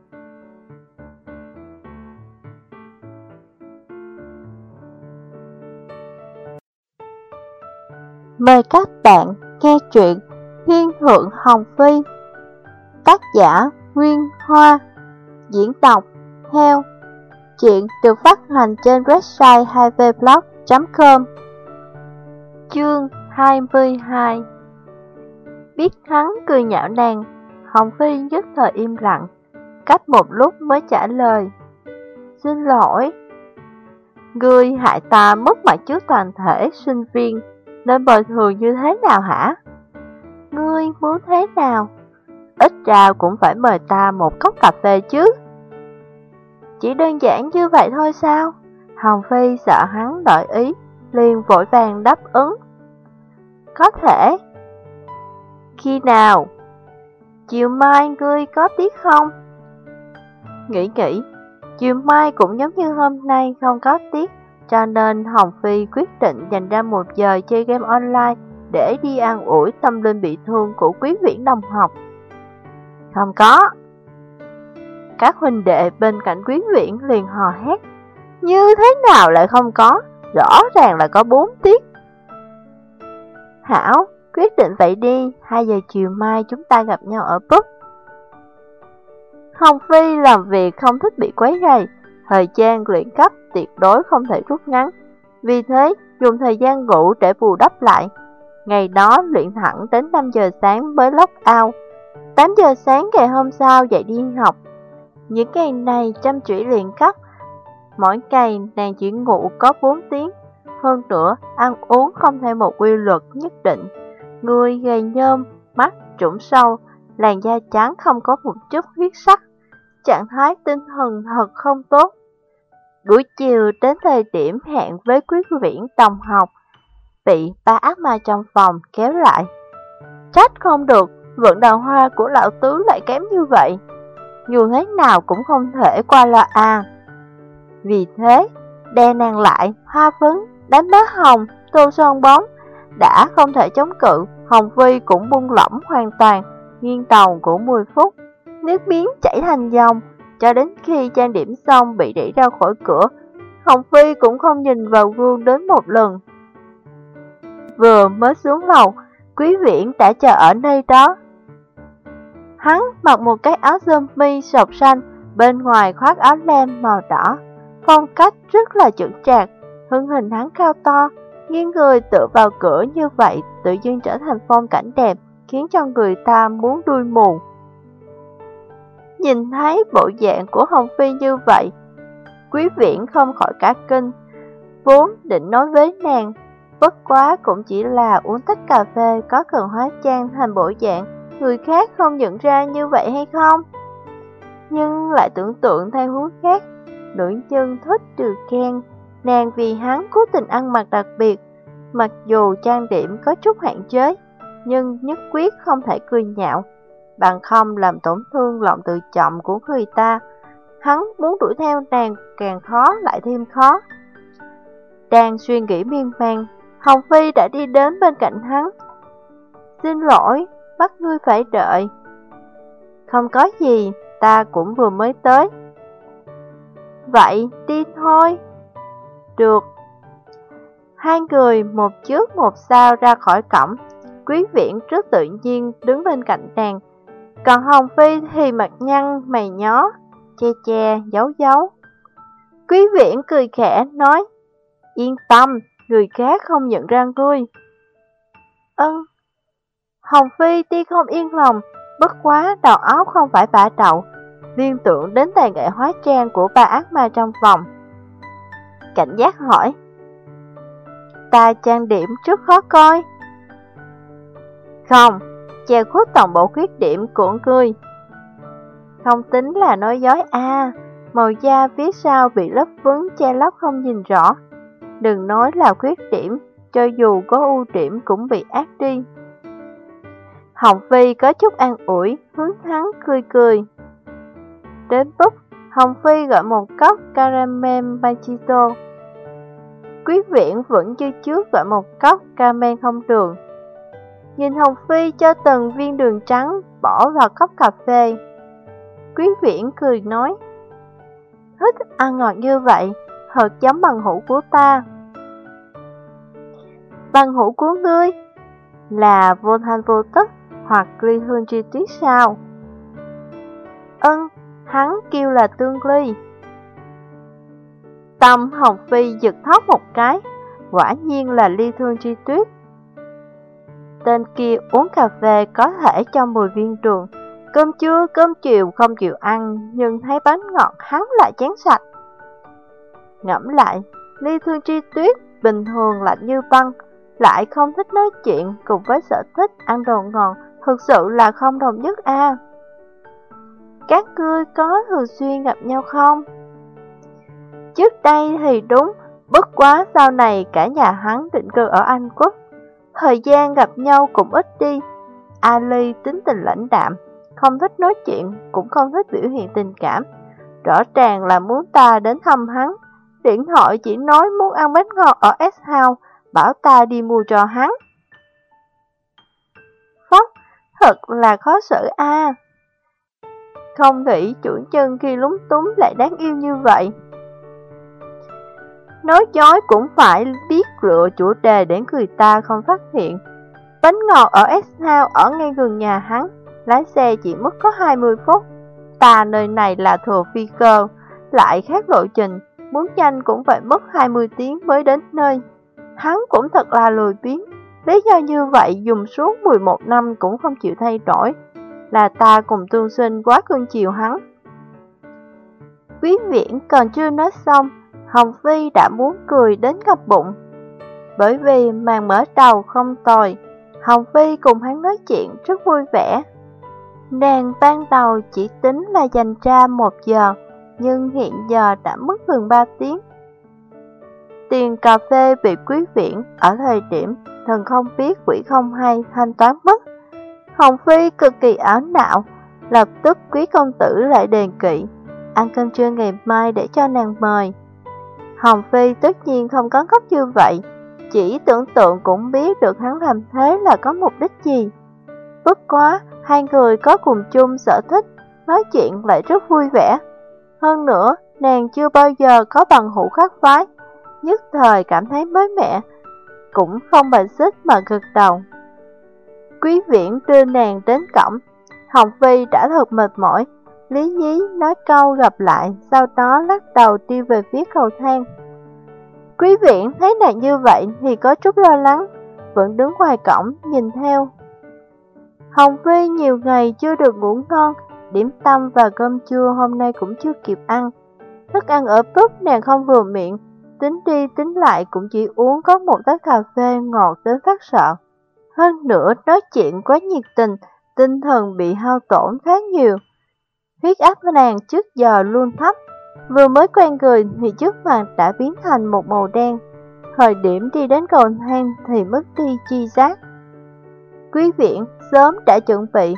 mời các bạn nghe truyện Thiên Thượng Hồng Phi. Tác giả Nguyên Hoa. Diễn đọc Heo. Truyện được phát hành trên website hai v blog chấm com. Chương hai mươi hai. Biết hắn cười nhạo nàng, Hồng Phi nhất thời im lặng, cách một lúc mới trả lời. Xin lỗi. Ngươi hại ta mất mặt trước toàn thể sinh viên, nên bồi thường như thế nào hả? Ngươi muốn thế nào? Ít ra cũng phải mời ta một cốc cà phê chứ. Chỉ đơn giản như vậy thôi sao? Hồng Phi sợ hắn đổi ý, liền vội vàng đáp ứng. Có thể. Khi nào? Chiều mai ngươi có tiết không? Nghĩ nghĩ, chiều mai cũng giống như hôm nay không có tiết, cho nên Hồng Phi quyết định dành ra một giờ chơi game online để đi an ủi tâm linh bị thương của Quý Viễn đồng học. Không có. Các huynh đệ bên cạnh Quý Viễn liền hò hét. Như thế nào lại không có? Rõ ràng là có bốn tiết. Hảo, quyết định vậy đi, hai giờ chiều mai chúng ta gặp nhau ở pub. Hồng Phi làm việc không thích bị quấy rầy, thời gian luyện cấp tuyệt đối không thể rút ngắn. Vì thế, dùng thời gian ngủ để bù đắp lại. Ngày đó luyện thẳng đến năm giờ sáng mới lock out. tám giờ sáng ngày hôm sau dậy đi học. Những ngày này chăm chỉ luyện cấp, mỗi ngày nàng chỉ ngủ có bốn tiếng. Hơn nữa, ăn uống không theo một quy luật nhất định. Người gầy nhôm, mắt trũng sâu, làn da trắng không có một chút huyết sắc. Trạng thái tinh thần thật không tốt. Buổi chiều đến thời điểm hẹn với Quý Viễn đồng học, bị ba ác ma trong phòng kéo lại. Trách không được, vận đào hoa của lão tứ lại kém như vậy. Dù thế nào cũng không thể qua loa à. Vì thế, đè nàng lại, hoa phấn, đánh má hồng, tô son bóng. Đã không thể chống cự, Hồng Phi cũng buông lỏng hoàn toàn, nghiêng đầu của mười phút. Nước miếng chảy thành dòng, cho đến khi trang điểm xong bị đẩy ra khỏi cửa, Hồng Phi cũng không nhìn vào gương đến một lần. Vừa mới xuống lầu, Quý Viễn đã chờ ở nơi đó. Hắn mặc một cái áo sơ mi sọc xanh, bên ngoài khoác áo len màu đỏ, phong cách rất là chững chạc. Thân hình hắn cao to, nghiêng người tựa vào cửa như vậy tự nhiên trở thành phong cảnh đẹp, khiến cho người ta muốn đuôi mù. Nhìn thấy bộ dạng của Hồng Phi như vậy, Quý Viễn không khỏi cả kinh, vốn định nói với nàng, bất quá cũng chỉ là uống tách cà phê, có cần hóa trang thành bộ dạng người khác không nhận ra như vậy hay không? Nhưng lại tưởng tượng theo hướng khác, nữ nhân thích được khen, nàng vì hắn cố tình ăn mặc đặc biệt, mặc dù trang điểm có chút hạn chế, nhưng nhất quyết không thể cười nhạo. bằng không làm tổn thương lòng tự trọng của người ta. Hắn muốn đuổi theo nàng càng khó lại thêm khó. Đang suy nghĩ miên man, Hồng Phi đã đi đến bên cạnh hắn. Xin lỗi, bắt ngươi phải đợi. Không có gì, ta cũng vừa mới tới. Vậy đi thôi. Được. Hai người một trước một sau ra khỏi cổng. Quý Viễn rất tự nhiên đứng bên cạnh nàng, còn Hồng Phi thì mặt nhăn mày nhó, che che giấu giấu. Quý Viễn cười khẽ nói, yên tâm, người khác không nhận ra ngươi. Ân. Hồng Phi tuy không yên lòng, bất quá đầu óc không phải bả đậu, liên tưởng đến tài nghệ hóa trang của ba ác ma trong phòng. Cảnh giác hỏi, ta trang điểm rất khó coi. Không, che khuất toàn bộ khuyết điểm của ngươi. Không tính là nói dối à, màu da phía sau bị lớp phấn che lấp không nhìn rõ. Đừng nói là khuyết điểm, cho dù có ưu điểm cũng bị ác đi. Hồng Phi có chút an ủi, hướng hắn cười cười. Đến lúc Hồng Phi gọi một cốc caramel macchiato. Quý Viễn vẫn như trước gọi một cốc caramel không đường. Nhìn Hồng Phi cho từng viên đường trắng bỏ vào cốc cà phê. Quý Viễn cười nói, thích ăn ngọt như vậy, thật giống bằng hữu của ta. Bằng hữu của ngươi là vô thanh vô tức hoặc ly hương chi tiết sao? Ân, hắn kêu là tương ly. Tâm Hồng Phi giật thót một cái, quả nhiên là ly thương chi tuyết. Tên kia uống cà phê có thể cho mùi viên đường, cơm trưa cơm chiều không chịu ăn, nhưng thấy bánh ngọt hắn lại chén sạch. Ngẫm lại, ly thương chi tuyết bình thường lạnh như băng, lại không thích nói chuyện, cùng với sở thích ăn đồ ngon, thực sự là không đồng nhất a. À. Các ngươi có thường xuyên gặp nhau không? Trước đây thì đúng, bất quá sau này cả nhà hắn định cư ở Anh Quốc, thời gian gặp nhau cũng ít đi. Ali tính tình lãnh đạm, không thích nói chuyện, cũng không thích biểu hiện tình cảm. Rõ ràng là muốn ta đến thăm hắn, điện thoại chỉ nói muốn ăn bánh ngọt ở S-House, bảo ta đi mua cho hắn. Phóc, thật là khó xử a. À. Không nghĩ chủ nhân khi lúng túng lại đáng yêu như vậy. Nói dối cũng phải biết lựa chủ đề để người ta không phát hiện. Bánh ngọt ở S-House ở ngay gần nhà hắn, lái xe chỉ mất có hai mươi phút. Ta nơi này là thừa phi cơ, lại khác lộ trình, muốn nhanh cũng phải mất hai mươi tiếng mới đến nơi. Hắn cũng thật là lười biếng, lý do như vậy dùng suốt mười một năm cũng không chịu thay đổi. Là ta cùng tương sinh quá cưng chiều hắn. Quý Viễn còn chưa nói xong, Hồng Phi đã muốn cười đến ngập bụng. Bởi vì màn mở đầu không tồi, Hồng Phi cùng hắn nói chuyện rất vui vẻ. Nàng ban đầu chỉ tính là dành ra một giờ, nhưng hiện giờ đã mất gần ba tiếng. Tiền cà phê bị Quý Viễn ở thời điểm thần không biết quỷ không hay thanh toán mất. Hồng Phi cực kỳ ảo não, lập tức Quý công tử lại đề nghị ăn cơm trưa ngày mai để cho nàng mời. Hồng Phi tất nhiên không có gấp như vậy, chỉ tưởng tượng cũng biết được hắn làm thế là có mục đích gì. Bất quá, hai người có cùng chung sở thích, nói chuyện lại rất vui vẻ. Hơn nữa, nàng chưa bao giờ có bằng hữu khác phái, nhất thời cảm thấy mới mẻ, cũng không bài xích mà gật đầu. Quý Viễn đưa nàng đến cổng, Hồng Phi đã thật mệt mỏi, lý nhí nói câu gặp lại, sau đó lắc đầu đi về phía cầu thang. Quý Viễn thấy nàng như vậy thì có chút lo lắng, vẫn đứng ngoài cổng nhìn theo. Hồng Phi nhiều ngày chưa được ngủ ngon, điểm tâm và cơm trưa hôm nay cũng chưa kịp ăn. Thức ăn ở Pub nàng không vừa miệng, tính đi tính lại cũng chỉ uống có một tách cà phê ngọt đến phát sợ. Hơn nữa nói chuyện quá nhiệt tình, tinh thần bị hao tổn khá nhiều. Huyết áp của nàng trước giờ luôn thấp, vừa mới quen người thì trước mặt đã biến thành một màu đen. Thời điểm đi đến cầu thang thì mất đi chi giác. Quý Viễn sớm đã chuẩn bị,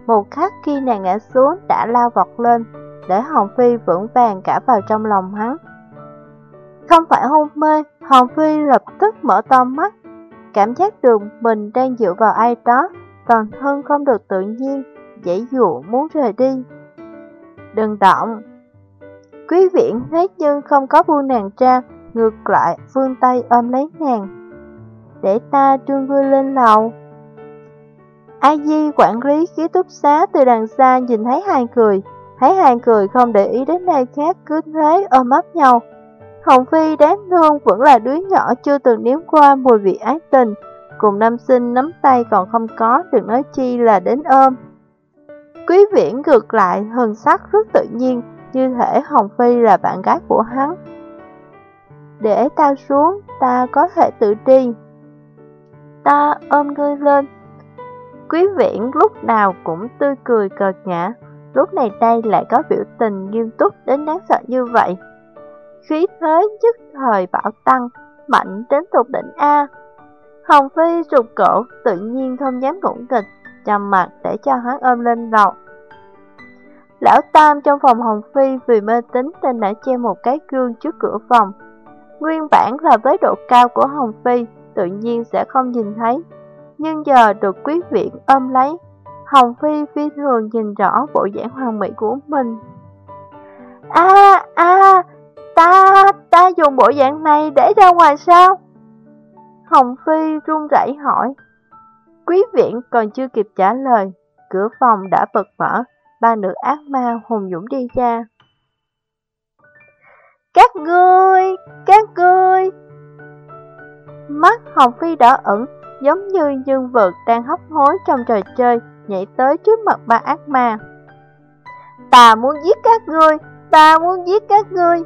Một khắc khi nàng ngã xuống đã lao vọt lên, để Hồng Phi vững vàng cả vào trong lòng hắn. Không phải hôn mê, Hồng Phi lập tức mở to mắt, cảm giác được mình đang dựa vào ai đó, toàn thân không được tự nhiên, giãy giụa muốn rời đi. Đừng động! Quý Viễn thế nhưng không có buông nàng ra, ngược lại vươn tay ôm lấy nàng. Để ta đưa ngươi lên lầu. A Di quản lý ký túc xá từ đằng xa nhìn thấy hai người, thấy hai người không để ý đến nơi khác, cứ thế ôm ấp nhau. Hồng Phi đáng thương vẫn là đứa nhỏ chưa từng nếm qua mùi vị ái tình, cùng nam sinh nắm tay còn không có, đừng nói chi là đến ôm. Quý Viễn ngược lại thần sắc rất tự nhiên, như thể Hồng Phi là bạn gái của hắn. Để ta xuống, ta có thể tự đi. Ta ôm ngươi lên. Quý Viễn lúc nào cũng tươi cười cợt nhã, lúc này đây lại có biểu tình nghiêm túc đến đáng sợ như vậy. Khí thế nhất thời bạo tăng, mạnh đến tột đỉnh A. Hồng Phi rụt cổ, tự nhiên không dám ngủng nghịch, trầm mặt để cho hắn ôm lên đầu. Lão Tam trong phòng Hồng Phi vì mê tín nên đã treo một cái gương trước cửa phòng. Nguyên bản là với độ cao của Hồng Phi, tự nhiên sẽ không nhìn thấy. Nhưng giờ được Quý Viễn ôm lấy, Hồng Phi phi thường nhìn rõ bộ dáng hoàn mỹ của mình. A a ta, ta dùng bộ dạng này để ra ngoài sao? Hồng Phi run rẩy hỏi. Quý Viễn còn chưa kịp trả lời, cửa phòng đã bật mở, ba nữ ác ma hùng dũng đi ra. Các ngươi, các ngươi. Mắt Hồng Phi đỏ ửng, giống như nhân vật đang hấp hối trong trò chơi, nhảy tới trước mặt ba ác ma. Ta muốn giết các ngươi, ta muốn giết các ngươi.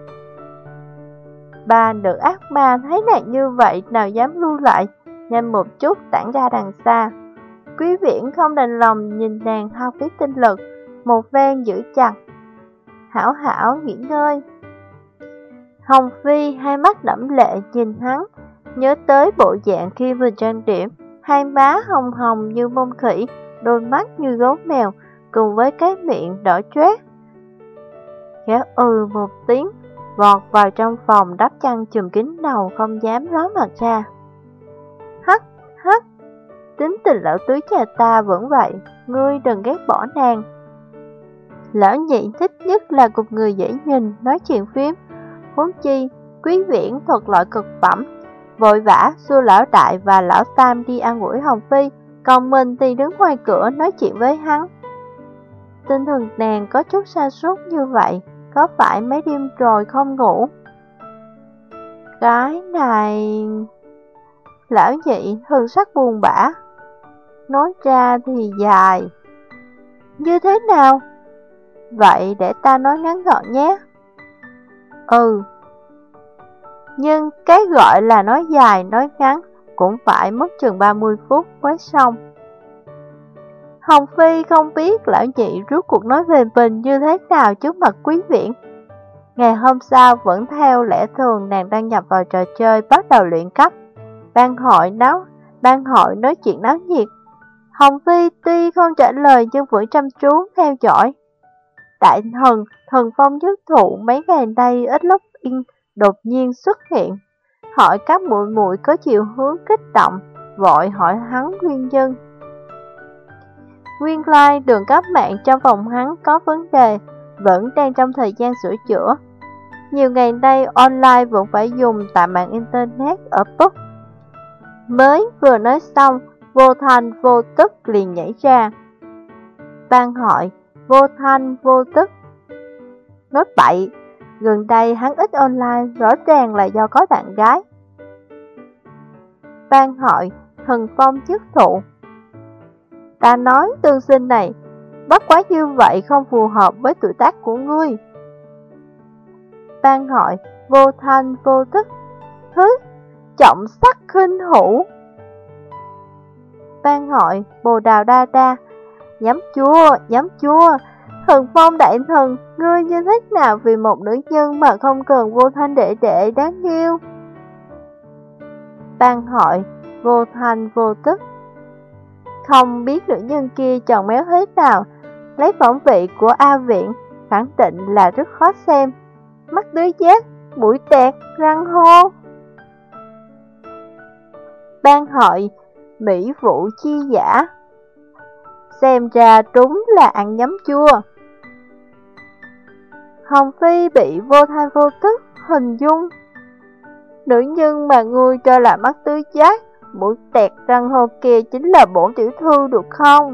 Ba nữ ác ma thấy nàng như vậy nào dám lưu lại, nhanh một chút tản ra đằng xa. Quý Viễn không đành lòng nhìn nàng hao phí tinh lực, một ven giữ chặt. Hảo hảo nghỉ ngơi. Hồng Phi hai mắt đẫm lệ nhìn hắn, nhớ tới bộ dạng khi vừa trang điểm, hai má hồng hồng như bông khỉ, đôi mắt như gấu mèo, cùng với cái miệng đỏ chót. Khẽ ừ một tiếng, vọt vào trong phòng đắp chăn chùm kín đầu, không dám ló mặt ra. Hắc, hắc, tính tình lão tứ nhà ta vẫn vậy, ngươi đừng ghét bỏ nàng. Lão nhị thích nhất là cùng người dễ nhìn, nói chuyện phím. Huống chi, Quý Viễn thuật loại cực phẩm, vội vã xua lão đại và lão tam đi ăn ủi Hồng Phi, còn mình thì đứng ngoài cửa nói chuyện với hắn. Tinh thần nàng có chút sa sút như vậy, có phải mấy đêm rồi không ngủ? Cái này... Lão nhị thần sắc buồn bã. Nói ra thì dài. Như thế nào? Vậy để ta nói ngắn gọn nhé. Ừ. Nhưng cái gọi là nói dài nói ngắn cũng phải mất chừng ba mươi phút mới xong. Hồng Phi không biết lão nhị rút cuộc nói về mình như thế nào trước mặt Quý Viễn. Ngày hôm sau vẫn theo lẽ thường, nàng đăng nhập vào trò chơi bắt đầu luyện cấp. Ban hội náo, ban hội nói chuyện náo nhiệt. Hồng Phi tuy không trả lời nhưng vẫn chăm chú theo dõi. Đại thần, thần phong nhất thụ mấy ngày nay ít lúc in đột nhiên xuất hiện, hỏi các muội muội có chiều hướng kích động, vội hỏi hắn nguyên nhân. Nguyên lai like, đường cấp mạng trong phòng hắn có vấn đề, vẫn đang trong thời gian sửa chữa. Nhiều ngày nay online vẫn phải dùng tại mạng internet ở Bắc. Mới vừa nói xong, vô thanh vô tức liền nhảy ra. Ban hỏi, vô thanh vô tức. Nói bậy, gần đây hắn ít online, rõ ràng là do có bạn gái. Ban hỏi, thần phong chức thụ. Ta nói tương sinh này, bất quá như vậy không phù hợp với tuổi tác của ngươi. Ban hỏi, vô thanh vô tức. Hứ, trọng sắc khinh hữu. Ban hỏi, bồ đào đa đa. Nhắm chua, nhắm chua. Thần phong đại thần, ngươi như thế nào vì một nữ nhân mà không cần vô thanh đệ đệ đáng yêu? Ban hỏi, vô thanh vô tức. không biết nữ nhân kia tròn méo thế nào, lấy phẩm vị của A Viện, khẳng định là rất khó xem. Mắt tứ giác, mũi tẹt, răng hô. Ban hội Mỹ Vũ Chi Giả. Xem ra đúng là ăn nhắm chua. Hồng Phi bị vô thanh vô tức hình dung. Nữ nhân mà ngươi cho là mắt tứ giác, mũi tẹt răng hô kia chính là bổn tiểu thư được không?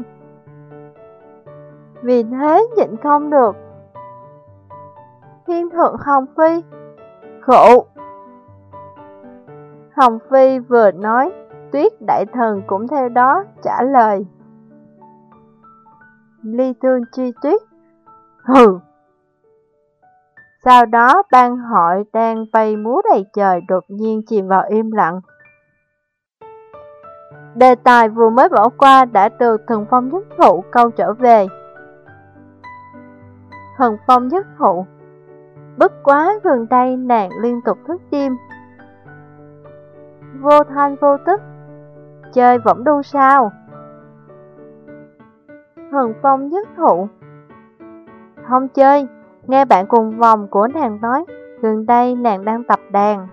Vì thế nhịn không được. Thiên thượng Hồng Phi. Khổ. Hồng Phi vừa nói, Tuyết đại thần cũng theo đó trả lời. Ly Thương Chi Tuyết. Hừ. Sau đó ban hội đang bay múa đầy trời đột nhiên chìm vào im lặng. Đề tài vừa mới bỏ qua đã được Thần Phong Nhất Thụ câu trở về. Thần Phong Nhất Thụ. Bất quá gần đây nàng liên tục thức đêm. Vô thanh vô tức. Chơi võng đu sao? Thần Phong Nhất Thụ. Không chơi. Nghe bạn cùng vòng của nàng nói, gần đây nàng đang tập đàn.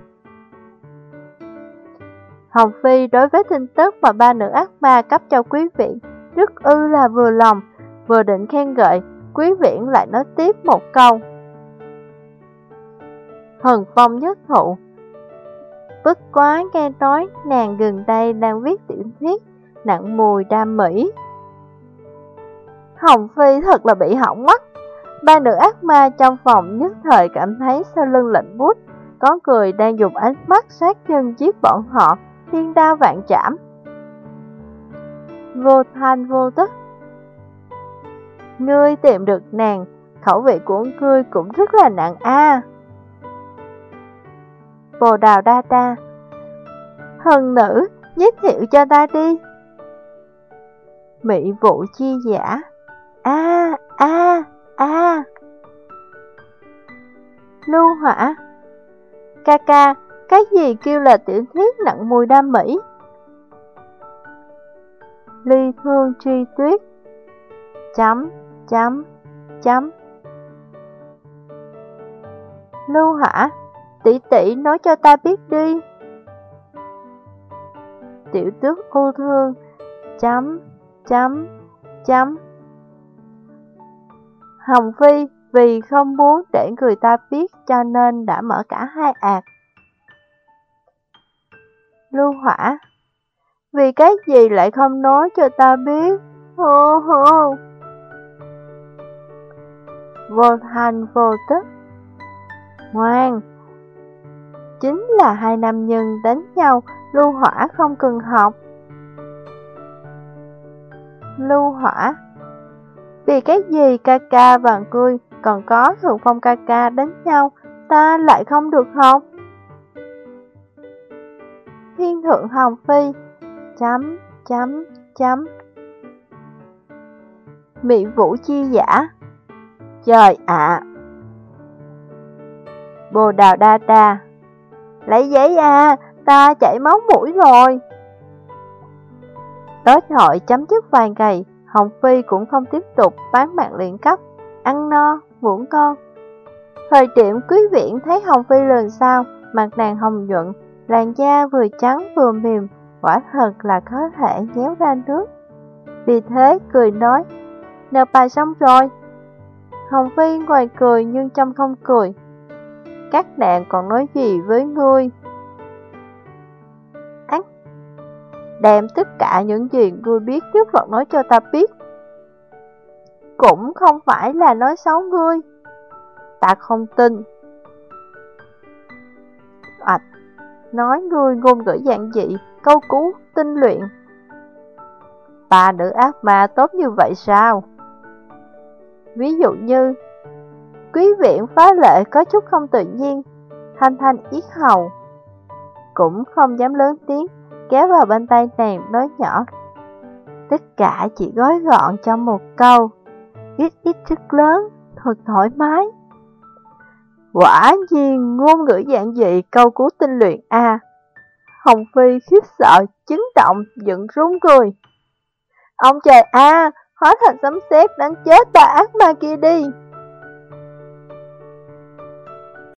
Hồng Phi đối với tin tức mà ba nữ ác ma cấp cho quý vị rất ư là vừa lòng, vừa định khen ngợi, quý viễn lại nói tiếp một câu. Thần Phong Nhất Thụ. Bất quá nghe nói nàng gần đây đang viết tiểu thuyết nặng mùi đam mỹ. Hồng Phi thật là bị hỏng mắt. Ba nữ ác ma trong phòng nhất thời cảm thấy sau lưng lạnh buốt, có người đang dùng ánh mắt sát chân giết bọn họ, thiên đao vạn trảm. Vô thanh vô tức. Ngươi tìm được nàng, khẩu vị của ngươi cũng rất là nặng a. À. Bồ Đào Đa Đa. Hân nữ, giới thiệu cho ta đi. Mỹ Vũ Chi Giả. A a a. Lưu Hỏa. Ca ca, cái gì kêu là tiểu thuyết nặng mùi đam mỹ? Ly Thương Chi Tuyết. Chấm, chấm, chấm. Lưu Hỏa, tỷ tỷ nói cho ta biết đi. Tiểu tước U Thương. Chấm, chấm, chấm. Hồng Phi vì không muốn để người ta biết cho nên đã mở cả hai ạt. Lưu Hỏa. Vì cái gì lại không nói cho ta biết? Hô hô. Vô thanh vô tức. Ngoan. Chính là hai nam nhân đánh nhau, Lưu Hỏa không cần học. Lưu Hỏa. Vì cái gì ca ca và ngươi còn có Thượng Phong ca ca đánh nhau, ta lại không được học? Thiên thượng Hồng Phi. Chấm, chấm, chấm. Mỹ Vũ Chi Giả. Trời ạ. À. Bồ Đào Đa Đa. Lấy giấy à, ta chảy máu mũi rồi. Đối thoại chấm dứt vài ngày, Hồng Phi cũng không tiếp tục bán mạng luyện cấp, ăn no, ngủ ngon. Thời điểm quý viễn thấy Hồng Phi lần sau, mặt nàng hồng nhuận, làn da vừa trắng vừa mềm, quả thật là có thể nhéo ra nước. Vì thế cười nói, nợ bài xong rồi. Hồng Phi ngoài cười nhưng trong không cười. Các nàng còn nói gì với ngươi? Ác, đem tất cả những gì ngươi biết trước Phật nói cho ta biết. Cũng không phải là nói xấu ngươi. Ta không tin. Ảch, nói ngươi ngôn ngữ giản dị, câu cú, tinh luyện. Ba nữ ác ma tốt như vậy sao? Ví dụ như quý viện phá lệ có chút không tự nhiên, thanh thanh yết hầu. Cũng không dám lớn tiếng, kéo vào bên tay nàng nói nhỏ. Tất cả chỉ gói gọn trong một câu, ít ít rất lớn, thật thoải mái. Quả nhiên ngôn ngữ giản dị, câu cú tinh luyện a. À. Hồng Phi khiếp sợ, chấn động, giận run cười. Ông trời a, hóa thành sấm sét đánh chết ba ác ma kia đi.